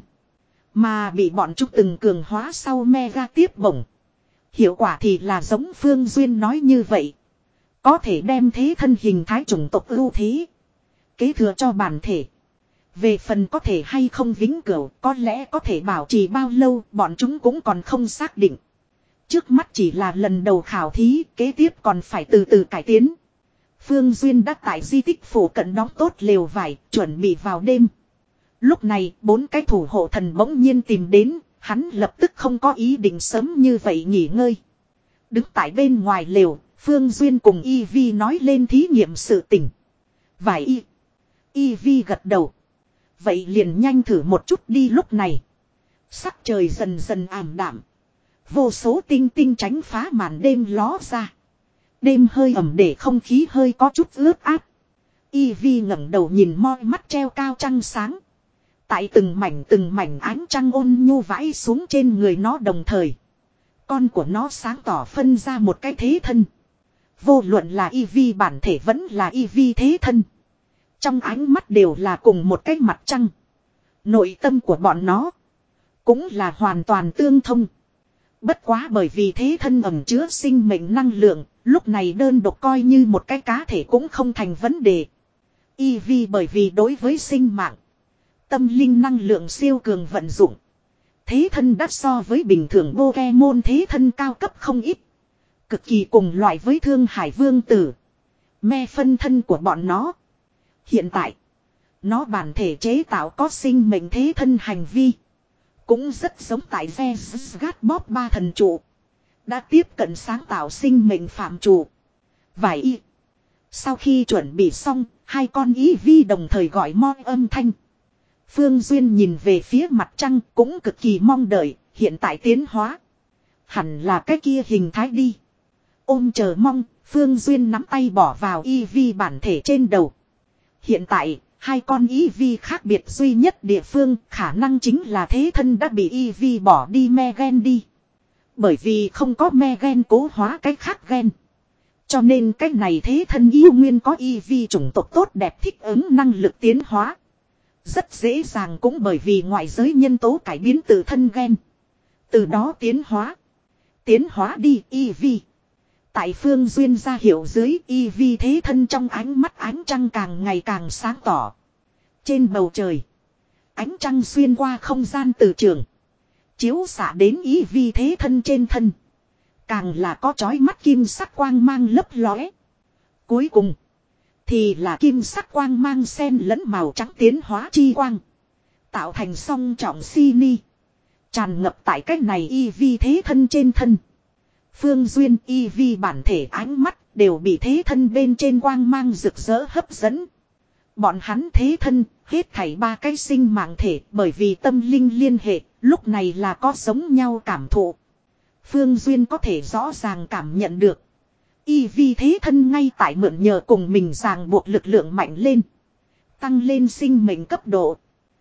Mà bị bọn chúng từng cường hóa sau mega tiếp bổng. Hiệu quả thì là giống Phương Duyên nói như vậy. Có thể đem thế thân hình thái chủng tộc ưu thế. Kế thừa cho bản thể. Về phần có thể hay không vĩnh cửu, có lẽ có thể bảo trì bao lâu, bọn chúng cũng còn không xác định. Trước mắt chỉ là lần đầu khảo thí, kế tiếp còn phải từ từ cải tiến. Phương Duyên đã tại di tích phủ cận đóng tốt lều vải, chuẩn bị vào đêm. Lúc này, bốn cái thủ hộ thần bỗng nhiên tìm đến, hắn lập tức không có ý định sớm như vậy nghỉ ngơi. Đứng tại bên ngoài lều, Phương Duyên cùng Y Vi nói lên thí nghiệm sự tình. Vài Y. Y Vi gật đầu. Vậy liền nhanh thử một chút đi lúc này. Sắc trời dần dần ảm đạm. Vô số tinh tinh tránh phá màn đêm ló ra. Đêm hơi ẩm để không khí hơi có chút ướt át. Y Vi ngẩng đầu nhìn moi mắt treo cao trăng sáng. Tại từng mảnh từng mảnh ánh trăng ôn nhu vãi xuống trên người nó đồng thời. Con của nó sáng tỏ phân ra một cái thế thân. Vô luận là Y Vi bản thể vẫn là Y Vi thế thân. Trong ánh mắt đều là cùng một cái mặt trăng. Nội tâm của bọn nó cũng là hoàn toàn tương thông. Bất quá bởi vì thế thân ẩn chứa sinh mệnh năng lượng, lúc này đơn độc coi như một cái cá thể cũng không thành vấn đề. Y Vi bởi vì đối với sinh mạng, tâm linh năng lượng siêu cường vận dụng. Thế thân đắt so với bình thường Pokemon thế thân cao cấp không ít. Cực kỳ cùng loại với Thương Hải Vương Tử. Me phân thân của bọn nó. Hiện tại, nó bản thể chế tạo có sinh mệnh thế thân hành vi. Cũng rất giống tại Zeusgat Bob ba thần trụ. Đã tiếp cận sáng tạo sinh mệnh phạm trụ. Vài Y. Sau khi chuẩn bị xong, hai con Y Vi đồng thời gọi mo âm thanh. Phương Duyên nhìn về phía mặt trăng cũng cực kỳ mong đợi, hiện tại tiến hóa. Hẳn là cái kia hình thái đi. Ôm chờ mong, Phương Duyên nắm tay bỏ vào Y Vi bản thể trên đầu. Hiện tại, hai con Y Vi khác biệt duy nhất địa phương khả năng chính là thế thân đã bị Y Vi bỏ đi me gen đi. Bởi vì không có me gen cố hóa cái khác gen. Cho nên cái này thế thân yêu nguyên có Y Vi chủng tộc tốt đẹp thích ứng năng lực tiến hóa. Rất dễ dàng cũng bởi vì ngoại giới nhân tố cải biến tự thân gen. Từ đó tiến hóa. Tiến hóa đi Y Vi. Tại Phương Duyên ra hiệu dưới Y Vi thế thân trong ánh mắt ánh trăng càng ngày càng sáng tỏ. Trên bầu trời. Ánh trăng xuyên qua không gian từ trường. Chiếu xạ đến Y Vi thế thân trên thân. Càng là có chói mắt kim sắc quang mang lấp lóe. Cuối cùng. Thì là kim sắc quang mang xen lẫn màu trắng tiến hóa chi quang. Tạo thành song trọng si ni. Tràn ngập tại cách này Y Vi thế thân trên thân. Phương Duyên Y Vi bản thể ánh mắt đều bị thế thân bên trên quang mang rực rỡ hấp dẫn. Bọn hắn thế thân hết thảy ba cái sinh mạng thể bởi vì tâm linh liên hệ lúc này là có giống nhau cảm thụ. Phương Duyên có thể rõ ràng cảm nhận được. Y vi thế thân ngay tại mượn nhờ cùng mình ràng buộc lực lượng mạnh lên. Tăng lên sinh mệnh cấp độ.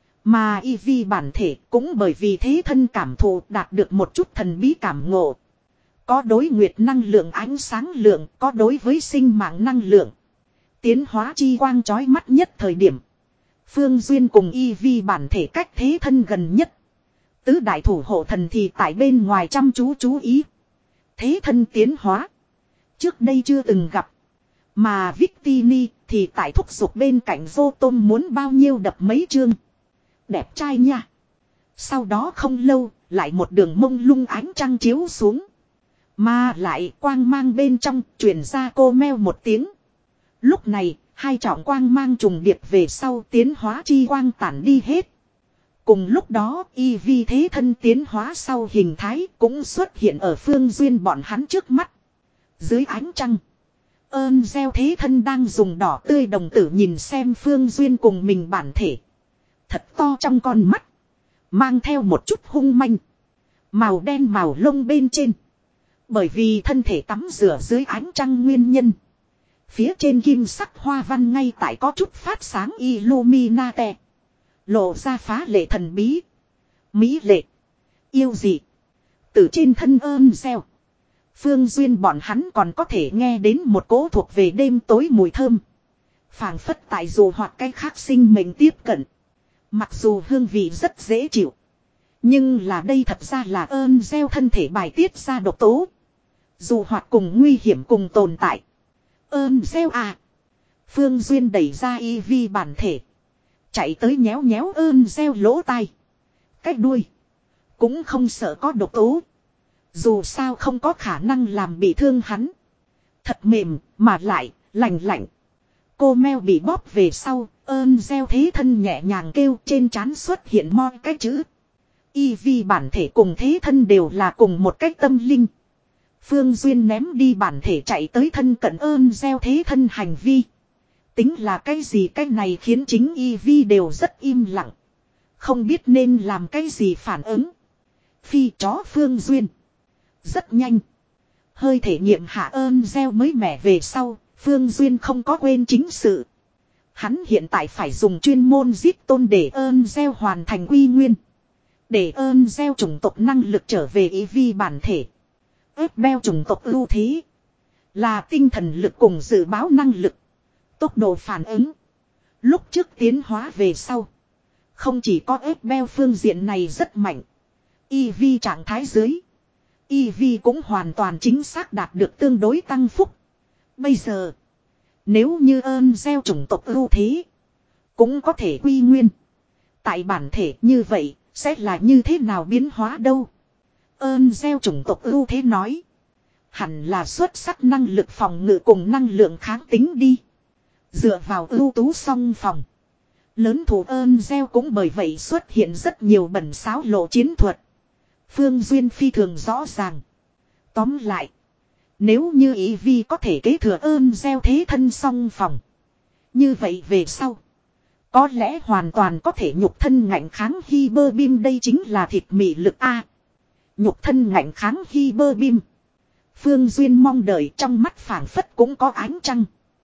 Mà Y vi bản thể cũng bởi vì thế thân cảm thụ đạt được một chút thần bí cảm ngộ. Có đối nguyệt năng lượng ánh sáng lượng, có đối với sinh mạng năng lượng. Tiến hóa chi quang chói mắt nhất thời điểm. Phương Duyên cùng Y vi bản thể cách thế thân gần nhất. Tứ đại thủ hộ thần thì tại bên ngoài chăm chú chú ý. Thế thân tiến hóa. Trước đây chưa từng gặp. Mà Victini thì tại thúc giục bên cạnh vô tôm muốn bao nhiêu đập mấy chương. Đẹp trai nha. Sau đó không lâu, lại một đường mông lung ánh trăng chiếu xuống. Mà lại quang mang bên trong truyền ra cô meo một tiếng. Lúc này, hai trọng quang mang trùng điệp về sau tiến hóa chi quang tản đi hết. Cùng lúc đó, y vi thế thân tiến hóa sau hình thái cũng xuất hiện ở Phương Duyên bọn hắn trước mắt. Dưới ánh trăng, ơn gieo thế thân đang dùng đỏ tươi đồng tử nhìn xem Phương Duyên cùng mình bản thể. Thật to trong con mắt, mang theo một chút hung manh. Màu đen màu lông bên trên. Bởi vì thân thể tắm rửa dưới ánh trăng nguyên nhân. Phía trên kim sắc hoa văn ngay tại có chút phát sáng Illuminate. Lộ ra phá lệ thần bí. Mỹ lệ. Yêu dị. Từ trên thân ơn gieo. Phương Duyên bọn hắn còn có thể nghe đến một cỗ thuộc về đêm tối mùi thơm. Phảng phất tại dù hoặc cái khác sinh mệnh tiếp cận. Mặc dù hương vị rất dễ chịu. Nhưng là đây thật ra là ơn gieo thân thể bài tiết ra độc tố. Dù hoặc cùng nguy hiểm cùng tồn tại. Ơn gieo à. Phương Duyên đẩy ra y vi bản thể. Chạy tới nhéo nhéo ơn gieo lỗ tai. Cái đuôi. Cũng không sợ có độc tố. Dù sao không có khả năng làm bị thương hắn. Thật mềm mà lại lạnh lạnh. Cô meo bị bóp về sau. Ơn gieo thế thân nhẹ nhàng kêu trên trán xuất hiện mo cái chữ. Y vi bản thể cùng thế thân đều là cùng một cách tâm linh. Phương Duyên ném đi bản thể chạy tới thân cận ơn gieo thế thân hành vi. Tính là cái gì cái này khiến chính Y Vi đều rất im lặng. Không biết nên làm cái gì phản ứng. Phi chó Phương Duyên. Rất nhanh. Hơi thể nghiệm hạ ơn gieo mới mẻ về sau. Phương Duyên không có quên chính sự. Hắn hiện tại phải dùng chuyên môn giết tôn để ơn gieo hoàn thành quy nguyên. Để ơn gieo chủng tộc năng lực trở về Y Vi bản thể. Ép beo chủng tộc ưu thế. Là tinh thần lực cùng dự báo năng lực. Tốc độ phản ứng. Lúc trước tiến hóa về sau. Không chỉ có ép beo phương diện này rất mạnh. Y vi trạng thái dưới. Y vi cũng hoàn toàn chính xác đạt được tương đối tăng phúc. Bây giờ. Nếu như ơn gieo chủng tộc ưu thế. Cũng có thể quy nguyên. Tại bản thể như vậy. Sẽ là như thế nào biến hóa đâu. Ơn gieo chủng tộc ưu thế nói. Hẳn là xuất sắc năng lực phòng ngự cùng năng lượng kháng tính đi. Dựa vào ưu tú song phòng. Lớn thủ ơn gieo cũng bởi vậy xuất hiện rất nhiều bẩn xáo lộ chiến thuật. Phương Duyên phi thường rõ ràng. Tóm lại. Nếu như Y Vi có thể kế thừa ơn gieo thế thân song phòng. Như vậy về sau. Có lẽ hoàn toàn có thể nhục thân ngạnh kháng hy bơ bim đây chính là thịt mị lực A. Nhục thân ngạnh kháng hy bơ bim. Phương Duyên mong đợi trong mắt phảng phất cũng có ánh trăng.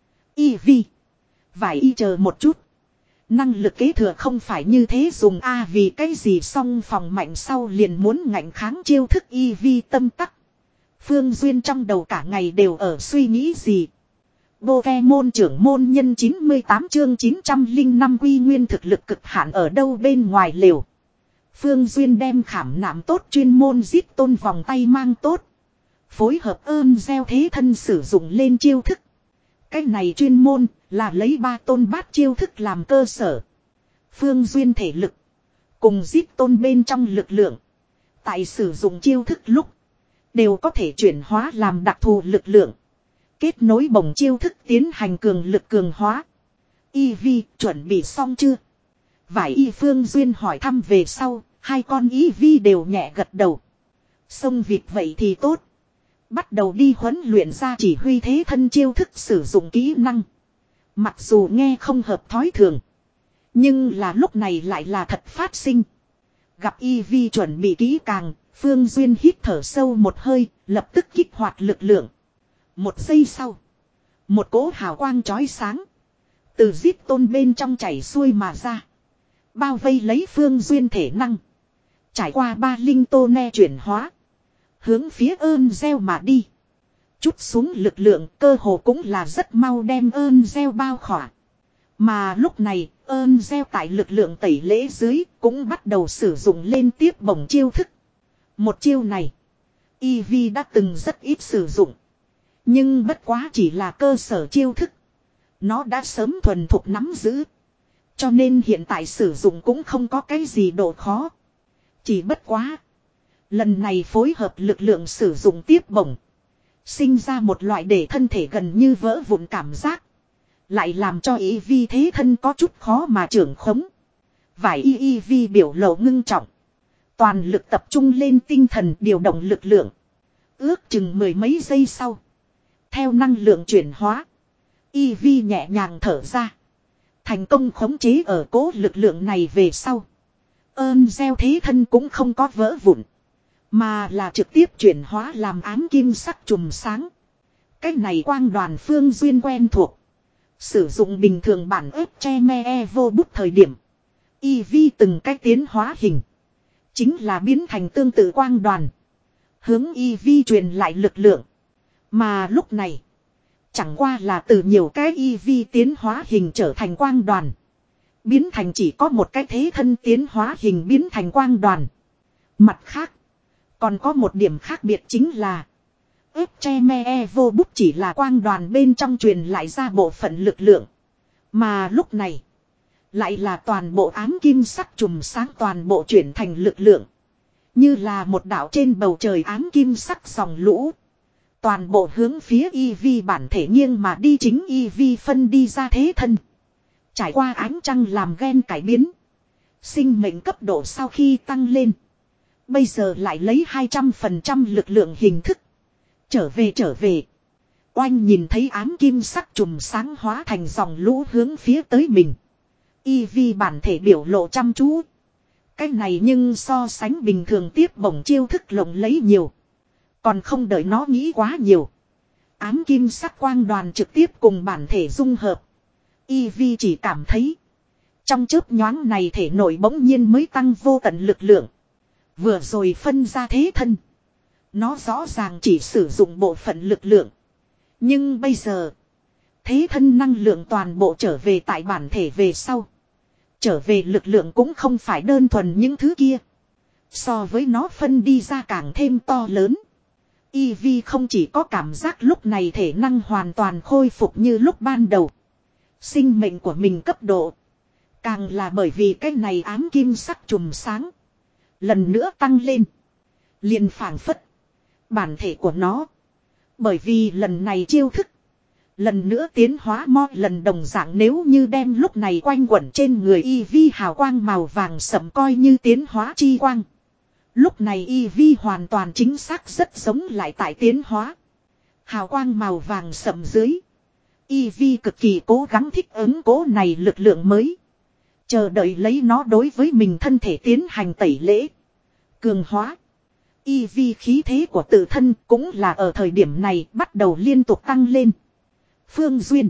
Y Vi. Vài y chờ một chút. Năng lực kế thừa không phải như thế dùng A vì cái gì song phòng mạnh sau liền muốn ngạnh kháng chiêu thức Y Vi tâm tắc. Phương Duyên trong đầu cả ngày đều ở suy nghĩ gì. Pokemon trưởng môn nhân chín mươi tám chương chín trăm lẻ năm quy nguyên thực lực cực hạn ở đâu bên ngoài lều. Phương Duyên đem khảm nạm tốt chuyên môn giết tôn vòng tay mang tốt. Phối hợp ơn gieo thế thân sử dụng lên chiêu thức. Cái này chuyên môn là lấy ba tôn bát chiêu thức làm cơ sở. Phương Duyên thể lực. Cùng giết tôn bên trong lực lượng. Tại sử dụng chiêu thức lúc. Đều có thể chuyển hóa làm đặc thù lực lượng. Kết nối bổng chiêu thức tiến hành cường lực cường hóa. Y Vi chuẩn bị xong chưa? Vải y Phương Duyên hỏi thăm về sau. Hai con Y Vi đều nhẹ gật đầu. Xông vịt vậy thì tốt. Bắt đầu đi huấn luyện ra chỉ huy thế thân chiêu thức sử dụng kỹ năng. Mặc dù nghe không hợp thói thường. Nhưng là lúc này lại là thật phát sinh. Gặp Y Vi chuẩn bị kỹ càng. Phương Duyên hít thở sâu một hơi. Lập tức kích hoạt lực lượng. Một giây sau. Một cỗ hào quang chói sáng. Từ giết tôn bên trong chảy xuôi mà ra. Bao vây lấy Phương Duyên thể năng. Trải qua ba linh tô ne chuyển hóa. Hướng phía ơn gieo mà đi. Chút xuống lực lượng cơ hồ cũng là rất mau đem ơn gieo bao khỏa. Mà lúc này ơn gieo tại lực lượng tẩy lễ dưới cũng bắt đầu sử dụng lên tiếp bổng chiêu thức. Một chiêu này. Eevee đã từng rất ít sử dụng. Nhưng bất quá chỉ là cơ sở chiêu thức. Nó đã sớm thuần thục nắm giữ. Cho nên hiện tại sử dụng cũng không có cái gì độ khó. Chỉ bất quá. Lần này phối hợp lực lượng sử dụng tiếp bổng. Sinh ra một loại để thân thể gần như vỡ vụn cảm giác. Lại làm cho Eevee thế thân có chút khó mà trưởng khống. Vải y Eevee biểu lộ ngưng trọng. Toàn lực tập trung lên tinh thần điều động lực lượng. Ước chừng mười mấy giây sau. Theo năng lượng chuyển hóa. Eevee nhẹ nhàng thở ra. Thành công khống chế ở cố lực lượng này về sau. Ơn gieo thế thân cũng không có vỡ vụn. Mà là trực tiếp chuyển hóa làm ám kim sắc chùm sáng. Cách này quang đoàn Phương Duyên quen thuộc. Sử dụng bình thường bản ếp che me e vô bút thời điểm. Eevee từng cách tiến hóa hình. Chính là biến thành tương tự quang đoàn. Hướng Eevee truyền lại lực lượng. Mà lúc này. Chẳng qua là từ nhiều cái Eevee tiến hóa hình trở thành quang đoàn. Biến thành chỉ có một cái thế thân tiến hóa hình biến thành quang đoàn. Mặt khác. Còn có một điểm khác biệt chính là. ếp che me e vô bút chỉ là quang đoàn bên trong truyền lại ra bộ phận lực lượng. Mà lúc này. Lại là toàn bộ ám kim sắc chùm sáng toàn bộ chuyển thành lực lượng. Như là một đảo trên bầu trời ám kim sắc dòng lũ. Toàn bộ hướng phía Eevee bản thể nghiêng mà đi chính Eevee phân đi ra thế thân. Trải qua ánh trăng làm gen cải biến. Sinh mệnh cấp độ sau khi tăng lên. Bây giờ lại lấy hai trăm phần trăm lực lượng hình thức. Trở về trở về. Oanh nhìn thấy ám kim sắc chùm sáng hóa thành dòng lũ hướng phía tới mình. Eevee bản thể biểu lộ chăm chú. Cái này nhưng so sánh bình thường tiếp bổng chiêu thức lộng lấy nhiều. Còn không đợi nó nghĩ quá nhiều. Ám kim sắc quang đoàn trực tiếp cùng bản thể dung hợp. Eevee chỉ cảm thấy. Trong chớp nhoáng này thể nội bỗng nhiên mới tăng vô tận lực lượng. Vừa rồi phân ra thế thân. Nó rõ ràng chỉ sử dụng bộ phận lực lượng. Nhưng bây giờ. Thế thân năng lượng toàn bộ trở về tại bản thể về sau. Trở về lực lượng cũng không phải đơn thuần những thứ kia. So với nó phân đi ra càng thêm to lớn. Eevee không chỉ có cảm giác lúc này thể năng hoàn toàn khôi phục như lúc ban đầu. Sinh mệnh của mình cấp độ. Càng là bởi vì cái này ám kim sắc chùm sáng. Lần nữa tăng lên. Liền phảng phất. Bản thể của nó. Bởi vì lần này chiêu thức. Lần nữa tiến hóa mo lần đồng dạng nếu như đem lúc này quanh quẩn trên người Eevee hào quang màu vàng sẫm coi như tiến hóa chi quang. Lúc này Eevee hoàn toàn chính xác rất giống lại tại tiến hóa. Hào quang màu vàng sẫm dưới. Eevee cực kỳ cố gắng thích ứng cố này lực lượng mới. Chờ đợi lấy nó đối với mình thân thể tiến hành tẩy lễ. Cường hóa. Eevee khí thế của tự thân cũng là ở thời điểm này bắt đầu liên tục tăng lên. Phương Duyên.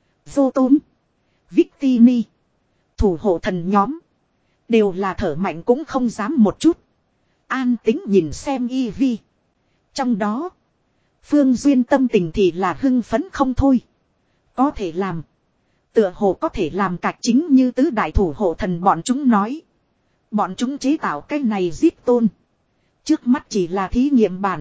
Vô Tôm. Victini. Thủ hộ thần nhóm. Đều là thở mạnh cũng không dám một chút. An tính nhìn xem Eevee. Trong đó. Phương Duyên tâm tình thì là hưng phấn không thôi. Có thể làm. Tựa hồ có thể làm cạch chính như tứ đại thủ hộ thần bọn chúng nói. Bọn chúng chế tạo cái này giết tôn. Trước mắt chỉ là thí nghiệm bản.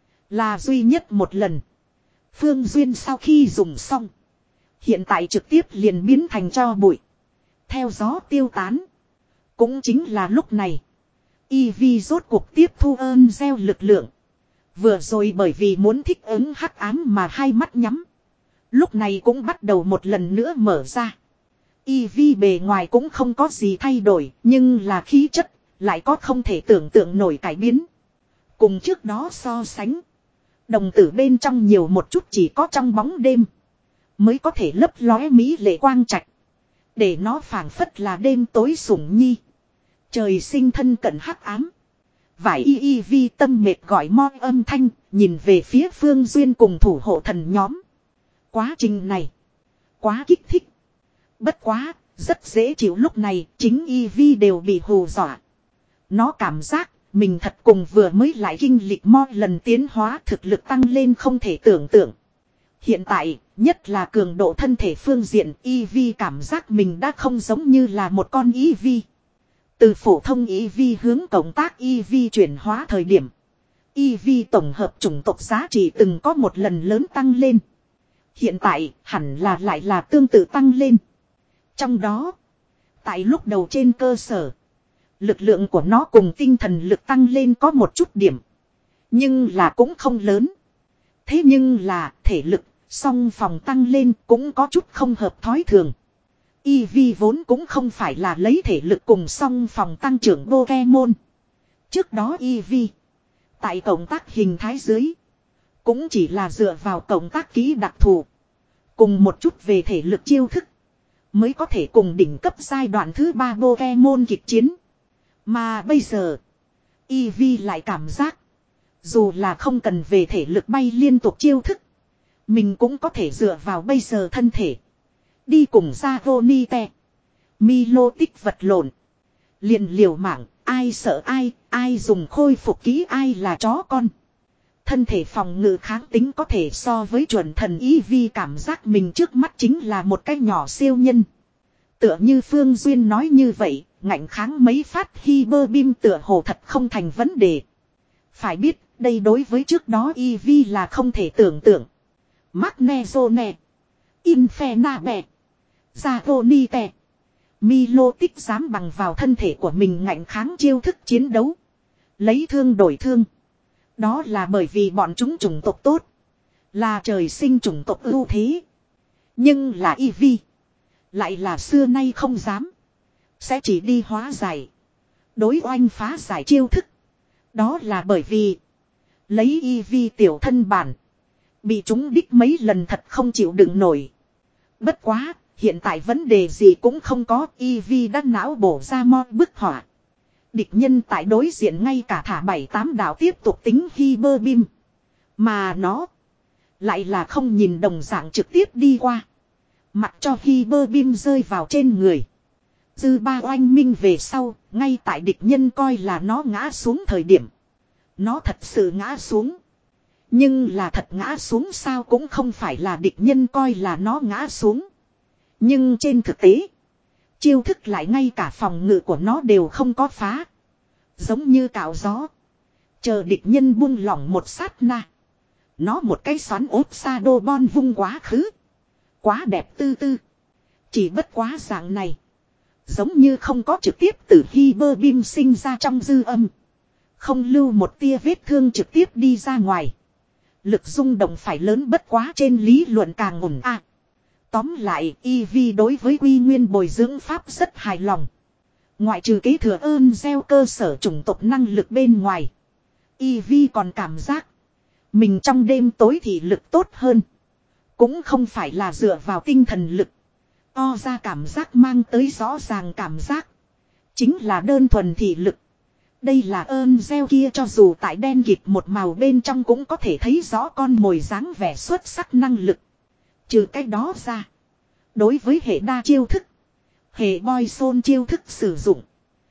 Là duy nhất một lần. Phương Duyên sau khi dùng xong. Hiện tại trực tiếp liền biến thành tro bụi. Theo gió tiêu tán. Cũng chính là lúc này. Eevee rốt cuộc tiếp thu ơn gieo lực lượng. Vừa rồi bởi vì muốn thích ứng hắc ám mà hai mắt nhắm. Lúc này cũng bắt đầu một lần nữa mở ra. Eevee bề ngoài cũng không có gì thay đổi. Nhưng là khí chất. Lại có không thể tưởng tượng nổi cải biến. Cùng trước đó so sánh. Đồng tử bên trong nhiều một chút chỉ có trong bóng đêm. Mới có thể lấp lóe mỹ lệ quang trạch. Để nó phảng phất là đêm tối sủng nhi. Trời sinh thân cận hắc ám. Vải y y vi tâm mệt gọi moi âm thanh, nhìn về phía Phương Duyên cùng thủ hộ thần nhóm. Quá trình này, quá kích thích. Bất quá, rất dễ chịu lúc này, chính y vi đều bị hù dọa. Nó cảm giác, mình thật cùng vừa mới lại kinh lịch moi lần tiến hóa thực lực tăng lên không thể tưởng tượng. Hiện tại, nhất là cường độ thân thể phương diện, y vi cảm giác mình đã không giống như là một con y vi. Từ phổ thông y vi hướng cộng tác y vi chuyển hóa thời điểm. Y vi tổng hợp chủng tộc giá trị từng có một lần lớn tăng lên. Hiện tại hẳn là lại là tương tự tăng lên. Trong đó, tại lúc đầu trên cơ sở, lực lượng của nó cùng tinh thần lực tăng lên có một chút điểm. Nhưng là cũng không lớn. Thế nhưng là thể lực, song phòng tăng lên cũng có chút không hợp thói thường. Y vi vốn cũng không phải là lấy thể lực cùng song phòng tăng trưởng Pokemon. Trước đó Y Vi tại cộng tác hình thái dưới cũng chỉ là dựa vào cộng tác kỹ đặc thù cùng một chút về thể lực chiêu thức mới có thể cùng đỉnh cấp giai đoạn thứ ba Pokemon kịch chiến. Mà bây giờ Y Vi lại cảm giác dù là không cần về thể lực bay liên tục chiêu thức, mình cũng có thể dựa vào bây giờ thân thể đi cùng Zagonite, Milotic vật lộn. Liền liều mạng, ai sợ ai, ai dùng khôi phục kỹ ai là chó con. Thân thể phòng ngự kháng tính có thể so với chuẩn thần Y Vi cảm giác mình trước mắt chính là một cái nhỏ siêu nhân. Tựa như Phương Duyên nói như vậy, ngạnh kháng mấy phát Hyper Beam tựa hồ thật không thành vấn đề. Phải biết, đây đối với trước đó Y Vi là không thể tưởng tượng. Magnezone, Infernape, Zagonite, Milotic dám bằng vào thân thể của mình ngạnh kháng chiêu thức chiến đấu. Lấy thương đổi thương. Đó là bởi vì bọn chúng chủng tộc tốt. Là trời sinh chủng tộc ưu thế. Nhưng là Y Vi lại là xưa nay không dám. Sẽ chỉ đi hóa giải. Đối oanh phá giải chiêu thức. Đó là bởi vì lấy Y Vi tiểu thân bản bị chúng đích mấy lần thật không chịu đựng nổi. Bất quá, hiện tại vấn đề gì cũng không có, Y Vi đã não bổ ra mo bức họa. Địch nhân tại đối diện ngay cả thả bảy tám đạo tiếp tục tính Hyper Beam. Mà nó lại là không nhìn đồng dạng trực tiếp đi qua. Mặc cho Hyper Beam rơi vào trên người. Dư ba oanh minh về sau, ngay tại địch nhân coi là nó ngã xuống thời điểm. Nó thật sự ngã xuống. Nhưng là thật ngã xuống sao cũng không phải là địch nhân coi là nó ngã xuống. Nhưng trên thực tế, chiêu thức lại ngay cả phòng ngự của nó đều không có phá. Giống như cạo gió. Chờ địch nhân buông lỏng một sát na. Nó một cái xoắn ốp Shadow Ball vung quá khứ. Quá đẹp tư tư. Chỉ bất quá dạng này. Giống như không có trực tiếp từ Hyper Beam sinh ra trong dư âm. Không lưu một tia vết thương trực tiếp đi ra ngoài. Lực rung động phải lớn bất quá trên lý luận càng ổn a. À, tóm lại, Y Vi đối với quy nguyên bồi dưỡng pháp rất hài lòng. Ngoại trừ kế thừa ơn gieo cơ sở chủng tộc năng lực bên ngoài. Y Vi còn cảm giác mình trong đêm tối thì lực tốt hơn. Cũng không phải là dựa vào tinh thần lực. O ra cảm giác mang tới rõ ràng cảm giác. Chính là đơn thuần thị lực. Đây là ơn gieo kia cho dù tại đen kịt một màu bên trong cũng có thể thấy rõ con mồi dáng vẻ xuất sắc năng lực. Trừ cái đó ra. Đối với hệ đa chiêu thức. Hệ boy soul chiêu thức sử dụng.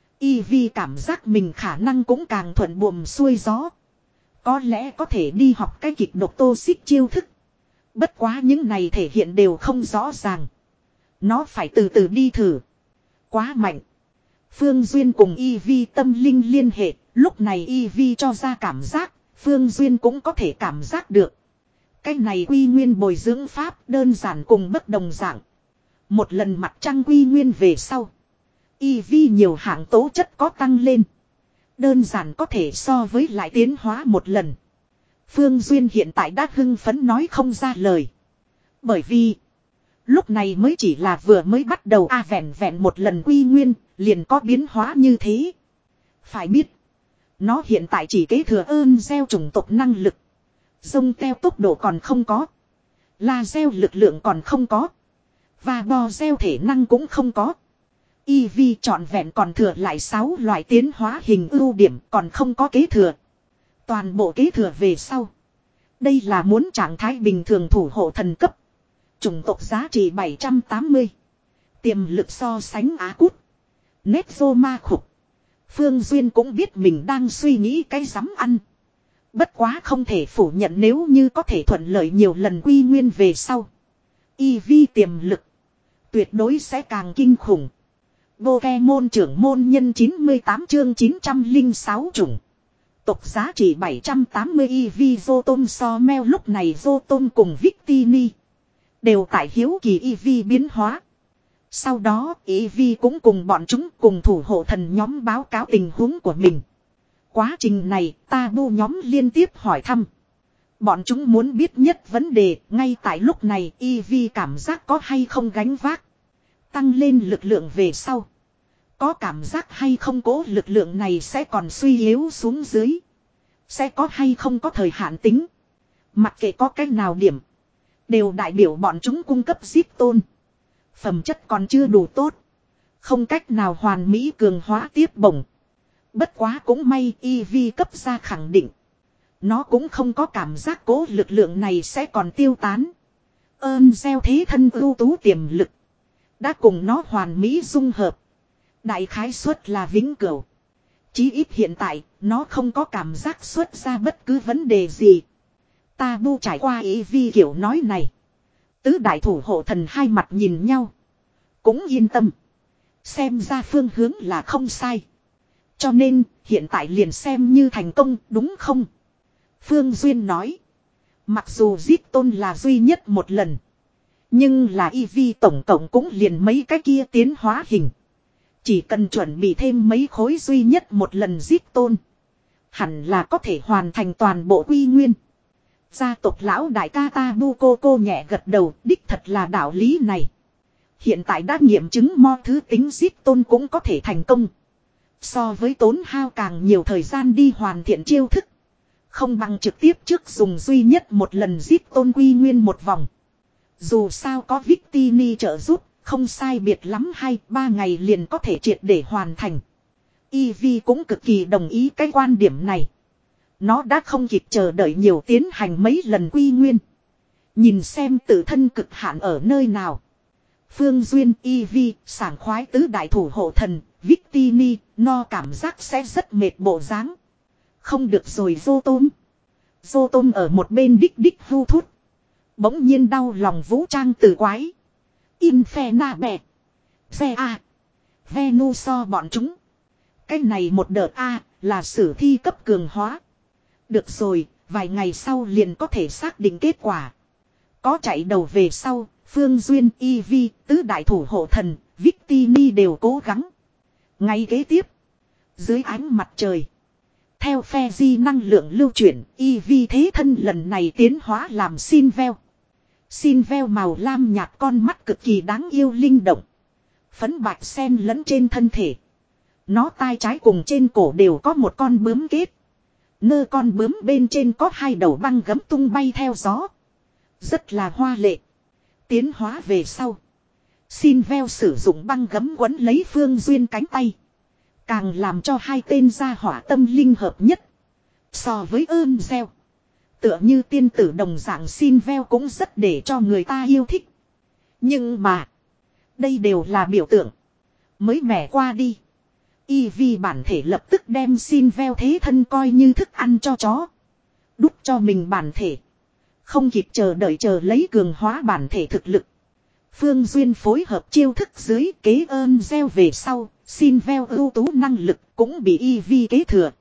Y Vi cảm giác mình khả năng cũng càng thuận buồm xuôi gió. Có lẽ có thể đi học cái kịch độc tô xích chiêu thức. Bất quá những này thể hiện đều không rõ ràng. Nó phải từ từ đi thử. Quá mạnh. Phương Duyên cùng Y Vi tâm linh liên hệ. Lúc này Y Vi cho ra cảm giác. Phương Duyên cũng có thể cảm giác được. Cái này quy nguyên bồi dưỡng pháp đơn giản cùng bất đồng dạng. Một lần mặt trăng quy nguyên về sau. Y Vi nhiều hạng tố chất có tăng lên. Đơn giản có thể so với lại tiến hóa một lần. Phương Duyên hiện tại đã hưng phấn nói không ra lời. Bởi vì lúc này mới chỉ là vừa mới bắt đầu a à, vẹn vẹn một lần quy nguyên liền có biến hóa như thế. Phải biết nó hiện tại chỉ kế thừa ơn gieo chủng tộc năng lực. Dông teo tốc độ còn không có. La gieo lực lượng còn không có. Và bò gieo thể năng cũng không có. Eevee trọn vẹn còn thừa lại sáu loại tiến hóa hình ưu điểm còn không có kế thừa. Toàn bộ kế thừa về sau. Đây là muốn trạng thái bình thường thủ hộ thần cấp. Chủng tộc giá trị bảy trăm tám mươi. Tiềm lực so sánh Á Cút. Nexoma khục. Phương Duyên cũng biết mình đang suy nghĩ cái rắm ăn. Bất quá không thể phủ nhận nếu như có thể thuận lợi nhiều lần quy nguyên về sau. Eevee tiềm lực. Tuyệt đối sẽ càng kinh khủng. Pokemon trưởng môn nhân chín mươi tám chương chín trăm lẻ sáu chủng. Tộc giá trị bảy trăm tám mươi Eevee Zotom Somel lúc này Zotom cùng Victini. Đều tại hiếu kỳ Eevee biến hóa. Sau đó Eevee cũng cùng bọn chúng cùng thủ hộ thần nhóm báo cáo tình huống của mình. Quá trình này Tabu nhóm liên tiếp hỏi thăm. Bọn chúng muốn biết nhất vấn đề ngay tại lúc này Eevee cảm giác có hay không gánh vác. Tăng lên lực lượng về sau. Có cảm giác hay không cố lực lượng này sẽ còn suy yếu xuống dưới. Sẽ có hay không có thời hạn tính. Mặc kệ có cách nào điểm. Đều đại biểu bọn chúng cung cấp zip tôn. Phẩm chất còn chưa đủ tốt. Không cách nào hoàn mỹ cường hóa tiếp bổng. Bất quá cũng may Eevee cấp ra khẳng định. Nó cũng không có cảm giác cố lực lượng này sẽ còn tiêu tán. Ơn gieo thế thân ưu tú tiềm lực. Đã cùng nó hoàn mỹ dung hợp. Đại khái suất là vĩnh cửu. Chí ít hiện tại, nó không có cảm giác xuất ra bất cứ vấn đề gì. Tabu trải qua Eevee kiểu nói này. Tứ đại thủ hộ thần hai mặt nhìn nhau. Cũng yên tâm. Xem ra phương hướng là không sai. Cho nên, hiện tại liền xem như thành công, đúng không? Phương Duyên nói. Mặc dù giết tôn là duy nhất một lần. Nhưng là Eevee tổng cộng cũng liền mấy cái kia tiến hóa hình. Chỉ cần chuẩn bị thêm mấy khối duy nhất một lần giết tôn. Hẳn là có thể hoàn thành toàn bộ quy nguyên. Gia tộc lão đại ca Tabu cô cô nhẹ gật đầu, đích thật là đạo lý này. Hiện tại đã nghiệm chứng mo thứ tính giết tôn cũng có thể thành công. So với tốn hao càng nhiều thời gian đi hoàn thiện chiêu thức. Không bằng trực tiếp trước dùng duy nhất một lần giết tôn quy nguyên một vòng. Dù sao có Victini trợ giúp, không sai biệt lắm hay ba ngày liền có thể triệt để hoàn thành. Eevee cũng cực kỳ đồng ý cái quan điểm này. Nó đã không kịp chờ đợi nhiều tiến hành mấy lần quy nguyên. Nhìn xem tự thân cực hạn ở nơi nào. Phương Duyên, Eevee, sảng khoái tứ đại thủ hộ thần, Victini, no cảm giác sẽ rất mệt bộ dáng. Không được rồi Zotom. Zotom ở một bên đích đích hu thút. Bỗng nhiên đau lòng vũ trang từ quái. Infernabẹ. Ve A. Venuso bọn chúng. Cái này một đợt A là sử thi cấp cường hóa. Được rồi, vài ngày sau liền có thể xác định kết quả. Có chạy đầu về sau, Phương Duyên, Eevee, tứ đại thủ hộ thần, Victini đều cố gắng. Ngay kế tiếp, dưới ánh mặt trời. Theo phe di năng lượng lưu chuyển, Eevee thế thân lần này tiến hóa làm Sinvel. Sinvel màu lam nhạt con mắt cực kỳ đáng yêu linh động. Phấn bạch sen lẫn trên thân thể. Nó tai trái cùng trên cổ đều có một con bướm kết. Nơ con bướm bên trên có hai đầu băng gấm tung bay theo gió. Rất là hoa lệ. Tiến hóa về sau. Sinvel sử dụng băng gấm quấn lấy Phương Duyên cánh tay. Càng làm cho hai tên gia hỏa tâm linh hợp nhất. So với ơn gieo. Tựa như tiên tử đồng dạng Sinvel cũng rất để cho người ta yêu thích. Nhưng mà. Đây đều là biểu tượng. Mới mẻ qua đi. Eevee bản thể lập tức đem Sinvel thế thân coi như thức ăn cho chó. Đút cho mình bản thể. Không kịp chờ đợi chờ lấy cường hóa bản thể thực lực. Phương Duyên phối hợp chiêu thức dưới kế ơn gieo về sau. Sinvel ưu tú năng lực cũng bị Eevee kế thừa.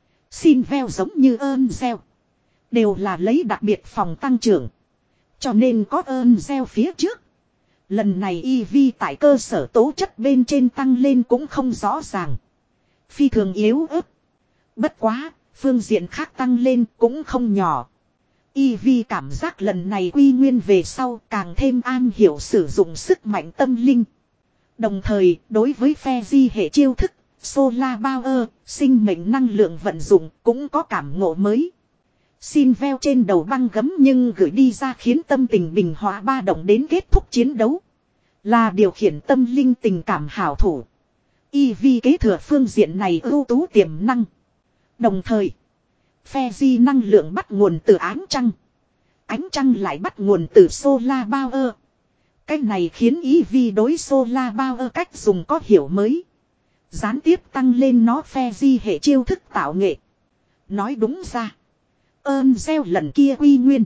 Sinvel giống như ơn gieo. Đều là lấy đặc biệt phòng tăng trưởng. Cho nên có ơn gieo phía trước. Lần này Eevee tại cơ sở tố chất bên trên tăng lên cũng không rõ ràng. Phi thường yếu ớt. Bất quá, phương diện khác tăng lên cũng không nhỏ. Eevee cảm giác lần này quy nguyên về sau càng thêm an hiểu sử dụng sức mạnh tâm linh. Đồng thời, đối với phe di hệ chiêu thức, Solar Power, sinh mệnh năng lượng vận dụng cũng có cảm ngộ mới. Sinvel trên đầu băng gấm nhưng gửi đi ra khiến tâm tình bình hòa ba động đến kết thúc chiến đấu. Là điều khiển tâm linh tình cảm hảo thủ. Eevee kế thừa phương diện này ưu tú tiềm năng. Đồng thời, Fezi năng lượng bắt nguồn từ ánh trăng. Ánh trăng lại bắt nguồn từ Solar Power. Cái này khiến Eevee đối Solar Power cách dùng có hiểu mới. Gián tiếp tăng lên nó Fezi hệ chiêu thức tạo nghệ. Nói đúng ra, ơn gieo lần kia quy nguyên.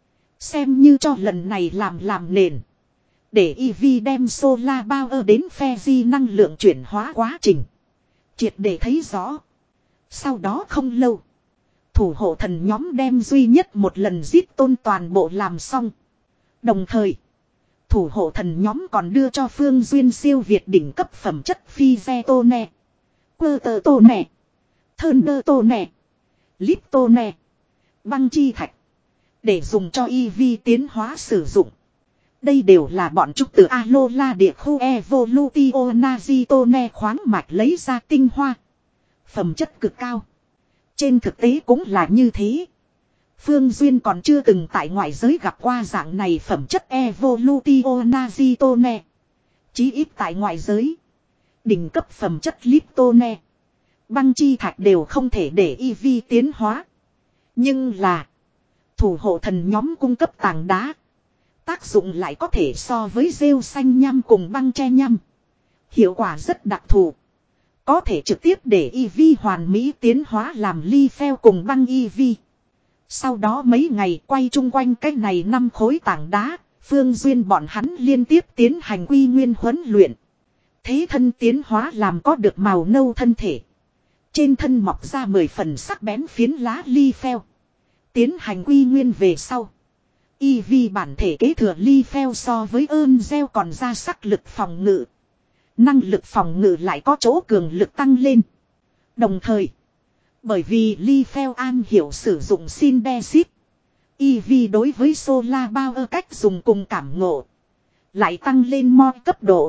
Xem như cho lần này làm làm nền. Để Eevee đem Solar Power đến Fezi năng lượng chuyển hóa quá trình. Triệt để thấy rõ. Sau đó không lâu, thủ hộ thần nhóm đem duy nhất một lần giết tôn toàn bộ làm xong. Đồng thời, thủ hộ thần nhóm còn đưa cho Phương Duyên siêu việt đỉnh cấp phẩm chất phi xe tô nè. Quơ tờ tô nè. Thơn đơ tô nè. Lít tô nè. Băng chi thạch. Để dùng cho Eevee tiến hóa sử dụng. Đây đều là bọn trúc từ Alola địa khu Evolutio Nazitone khoáng mạch lấy ra tinh hoa. Phẩm chất cực cao. Trên thực tế cũng là như thế. Phương Duyên còn chưa từng tại ngoại giới gặp qua dạng này phẩm chất Evolutio Nazitone. Chí ít tại ngoại giới. Đỉnh cấp phẩm chất Liptone. Băng chi thạch đều không thể để Eevee tiến hóa. Nhưng là thủ hộ thần nhóm cung cấp tảng đá. Tác dụng lại có thể so với rêu xanh nhăm cùng băng tre nhăm. Hiệu quả rất đặc thù. Có thể trực tiếp để Eevee hoàn mỹ tiến hóa làm Leafeon cùng băng Eevee. Sau đó mấy ngày quay chung quanh cái này năm khối tảng đá, Phương Duyên bọn hắn liên tiếp tiến hành quy nguyên huấn luyện. Thế thân tiến hóa làm có được màu nâu thân thể. Trên thân mọc ra mười phần sắc bén phiến lá Leafeon. Tiến hành quy nguyên về sau, Eevee bản thể kế thừa Leafeon so với ơn gieo còn ra sắc lực phòng ngự. Năng lực phòng ngự lại có chỗ cường lực tăng lên. Đồng thời, bởi vì Leafeon an hiểu sử dụng Syndesit, Eevee đối với Solar Power cách dùng cùng cảm ngộ lại tăng lên mo cấp độ.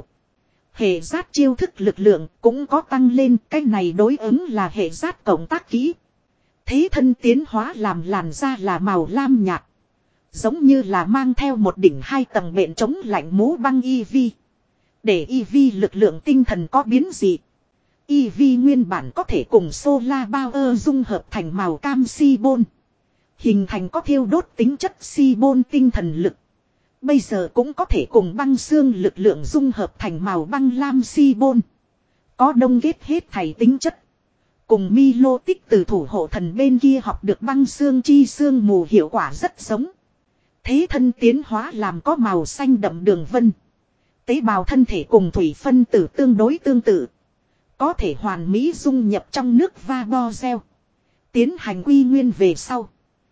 Hệ giát chiêu thức lực lượng cũng có tăng lên. Cái này đối ứng là hệ giát cộng tác kỹ. Thế thân tiến hóa làm làn da là màu lam nhạt. Giống như là mang theo một đỉnh hai tầng bện chống lạnh mũ băng Eevee. Để Eevee lực lượng tinh thần có biến dị. Eevee nguyên bản có thể cùng Solar Power dung hợp thành màu cam Carbon. Hình thành có thiêu đốt tính chất Carbon tinh thần lực. Bây giờ cũng có thể cùng băng xương lực lượng dung hợp thành màu băng lam Carbon. Có đông kết hết thảy tính chất. Cùng Milo tích từ thủ hộ thần bên kia học được băng xương chi xương mù hiệu quả rất giống. Thế thân tiến hóa làm có màu xanh đậm đường vân. Tế bào thân thể cùng thủy phân tử tương đối tương tự. Có thể hoàn mỹ dung nhập trong nước Vaporeon. Tiến hành quy nguyên về sau,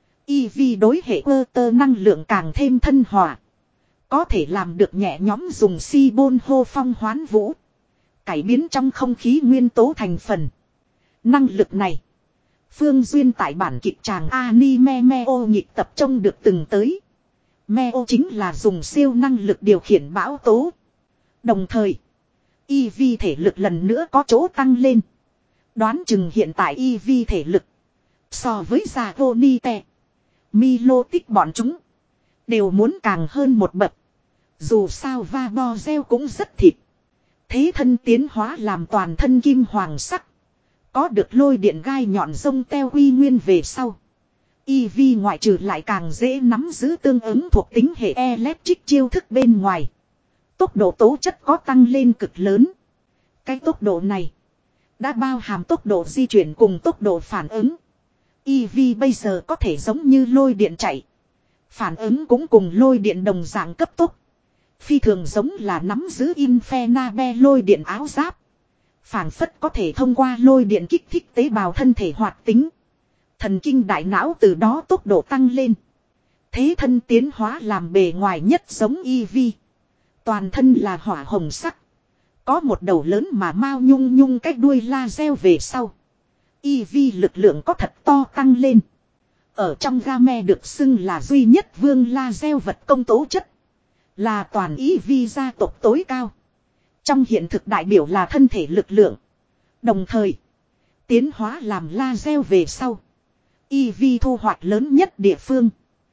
Eevee đối hệ Water năng lượng càng thêm thân hòa. Có thể làm được nhẹ nhóm dùng Carbon hô phong hoán vũ. Cải biến trong không khí nguyên tố thành phần. Năng lực này, Phương Duyên tại bản kịch tràng anime Meo nhịp tập trông được từng tới. Meo chính là dùng siêu năng lực điều khiển bão tố. Đồng thời, Eevee thể lực lần nữa có chỗ tăng lên. Đoán chừng hiện tại Eevee thể lực so với Zagonite, Milotic bọn chúng đều muốn càng hơn một bậc. Dù sao Vaporeon cũng rất thịt. Thế thân tiến hóa làm toàn thân kim hoàng sắc. Có được lôi điện gai nhọn rông teo quy nguyên về sau, Eevee ngoại trừ lại càng dễ nắm giữ tương ứng thuộc tính hệ electric chiêu thức bên ngoài. Tốc độ tố chất có tăng lên cực lớn. Cái tốc độ này đã bao hàm tốc độ di chuyển cùng tốc độ phản ứng. Eevee bây giờ có thể giống như lôi điện chạy. Phản ứng cũng cùng lôi điện đồng dạng cấp tốc. Phi thường giống là nắm giữ Infernape lôi điện áo giáp. Phản phất có thể thông qua lôi điện kích thích tế bào thân thể hoạt tính. Thần kinh đại não từ đó tốc độ tăng lên. Thế thân tiến hóa làm bề ngoài nhất giống Eevee. Toàn thân là hỏa hồng sắc. Có một đầu lớn mà mau nhung nhung cái đuôi laser về sau. Eevee lực lượng có thật to tăng lên. Ở trong game được xưng là duy nhất vương laser vật công tố chất. Là toàn Eevee gia tộc tối cao. Trong hiện thực đại biểu là thân thể lực lượng. Đồng thời, tiến hóa làm laser về sau, Eevee thu hoạch lớn nhất địa phương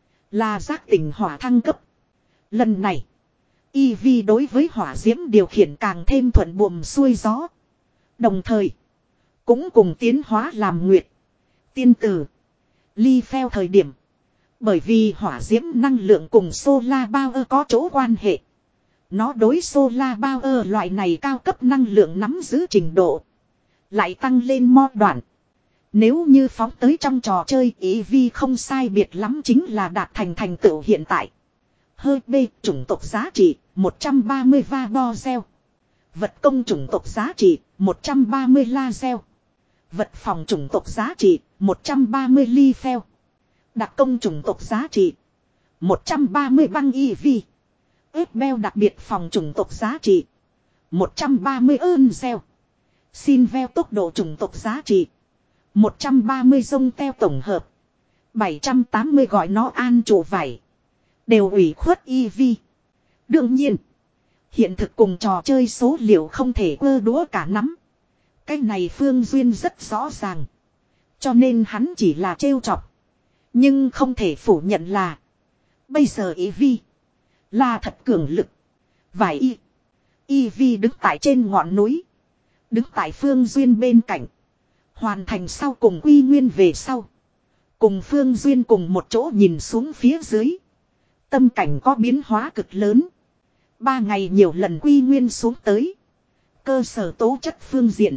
là giác tỉnh hỏa thăng cấp. Lần này, Eevee đối với hỏa diễm điều khiển càng thêm thuận buồm xuôi gió. Đồng thời, cũng cùng tiến hóa làm nguyệt, tiên tử, ly pheo thời điểm. Bởi vì hỏa diễm năng lượng cùng solar power có chỗ quan hệ. Nó đối solar power loại này cao cấp năng lượng nắm giữ trình độ. Lại tăng lên mo đoạn. Nếu như phóng tới trong trò chơi ý vi không sai biệt lắm chính là đạt thành thành tựu hiện tại. Hơi B chủng tộc giá trị một trăm ba mươi va bo gieo. Vật công chủng tộc giá trị một trăm ba mươi la gieo. Vật phòng chủng tộc giá trị một trăm ba mươi ly pheo. Đặc công chủng tộc giá trị một trăm ba mươi băng i vi. Ếp beo đặc biệt phòng chủng tộc giá trị một trăm ba mươi ơn gieo. Xin veo tốc độ chủng tộc giá trị một trăm ba mươi dông teo tổng hợp. bảy trăm tám mươi gọi nó an trụ vải. Đều ủy khuất i vi. Đương nhiên, hiện thực cùng trò chơi số liệu không thể ơ đũa cả nắm. Cái này Phương Duyên rất rõ ràng. Cho nên hắn chỉ là trêu chọc. Nhưng không thể phủ nhận là bây giờ i vi là thật cường lực. Vài y i vi đứng tại trên ngọn núi. Đứng tại Phương Duyên bên cạnh. Hoàn thành sau cùng quy nguyên về sau. Cùng Phương Duyên cùng một chỗ nhìn xuống phía dưới. Tâm cảnh có biến hóa cực lớn. Ba ngày nhiều lần quy nguyên xuống tới. Cơ sở tố chất phương diện.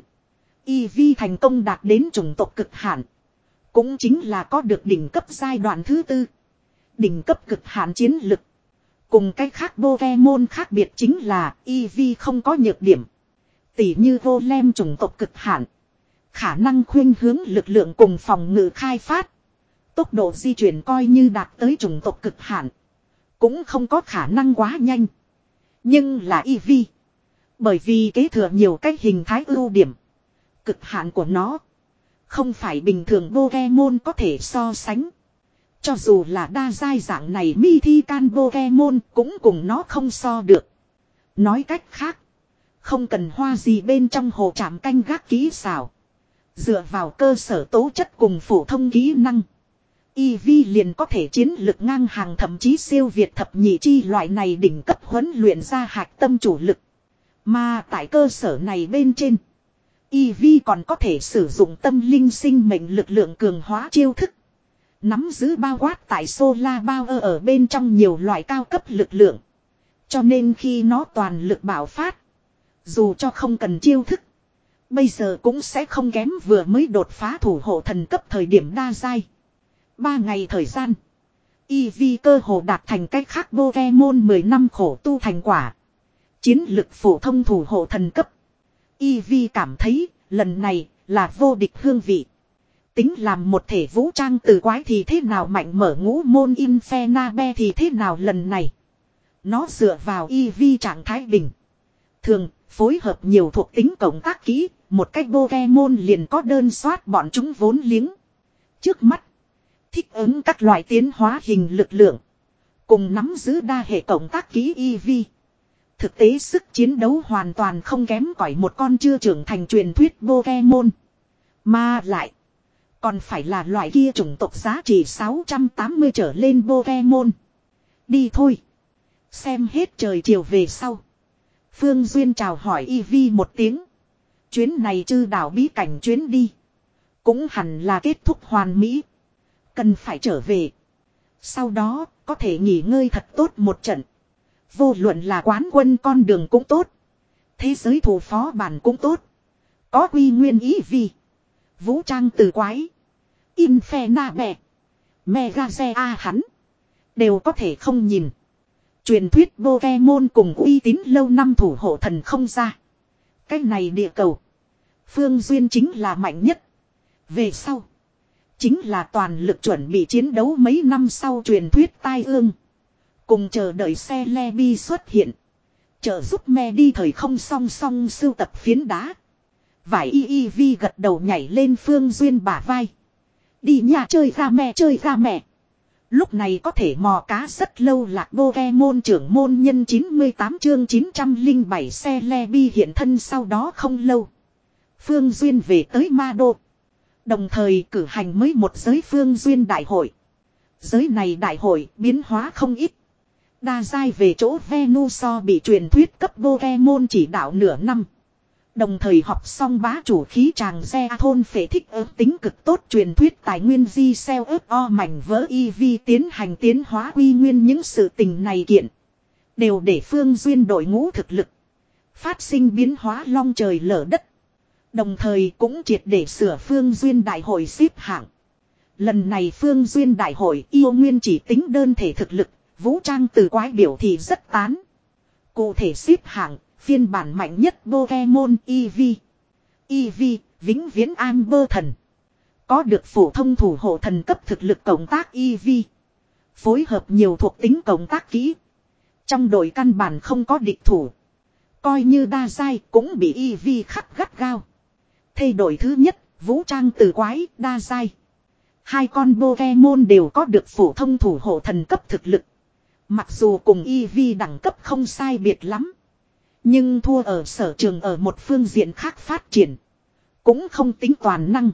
i vi thành công đạt đến chủng tộc cực hạn. Cũng chính là có được đỉnh cấp giai đoạn thứ tư. Đỉnh cấp cực hạn chiến lực. Cùng cách khác Pokemon khác biệt chính là i vi không có nhược điểm. Tỉ như Golem chủng tộc cực hạn. Khả năng khuyên hướng lực lượng cùng phòng ngự khai phát. Tốc độ di chuyển coi như đạt tới chủng tộc cực hạn. Cũng không có khả năng quá nhanh. Nhưng là i vi. Bởi vì kế thừa nhiều cách hình thái ưu điểm. Cực hạn của nó. Không phải bình thường Pokemon có thể so sánh. Cho dù là đa giai dạng này Mythical Pokemon cũng cùng nó không so được. Nói cách khác. Không cần hoa gì bên trong hồ trạm canh gác kỹ xảo. Dựa vào cơ sở tố chất cùng phổ thông kỹ năng. i vi liền có thể chiến lực ngang hàng thậm chí siêu việt thập nhị chi loại này đỉnh cấp huấn luyện ra hạch tâm chủ lực. Mà tại cơ sở này bên trên. i vi còn có thể sử dụng tâm linh sinh mệnh lực lượng cường hóa chiêu thức. Nắm giữ bao quát tại Solar Power ở bên trong nhiều loại cao cấp lực lượng. Cho nên khi nó toàn lực bạo phát. Dù cho không cần chiêu thức. Bây giờ cũng sẽ không kém vừa mới đột phá thủ hộ thần cấp thời điểm đa giai. Ba ngày thời gian. i vi cơ hồ đạt thành cách khác Pokemon mười năm khổ tu thành quả. Chiến lực phổ thông thủ hộ thần cấp. i vi cảm thấy lần này là vô địch hương vị. Tính làm một thể vũ trang từ quái thì thế nào mạnh mở ngũ môn Infernabe thì thế nào lần này. Nó dựa vào i vi trạng thái bình. Thường, phối hợp nhiều thuộc tính cộng tác kỹ, một cách Pokemon liền có đơn soát bọn chúng vốn liếng. Trước mắt, thích ứng các loại tiến hóa hình lực lượng. Cùng nắm giữ đa hệ cộng tác kỹ i vi. Thực tế sức chiến đấu hoàn toàn không kém cỏi một con chưa trưởng thành truyền thuyết Pokemon. Mà lại, còn phải là loại kia chủng tộc giá trị sáu trăm tám mươi trở lên Pokemon. Đi thôi. Xem hết trời chiều về sau. Phương Duyên chào hỏi i vi một tiếng. Chuyến này chư đảo bí cảnh chuyến đi. Cũng hẳn là kết thúc hoàn mỹ. Cần phải trở về. Sau đó có thể nghỉ ngơi thật tốt một trận. Vô luận là quán quân con đường cũng tốt. Thế giới thủ phó bản cũng tốt. Có quy nguyên ý vi. Vũ trang từ quái. Infernabe. Megazea hắn. Đều có thể không nhìn. Truyền thuyết Pokemon cùng uy tín lâu năm thủ hộ thần không ra. Cái này địa cầu. Phương Duyên chính là mạnh nhất. Về sau. Chính là toàn lực chuẩn bị chiến đấu mấy năm sau truyền thuyết tai ương. Cùng chờ đợi xe Lebi xuất hiện. Trợ giúp me đi thời không song song sưu tập phiến đá. Vải y y vi gật đầu nhảy lên Phương Duyên bả vai. Đi nhà chơi ra mẹ chơi ra mẹ. Lúc này có thể mò cá rất lâu lạc Pokemon trưởng môn nhân chín mươi tám chương chín trăm lẻ bảy xe Lebi hiện thân sau đó không lâu. Phương Duyên về tới Ma Đô. Đồng thời cử hành mới một giới Phương Duyên đại hội. Giới này đại hội biến hóa không ít. Đa giai về chỗ Venusaur bị truyền thuyết cấp Pokemon chỉ đạo nửa năm. Đồng thời học xong bá chủ khí tràng xe thôn phệ thích ớt tính cực tốt truyền thuyết tài nguyên di xeo ớt o mảnh vỡ y vi tiến hành tiến hóa quy nguyên những sự tình này kiện. Đều để Phương Duyên đội ngũ thực lực. Phát sinh biến hóa long trời lở đất. Đồng thời cũng triệt để sửa Phương Duyên đại hội xếp hạng. Lần này Phương Duyên đại hội yêu nguyên chỉ tính đơn thể thực lực, vũ trang từ quái biểu thì rất tán. Cụ thể xếp hạng, phiên bản mạnh nhất Pokemon Eevee. Eevee, vĩnh viễn Amber thần. Có được phổ thông thủ hộ thần cấp thực lực cộng tác Eevee. Phối hợp nhiều thuộc tính cộng tác kỹ. Trong đội căn bản không có địch thủ. Coi như đa giai cũng bị Eevee khắc gắt gao. Thay đổi thứ nhất, vũ trang từ quái, đa giai. Hai con Pokemon đều có được phổ thông thủ hộ thần cấp thực lực. Mặc dù cùng Eevee đẳng cấp không sai biệt lắm. Nhưng thua ở sở trường ở một phương diện khác phát triển. Cũng không tính toàn năng.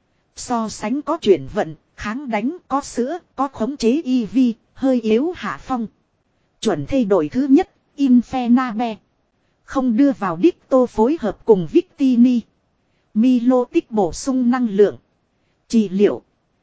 So sánh có chuyển vận, kháng đánh, có sữa, có khống chế Eevee, hơi yếu hạ phong. Chuẩn thay đổi thứ nhất, Infernape. Không đưa vào Ditto phối hợp cùng Victini. Milotic bổ sung năng lượng. Trị liệu.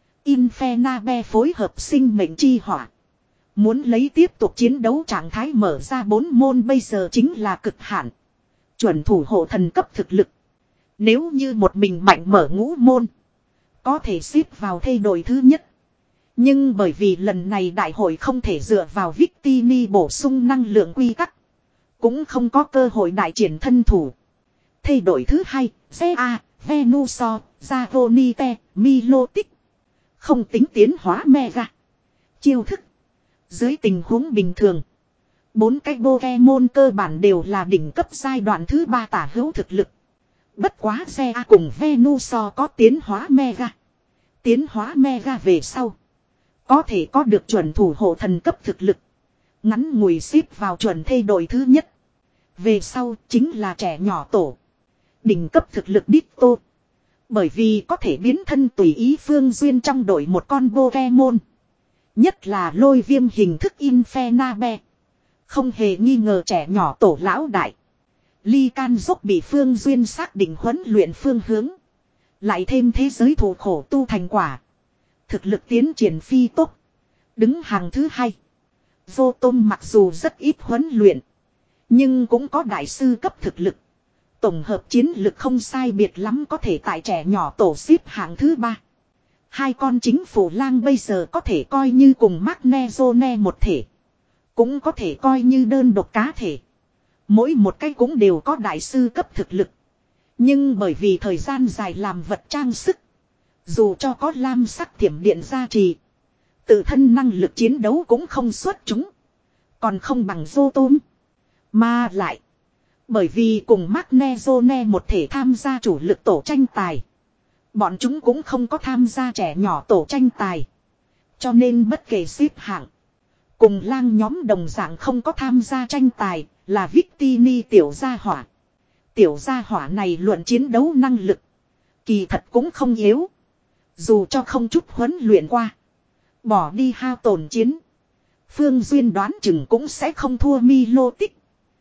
Infernape phối hợp sinh mệnh chi hỏa. Muốn lấy tiếp tục chiến đấu trạng thái mở ra bốn môn bây giờ chính là cực hạn. Chuẩn thủ hộ thần cấp thực lực. Nếu như một mình mạnh mở ngũ môn. Có thể xếp vào thay đổi thứ nhất. Nhưng bởi vì lần này đại hội không thể dựa vào Victini bổ sung năng lượng quy tắc. Cũng không có cơ hội đại triển thân thủ. Thay đổi thứ hai, Zea, Venusaur, Zagonite, Milotic. Không tính tiến hóa Mega. Chiêu thức. Dưới tình huống bình thường. Bốn cái Pokemon cơ bản đều là đỉnh cấp giai đoạn thứ ba tả hữu thực lực. Bất quá Zea cùng Venusaur có tiến hóa Mega. Tiến hóa Mega về sau. Có thể có được chuẩn thủ hộ thần cấp thực lực. Ngắn ngủi xếp vào chuẩn thay đổi thứ nhất. Về sau chính là trẻ nhỏ tổ. Đỉnh cấp thực lực Ditto. Bởi vì có thể biến thân tùy ý Phương Duyên trong đội một con Pokemon. Nhất là lôi viêm hình thức Infernape. Không hề nghi ngờ trẻ nhỏ tổ lão đại. Ly Can dốc bị Phương Duyên xác định huấn luyện phương hướng. Lại thêm thế giới thủ khổ tu thành quả. Thực lực tiến triển phi tốc. Đứng hàng thứ hai. Vô Tôm mặc dù rất ít huấn luyện. Nhưng cũng có đại sư cấp thực lực. Tổng hợp chiến lực không sai biệt lắm có thể tại trẻ nhỏ tổ xếp hạng thứ ba. Hai con chính phủ lang bây giờ có thể coi như cùng Magnezone một thể. Cũng có thể coi như đơn độc cá thể. Mỗi một cái cũng đều có đại sư cấp thực lực. Nhưng bởi vì thời gian dài làm vật trang sức. Dù cho có lam sắc thiểm điện gia trì. Tự thân năng lực chiến đấu cũng không xuất chúng. Còn không bằng vô tôm. Mà lại. Bởi vì cùng Magnezone một thể tham gia chủ lực tổ tranh tài. Bọn chúng cũng không có tham gia trẻ nhỏ tổ tranh tài. Cho nên bất kể xếp hạng. Cùng lang nhóm đồng dạng không có tham gia tranh tài là Victini tiểu gia hỏa. Tiểu gia hỏa này luận chiến đấu năng lực. Kỳ thật cũng không yếu. Dù cho không chút huấn luyện qua. Bỏ đi hao tổn chiến. Phương Duyên đoán chừng cũng sẽ không thua Milotic.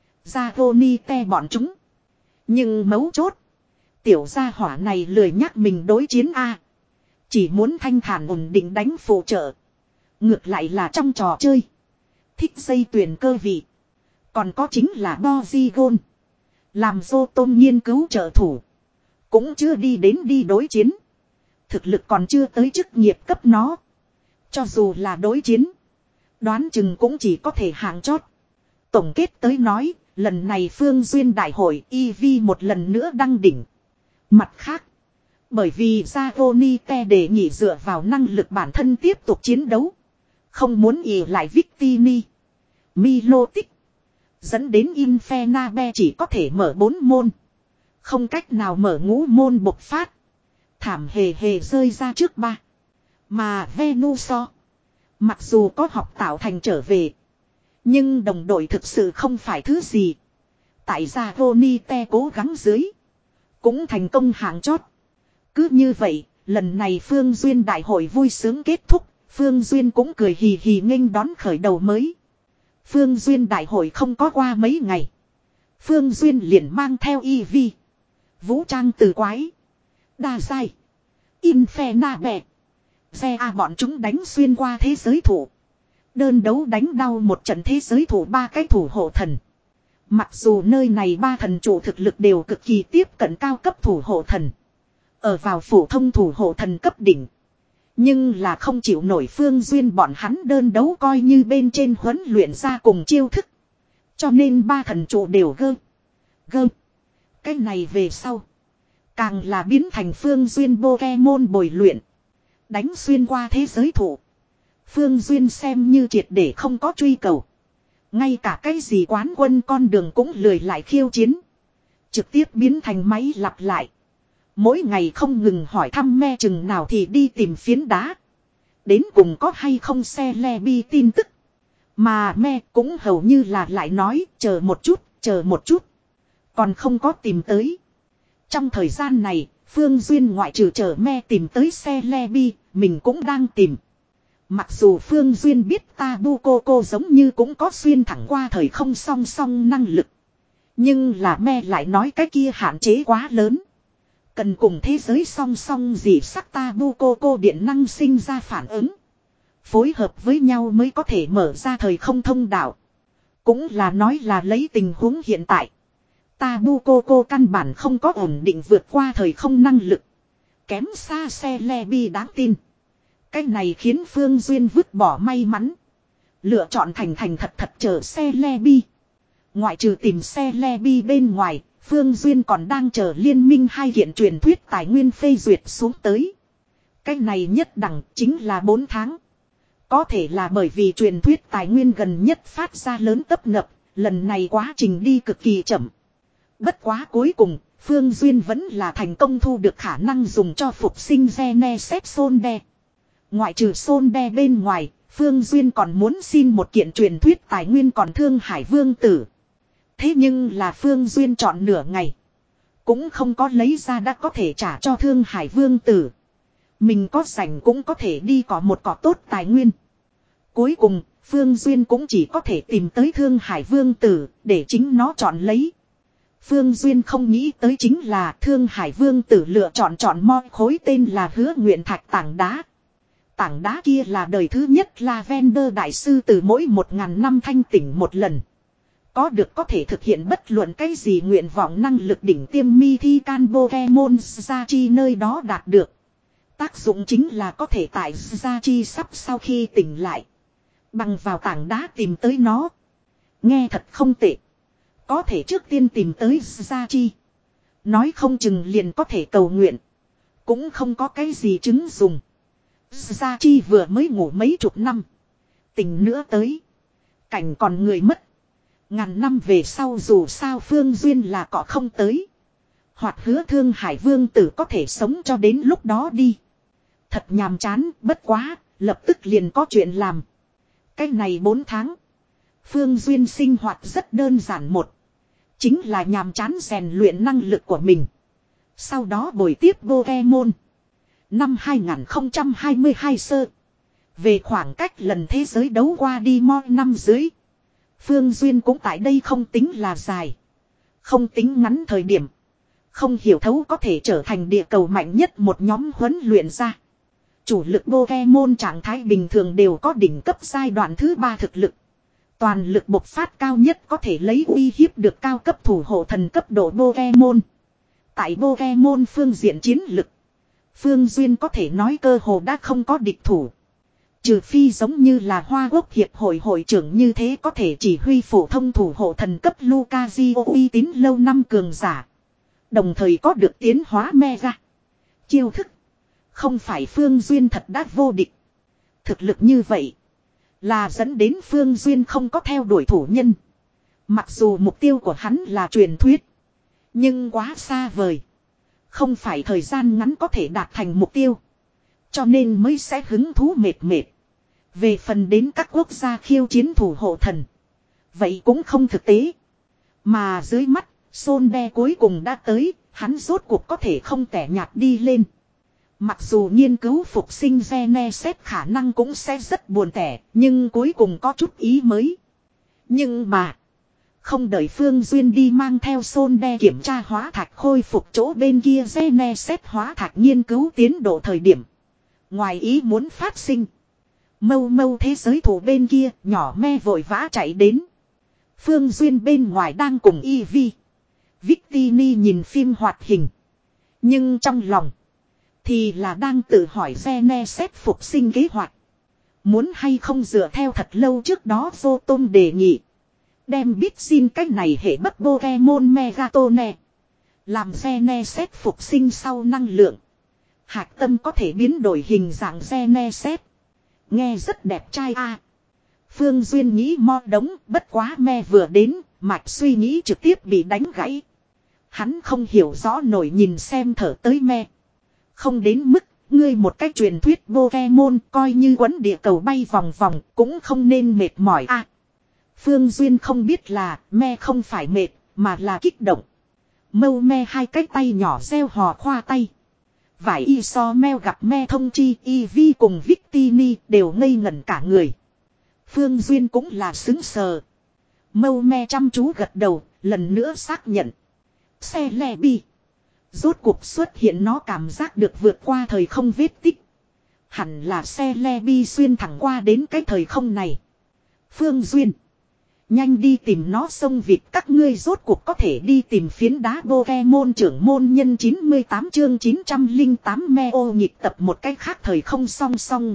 Zagonite bọn chúng. Nhưng mấu chốt. Tiểu gia hỏa này lười nhắc mình đối chiến A. Chỉ muốn thanh thản ổn định đánh phụ trợ. Ngược lại là trong trò chơi. Thích dây tuyển cơ vị. Còn có chính là Porygon. Làm vô tôn nghiên cứu trợ thủ. Cũng chưa đi đến đi đối chiến. Thực lực còn chưa tới chức nghiệp cấp nó. Cho dù là đối chiến. Đoán chừng cũng chỉ có thể hạng chót. Tổng kết tới nói. Lần này Phương Duyên đại hội Eevee một lần nữa đăng đỉnh. Mặt khác. Bởi vì Zagonite đề nghị dựa vào năng lực bản thân tiếp tục chiến đấu. Không muốn ỉ lại Victini. Milotic. Dẫn đến Infernape chỉ có thể mở bốn môn. Không cách nào mở ngũ môn bộc phát. Thảm hề hề rơi ra trước ba. Mà Venusaur. Mặc dù có học tạo thành trở về. Nhưng đồng đội thực sự không phải thứ gì. Tại Zagonite cố gắng dưới. Cũng thành công hạng chót. Cứ như vậy, lần này Phương Duyên đại hội vui sướng kết thúc. Phương Duyên cũng cười hì hì nghênh đón khởi đầu mới. Phương Duyên đại hội không có qua mấy ngày. Phương Duyên liền mang theo Eevee. Vũ trang từ quái. Đa giai. Infernape. Xe A bọn chúng đánh xuyên qua thế giới thủ. Đơn đấu đánh đau một trận thế giới thủ ba cái thủ hộ thần. Mặc dù nơi này ba thần chủ thực lực đều cực kỳ tiếp cận cao cấp thủ hộ thần. Ở vào phổ thông thủ hộ thần cấp đỉnh. Nhưng là không chịu nổi Phương Duyên bọn hắn đơn đấu coi như bên trên huấn luyện ra cùng chiêu thức. Cho nên ba thần chủ đều gơ. Gơ. Cái này về sau. Càng là biến thành Phương Duyên Pokemon bồi luyện. Đánh xuyên qua thế giới thủ. Phương Duyên xem như triệt để không có truy cầu. Ngay cả cái gì quán quân con đường cũng lười lại khiêu chiến. Trực tiếp biến thành máy lặp lại. Mỗi ngày không ngừng hỏi thăm me chừng nào thì đi tìm phiến đá. Đến cùng có hay không xe le bi tin tức. Mà me cũng hầu như là lại nói chờ một chút, chờ một chút. Còn không có tìm tới. Trong thời gian này, Phương Duyên ngoại trừ chờ me tìm tới xe le bi, mình cũng đang tìm. Mặc dù Phương Duyên biết Tabu Koko giống như cũng có xuyên thẳng qua thời không song song năng lực. Nhưng là me lại nói cái kia hạn chế quá lớn. Cần cùng thế giới song song gì sắc Tabu Koko điện năng sinh ra phản ứng. Phối hợp với nhau mới có thể mở ra thời không thông đạo. Cũng là nói là lấy tình huống hiện tại. Tabu Koko căn bản không có ổn định vượt qua thời không năng lực. Kém xa xe le bi đáng tin. Cái này khiến Phương Duyên vứt bỏ may mắn. Lựa chọn thành thành thật thật chờ xe le bi. Ngoại trừ tìm xe le bi bên ngoài, Phương Duyên còn đang chờ liên minh hai kiện truyền thuyết tài nguyên phê duyệt xuống tới. Cái này nhất đẳng chính là bốn tháng. Có thể là bởi vì truyền thuyết tài nguyên gần nhất phát ra lớn tấp nập, lần này quá trình đi cực kỳ chậm. Bất quá cuối cùng, Phương Duyên vẫn là thành công thu được khả năng dùng cho phục sinh Genesect Sonde. Ngoại trừ Sonde bên ngoài, Phương Duyên còn muốn xin một kiện truyền thuyết tài nguyên còn Thương Hải Vương Tử. Thế nhưng là Phương Duyên chọn nửa ngày. Cũng không có lấy ra đã có thể trả cho Thương Hải Vương Tử. Mình có rảnh cũng có thể đi có một cỏ tốt tài nguyên. Cuối cùng, Phương Duyên cũng chỉ có thể tìm tới Thương Hải Vương Tử để chính nó chọn lấy. Phương Duyên không nghĩ tới chính là Thương Hải Vương Tử lựa chọn chọn mo khối tên là Hứa Nguyện Thạch tảng đá. Tảng đá kia là đời thứ nhất Lavender Đại Sư từ mỗi một ngàn năm thanh tỉnh một lần. Có được có thể thực hiện bất luận cái gì nguyện vọng năng lực đỉnh tiêm mi thi can Pokemon Gia Chi nơi đó đạt được. Tác dụng chính là có thể tại Gia Chi sắp sau khi tỉnh lại. Bằng vào tảng đá tìm tới nó. Nghe thật không tệ. Có thể trước tiên tìm tới Gia Chi. Nói không chừng liền có thể cầu nguyện. Cũng không có cái gì chứng dùng. Gia Chi vừa mới ngủ mấy chục năm. Tỉnh nữa tới. Cảnh còn người mất. Ngàn năm về sau dù sao Phương Duyên là cọ không tới. Hoặc hứa Thương Hải Vương Tử có thể sống cho đến lúc đó đi. Thật nhàm chán, bất quá, lập tức liền có chuyện làm. Cái này bốn tháng. Phương Duyên sinh hoạt rất đơn giản một. Chính là nhàm chán rèn luyện năng lực của mình. Sau đó bồi tiếp Pokemon. Năm hai không hai hai sơ. Về khoảng cách lần thế giới đấu qua đi mo năm dưới. Phương Duyên cũng tại đây không tính là dài. Không tính ngắn thời điểm. Không hiểu thấu có thể trở thành địa cầu mạnh nhất một nhóm huấn luyện ra. Chủ lực Pokemon trạng thái bình thường đều có đỉnh cấp giai đoạn thứ ba thực lực. Toàn lực bộc phát cao nhất có thể lấy uy hiếp được cao cấp thủ hộ thần cấp độ Pokemon. Tại Pokemon phương diện chiến lực. Phương Duyên có thể nói cơ hồ đã không có địch thủ. Trừ phi giống như là Hoa Quốc Hiệp hội hội trưởng như thế có thể chỉ huy phổ thông thủ hộ thần cấp Lucario uy tín lâu năm cường giả. Đồng thời có được tiến hóa mega. Chiêu thức. Không phải Phương Duyên thật đã vô địch. Thực lực như vậy. Là dẫn đến Phương Duyên không có theo đuổi thủ nhân. Mặc dù mục tiêu của hắn là truyền thuyết. Nhưng quá xa vời. Không phải thời gian ngắn có thể đạt thành mục tiêu. Cho nên mới sẽ hứng thú mệt mệt. Về phần đến các quốc gia khiêu chiến thủ hộ thần. Vậy cũng không thực tế. Mà dưới mắt, Sonde cuối cùng đã tới, hắn rốt cuộc có thể không tẻ nhạt đi lên. Mặc dù nghiên cứu phục sinh Genesect khả năng cũng sẽ rất buồn tẻ, nhưng cuối cùng có chút ý mới. Nhưng mà, Không đợi Phương Duyên đi mang theo Sôn Đe kiểm tra hóa thạch khôi phục chỗ bên kia Geneset hóa thạch nghiên cứu tiến độ thời điểm. Ngoài ý muốn phát sinh. Mâu mâu thế giới thủ bên kia nhỏ me vội vã chạy đến. Phương Duyên bên ngoài đang cùng Ivy. Victini nhìn phim hoạt hình. Nhưng trong lòng. Thì là đang tự hỏi Geneset phục sinh kế hoạch. Muốn hay không dựa theo thật lâu trước đó vô tôm đề nghị. Đem biết xin cách này hệ bất Pokemon Megatone. Làm Geneset phục sinh sau năng lượng. Hạc tâm có thể biến đổi hình dạng Geneset. Nghe rất đẹp trai a. À. Phương Duyên nghĩ mo đống bất quá me vừa đến. Mạch suy nghĩ trực tiếp bị đánh gãy. Hắn không hiểu rõ nổi nhìn xem thở tới me. Không đến mức. Ngươi một cách truyền thuyết Pokemon coi như quấn địa cầu bay vòng vòng cũng không nên mệt mỏi a. À, Phương Duyên không biết là me không phải mệt mà là kích động. Mâu me hai cái tay nhỏ gieo hò khoa tay. Vải y so meo gặp me thông chi Ivy cùng Victini đều ngây ngẩn cả người. Phương Duyên cũng là xứng sờ. Mâu me chăm chú gật đầu lần nữa xác nhận. Xe lè bi. Rốt cuộc xuất hiện nó cảm giác được vượt qua thời không vết tích. Hẳn là xe le bi xuyên thẳng qua đến cái thời không này. Phương Duyên. Nhanh đi tìm nó xông vịt các ngươi rốt cuộc có thể đi tìm phiến đá Pokemon trưởng môn nhân chín mươi tám chương chín trăm lẻ tám meo nhịp tập một cách khác thời không song song.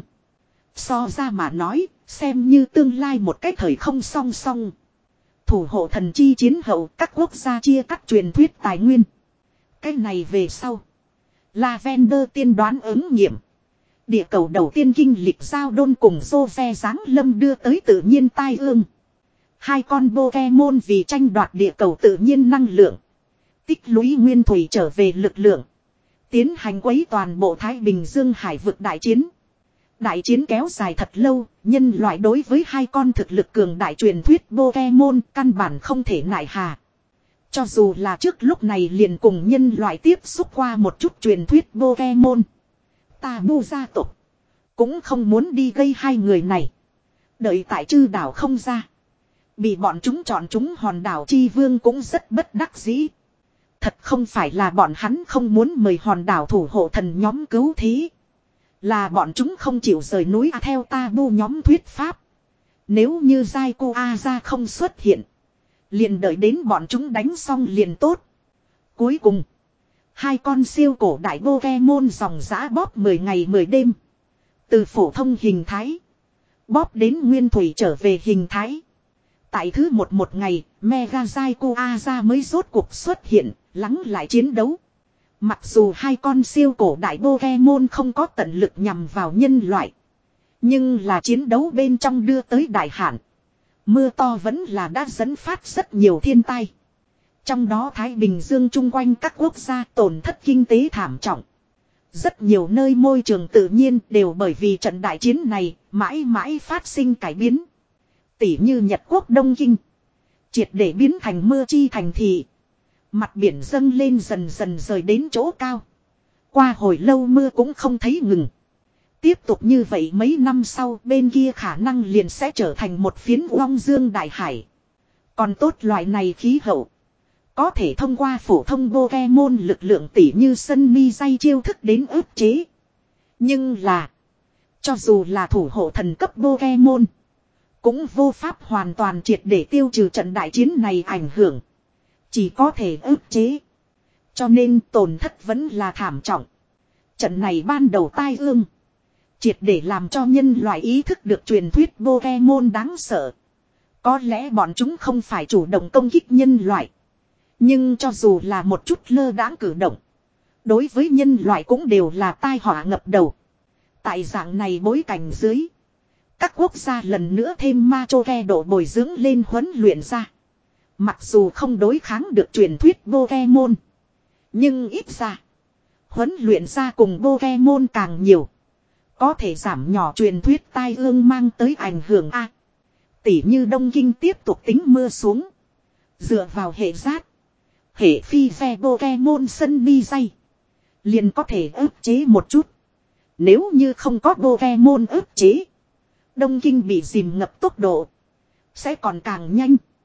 So ra mà nói, xem như tương lai một cách thời không song song. Thủ hộ thần chi chiến hậu các quốc gia chia cắt truyền thuyết tài nguyên. Cái này về sau. Lavender tiên đoán ứng nghiệm. Địa cầu đầu tiên kinh lịch giao đôn cùng Jose giáng lâm đưa tới tự nhiên tai ương. Hai con Pokemon vì tranh đoạt địa cầu tự nhiên năng lượng. Tích lũy nguyên thủy trở về lực lượng. Tiến hành quấy toàn bộ Thái Bình Dương hải vực đại chiến. Đại chiến kéo dài thật lâu, nhân loại đối với hai con thực lực cường đại truyền thuyết Pokemon căn bản không thể nại hà. Cho dù là trước lúc này liền cùng nhân loại tiếp xúc qua một chút truyền thuyết Pokemon. Tabu gia tộc cũng không muốn đi gây hai người này. Đợi tại Trư đảo không ra. Bị bọn chúng chọn chúng hòn đảo Chi Vương cũng rất bất đắc dĩ. Thật không phải là bọn hắn không muốn mời hòn đảo thủ hộ thần nhóm cứu thí. Là bọn chúng không chịu rời núi à, theo Tabu nhóm thuyết pháp. Nếu như Raikou Aza không xuất hiện. Liền đợi đến bọn chúng đánh xong liền tốt. Cuối cùng. Hai con siêu cổ đại Pokemon dòng giã bóp mười ngày mười đêm. Từ phổ thông hình thái. Bóp đến nguyên thủy trở về hình thái. Tại thứ một một ngày, Mega Raikou Aza mới rốt cuộc xuất hiện, lắng lại chiến đấu. Mặc dù hai con siêu cổ đại Pokemon không có tận lực nhằm vào nhân loại. Nhưng là chiến đấu bên trong đưa tới đại hạn. Mưa to vẫn là đã dẫn phát rất nhiều thiên tai. Trong đó Thái Bình Dương chung quanh các quốc gia tổn thất kinh tế thảm trọng. Rất nhiều nơi môi trường tự nhiên đều bởi vì trận đại chiến này mãi mãi phát sinh cải biến. Tỉ như Nhật Quốc Đông Kinh. Triệt để biến thành mưa chi thành thị. Mặt biển dâng lên dần dần rời đến chỗ cao. Qua hồi lâu mưa cũng không thấy ngừng. Tiếp tục như vậy mấy năm sau bên kia khả năng liền sẽ trở thành một phiến Long Dương đại hải. Còn tốt loại này khí hậu. Có thể thông qua phổ thông Pokemon lực lượng tỉ như sân mi dây chiêu thức đến ức chế. Nhưng là. Cho dù là thủ hộ thần cấp Pokemon. Cũng vô pháp hoàn toàn triệt để tiêu trừ trận đại chiến này ảnh hưởng. Chỉ có thể ức chế. Cho nên tổn thất vẫn là thảm trọng. Trận này ban đầu tai ương. Triệt để làm cho nhân loại ý thức được truyền thuyết Pokemon đáng sợ. Có lẽ bọn chúng không phải chủ động công kích nhân loại. Nhưng cho dù là một chút lơ đãng cử động. Đối với nhân loại cũng đều là tai họa ngập đầu. Tại dạng này bối cảnh dưới. Các quốc gia lần nữa thêm ma chô ke độ bồi dưỡng lên huấn luyện ra. Mặc dù không đối kháng được truyền thuyết Pokemon. Nhưng ít ra. Huấn luyện ra cùng Pokemon càng nhiều. Có thể giảm nhỏ truyền thuyết tai ương mang tới ảnh hưởng A. Tỉ như Đông Kinh tiếp tục tính mưa xuống. Dựa vào hệ giác. Hệ phi phe Pokemon sân mi dây. Liền có thể ức chế một chút. Nếu như không có Pokemon ức chế. Đông Kinh bị dìm ngập tốc độ. Sẽ còn càng nhanh.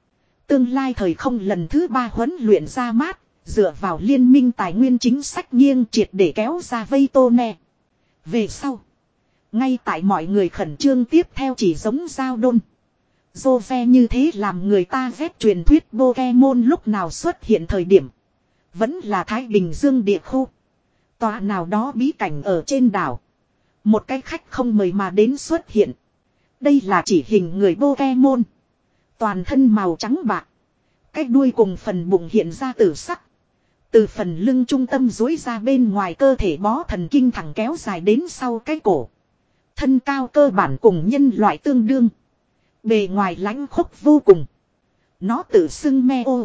Tương lai thời không lần thứ ba huấn luyện ra mát, dựa vào liên minh tài nguyên chính sách nghiêng triệt để kéo ra vây tô nè. Về sau, ngay tại mọi người khẩn trương tiếp theo chỉ giống giao đôn. Jove như thế làm người ta ghét truyền thuyết Pokemon lúc nào xuất hiện thời điểm. Vẫn là Thái Bình Dương địa khu. Tòa nào đó bí cảnh ở trên đảo. Một cái khách không mời mà đến xuất hiện. Đây là chỉ hình người Pokemon. Toàn thân màu trắng bạc. Cái đuôi cùng phần bụng hiện ra tử sắc. Từ phần lưng trung tâm dối ra bên ngoài cơ thể bó thần kinh thẳng kéo dài đến sau cái cổ. Thân cao cơ bản cùng nhân loại tương đương. Bề ngoài lãnh khốc vô cùng. Nó tự xưng Meo.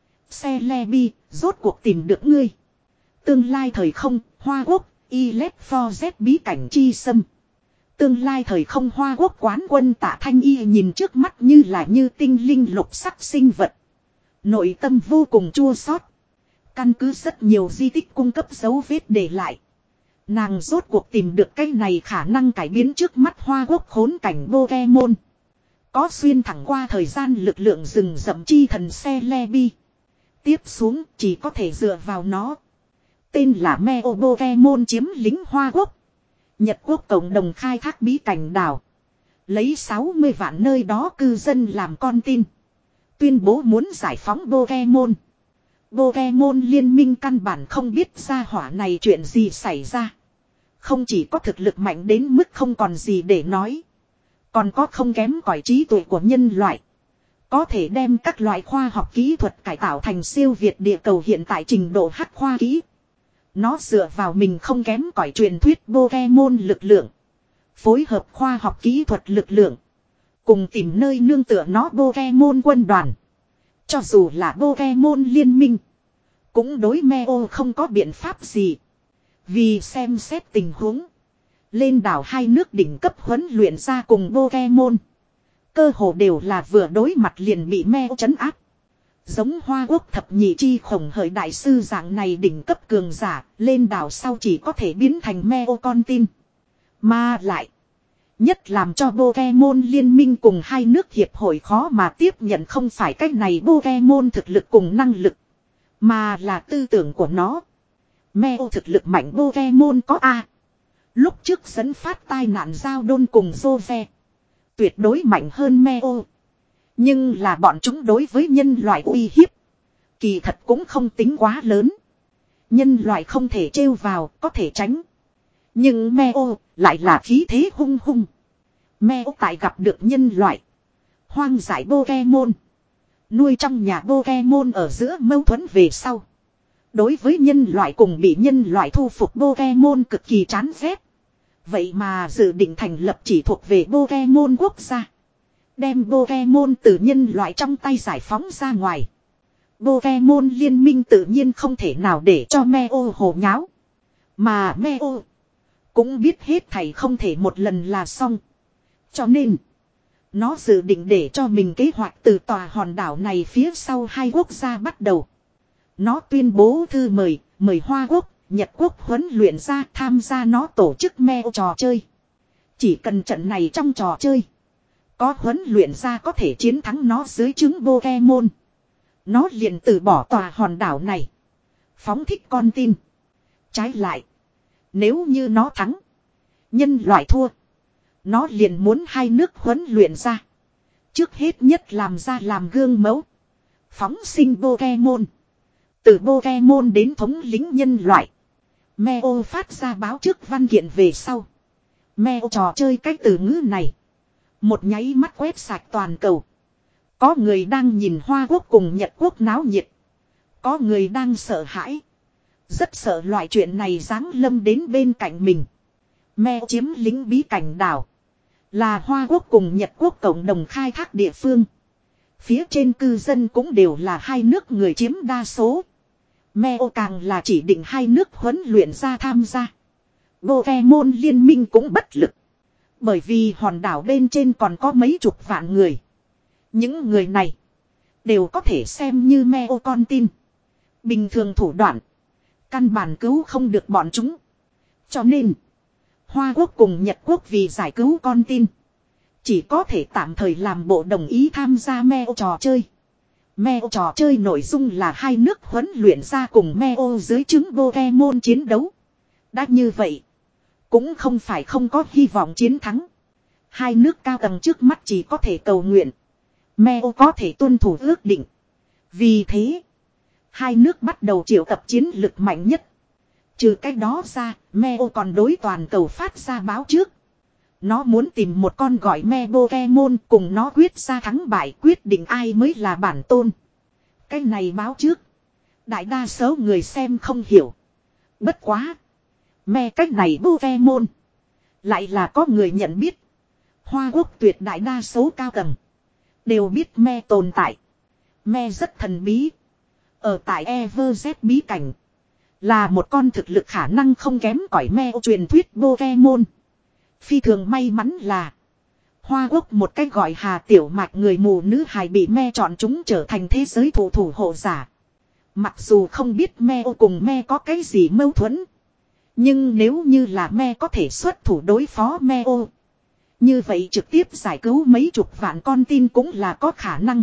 Celebi, rốt cuộc tìm được ngươi. Tương lai thời không, Hoa Quốc, Elite for Z bí cảnh chi sâm. Tương lai thời không Hoa Quốc quán quân Tạ Thanh Y nhìn trước mắt như là như tinh linh lục sắc sinh vật. Nội tâm vô cùng chua xót. Căn cứ rất nhiều di tích cung cấp dấu vết để lại. Nàng rốt cuộc tìm được cái này khả năng cải biến trước mắt Hoa Quốc khốn cảnh Pokemon. Có xuyên thẳng qua thời gian lực lượng rừng rậm chi thần Celebi. Tiếp xuống chỉ có thể dựa vào nó. Tên là Meo Pokemon chiếm lính Hoa Quốc. Nhật Quốc cộng đồng khai thác bí cảnh đảo. Lấy sáu mươi vạn nơi đó cư dân làm con tin. Tuyên bố muốn giải phóng Pokemon. Pokemon liên minh căn bản không biết ra hỏa này chuyện gì xảy ra. Không chỉ có thực lực mạnh đến mức không còn gì để nói. Còn có không kém cỏi trí tuệ của nhân loại. Có thể đem các loại khoa học kỹ thuật cải tạo thành siêu việt địa cầu hiện tại trình độ hắc khoa kỹ. Nó dựa vào mình không kém cỏi truyền thuyết Pokemon lực lượng. Phối hợp khoa học kỹ thuật lực lượng. Cùng tìm nơi nương tựa nó Pokemon quân đoàn. Cho dù là Pokemon liên minh. Cũng đối Meo không có biện pháp gì. Vì xem xét tình huống. Lên đảo hai nước đỉnh cấp huấn luyện ra cùng Pokemon. Cơ hồ đều là vừa đối mặt liền bị Meo trấn áp. Giống Hoa Quốc thập nhị chi khổng hởi đại sư dạng này đỉnh cấp cường giả. Lên đảo sau chỉ có thể biến thành Meo con tin. Mà lại. Nhất làm cho Pokemon liên minh cùng hai nước hiệp hội khó mà tiếp nhận không phải cách này Pokemon thực lực cùng năng lực. Mà là tư tưởng của nó. Meo thực lực mạnh Pokemon có A. Lúc trước dẫn phát tai nạn giao đôn cùng Jove. Tuyệt đối mạnh hơn Meo. Nhưng là bọn chúng đối với nhân loại uy hiếp. Kỳ thật cũng không tính quá lớn. Nhân loại không thể trêu vào, có thể tránh. Nhưng Meo lại là khí thế hung hung. Meo tại gặp được nhân loại. Hoang dại Pokemon. Nuôi trong nhà Pokemon ở giữa mâu thuẫn về sau. Đối với nhân loại cùng bị nhân loại thu phục Pokemon cực kỳ chán ghét. Vậy mà dự định thành lập chỉ thuộc về Pokemon quốc gia. Đem Pokemon từ nhân loại trong tay giải phóng ra ngoài. Pokemon liên minh tự nhiên không thể nào để cho Meo hồ nháo. Mà Meo cũng biết hết thảy không thể một lần là xong. Cho nên nó dự định để cho mình kế hoạch từ tòa hòn đảo này phía sau hai quốc gia bắt đầu. Nó tuyên bố thư mời, mời Hoa Quốc, Nhật Quốc huấn luyện ra tham gia nó tổ chức Meo trò chơi. Chỉ cần trận này trong trò chơi. Có huấn luyện ra có thể chiến thắng nó dưới trứng Pokemon. Nó liền từ bỏ tòa hòn đảo này. Phóng thích con tin. Trái lại. Nếu như nó thắng. Nhân loại thua. Nó liền muốn hai nước huấn luyện ra. Trước hết nhất làm ra làm gương mẫu. Phóng sinh Pokemon. Từ Pokemon đến thống lĩnh nhân loại. Meo phát ra báo trước văn kiện về sau. Meo trò chơi cái từ ngữ này. Một nháy mắt quét sạch toàn cầu. Có người đang nhìn Hoa Quốc cùng Nhật Quốc náo nhiệt. Có người đang sợ hãi. Rất sợ loại chuyện này giáng lâm đến bên cạnh mình. Meo chiếm lính bí cảnh đảo. Là Hoa Quốc cùng Nhật Quốc cộng đồng khai thác địa phương. Phía trên cư dân cũng đều là hai nước người chiếm đa số. Meo càng là chỉ định hai nước huấn luyện ra tham gia. Pokemon liên minh cũng bất lực. Bởi vì hòn đảo bên trên còn có mấy chục vạn người. Những người này đều có thể xem như Meo con tin. Bình thường thủ đoạn. Căn bản cứu không được bọn chúng. Cho nên Hoa Quốc cùng Nhật Quốc vì giải cứu con tin. Chỉ có thể tạm thời làm bộ đồng ý tham gia Meo trò chơi. Meo trò chơi nội dung là hai nước huấn luyện ra cùng Meo dưới trứng Pokemon chiến đấu. Đã như vậy, cũng không phải không có hy vọng chiến thắng. Hai nước cao tầng trước mắt chỉ có thể cầu nguyện Meo có thể tuân thủ ước định. Vì thế, hai nước bắt đầu triệu tập chiến lực mạnh nhất. Trừ cái đó ra, Meo còn đối toàn cầu phát ra báo trước. Nó muốn tìm một con gọi me Pokemon cùng nó quyết ra thắng bại, quyết định ai mới là bản tôn. Cái này báo trước, đại đa số người xem không hiểu. Bất quá, me cách này Pokemon lại là có người nhận biết. Hoa Quốc tuyệt đại đa số cao tầng đều biết me tồn tại. Me rất thần bí. Ở tại Everest bí cảnh, là một con thực lực khả năng không kém cỏi me truyền thuyết Pokemon. Phi thường may mắn là Hoa Quốc một cái gọi Hà Tiểu Mạch người mù nữ hài bị me chọn chúng trở thành thế giới thủ thủ hộ giả. Mặc dù không biết me cùng me có cái gì mâu thuẫn, nhưng nếu như là me có thể xuất thủ đối phó me ô, như vậy trực tiếp giải cứu mấy chục vạn con tin cũng là có khả năng.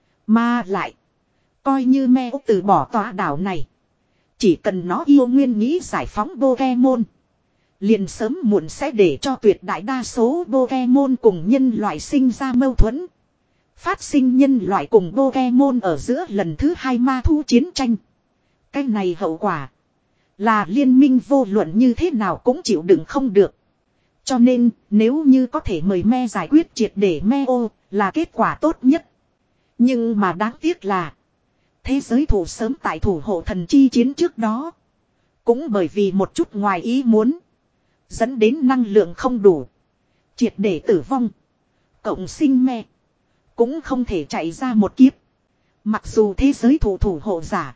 Mà lại, coi như me từ bỏ tòa đảo này, chỉ cần nó yêu nguyên nghĩ giải phóng Pokemon, liền sớm muộn sẽ để cho tuyệt đại đa số Pokemon cùng nhân loại sinh ra mâu thuẫn. Phát sinh nhân loại cùng Pokemon ở giữa lần thứ hai ma thu chiến tranh. Cái này hậu quả là liên minh vô luận như thế nào cũng chịu đựng không được. Cho nên nếu như có thể mời me giải quyết triệt để me ô là kết quả tốt nhất. Nhưng mà đáng tiếc là thế giới thủ sớm tại thủ hộ thần chi chiến trước đó, cũng bởi vì một chút ngoài ý muốn, dẫn đến năng lượng không đủ, triệt để tử vong. Cộng sinh me cũng không thể chạy ra một kiếp. Mặc dù thế giới thủ thủ hộ giả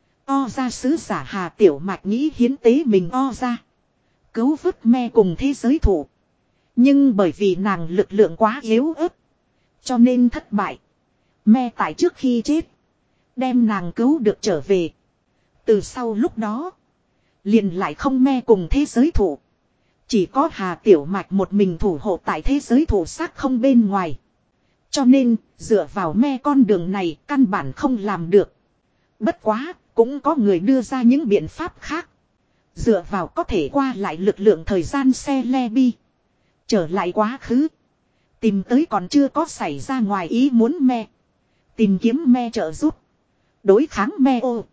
O ra sứ giả Hà Tiểu Mạch nghĩ hiến tế mình O ra, cứu vớt me cùng thế giới thủ, nhưng bởi vì nàng lực lượng quá yếu ớt, cho nên thất bại. Me tại trước khi chết đem nàng cứu được trở về. Từ sau lúc đó, liền lại không me cùng thế giới thủ, chỉ có Hà Tiểu Mạch một mình thủ hộ tại thế giới thủ xác không bên ngoài. Cho nên dựa vào me con đường này căn bản không làm được. Bất quá cũng có người đưa ra những biện pháp khác. Dựa vào có thể qua lại lực lượng thời gian xe le bi, trở lại quá khứ, tìm tới còn chưa có xảy ra ngoài ý muốn me, tìm kiếm me trợ giúp đối kháng me ô.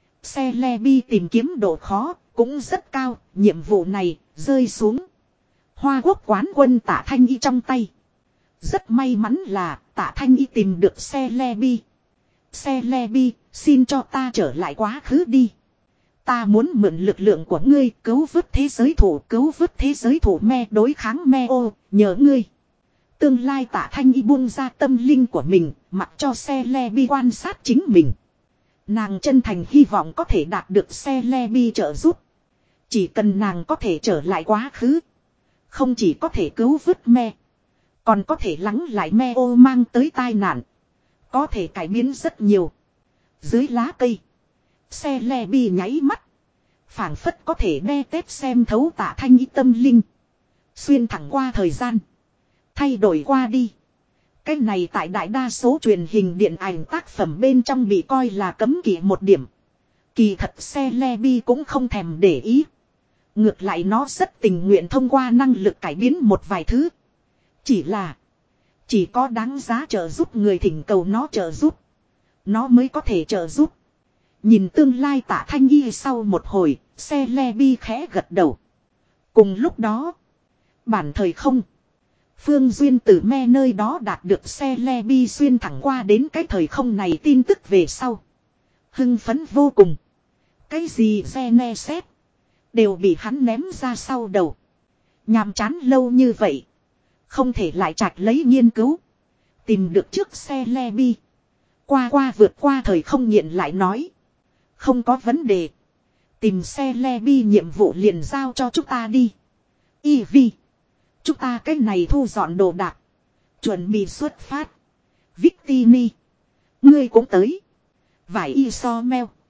Xe le bi tìm kiếm độ khó cũng rất cao. Nhiệm vụ này rơi xuống Hoa Quốc quán quân Tạ Thanh Y trong tay. Rất may mắn là Tạ Thanh Y tìm được xe le bi. Xe le bi, xin cho ta trở lại quá khứ đi. Ta muốn mượn lực lượng của ngươi cứu vớt thế giới thủ, cứu vớt thế giới thủ me đối kháng me ô, nhờ ngươi. Tương lai Tạ Thanh Y buông ra tâm linh của mình, mặc cho xe le bi quan sát chính mình. Nàng chân thành hy vọng có thể đạt được xe le bi trợ giúp. Chỉ cần nàng có thể trở lại quá khứ, không chỉ có thể cứu vớt me, còn có thể lắng lại me ô mang tới tai nạn, có thể cải biến rất nhiều. Dưới lá cây, xe le bi nháy mắt, phảng phất có thể đe tép xem thấu Tạ Thanh Y tâm linh, xuyên thẳng qua thời gian, thay đổi qua đi. Cái này tại đại đa số truyền hình điện ảnh tác phẩm bên trong bị coi là cấm kỵ một điểm. Kỳ thật xe le bi cũng không thèm để ý. Ngược lại nó rất tình nguyện thông qua năng lực cải biến một vài thứ. Chỉ là chỉ có đáng giá trợ giúp người thỉnh cầu nó trợ giúp, nó mới có thể trợ giúp. Nhìn tương lai Tạ Thanh Y sau một hồi, xe le bi khẽ gật đầu. Cùng lúc đó, bản thời không, Phương Duyên từ me nơi đó đạt được xe le bi xuyên thẳng qua đến cái thời không này tin tức về sau, hưng phấn vô cùng. Cái gì Gene xét đều bị hắn ném ra sau đầu. Nhàm chán lâu như vậy, không thể lại chạch lấy nghiên cứu. Tìm được trước xe le bi, qua qua vượt qua thời không nghiện lại nói. Không có vấn đề. Tìm xe le bi nhiệm vụ liền giao cho chúng ta đi. Y vi, chúng ta cái này thu dọn đồ đạc, chuẩn bị xuất phát. Victini, ngươi cũng tới. Vải y so meo.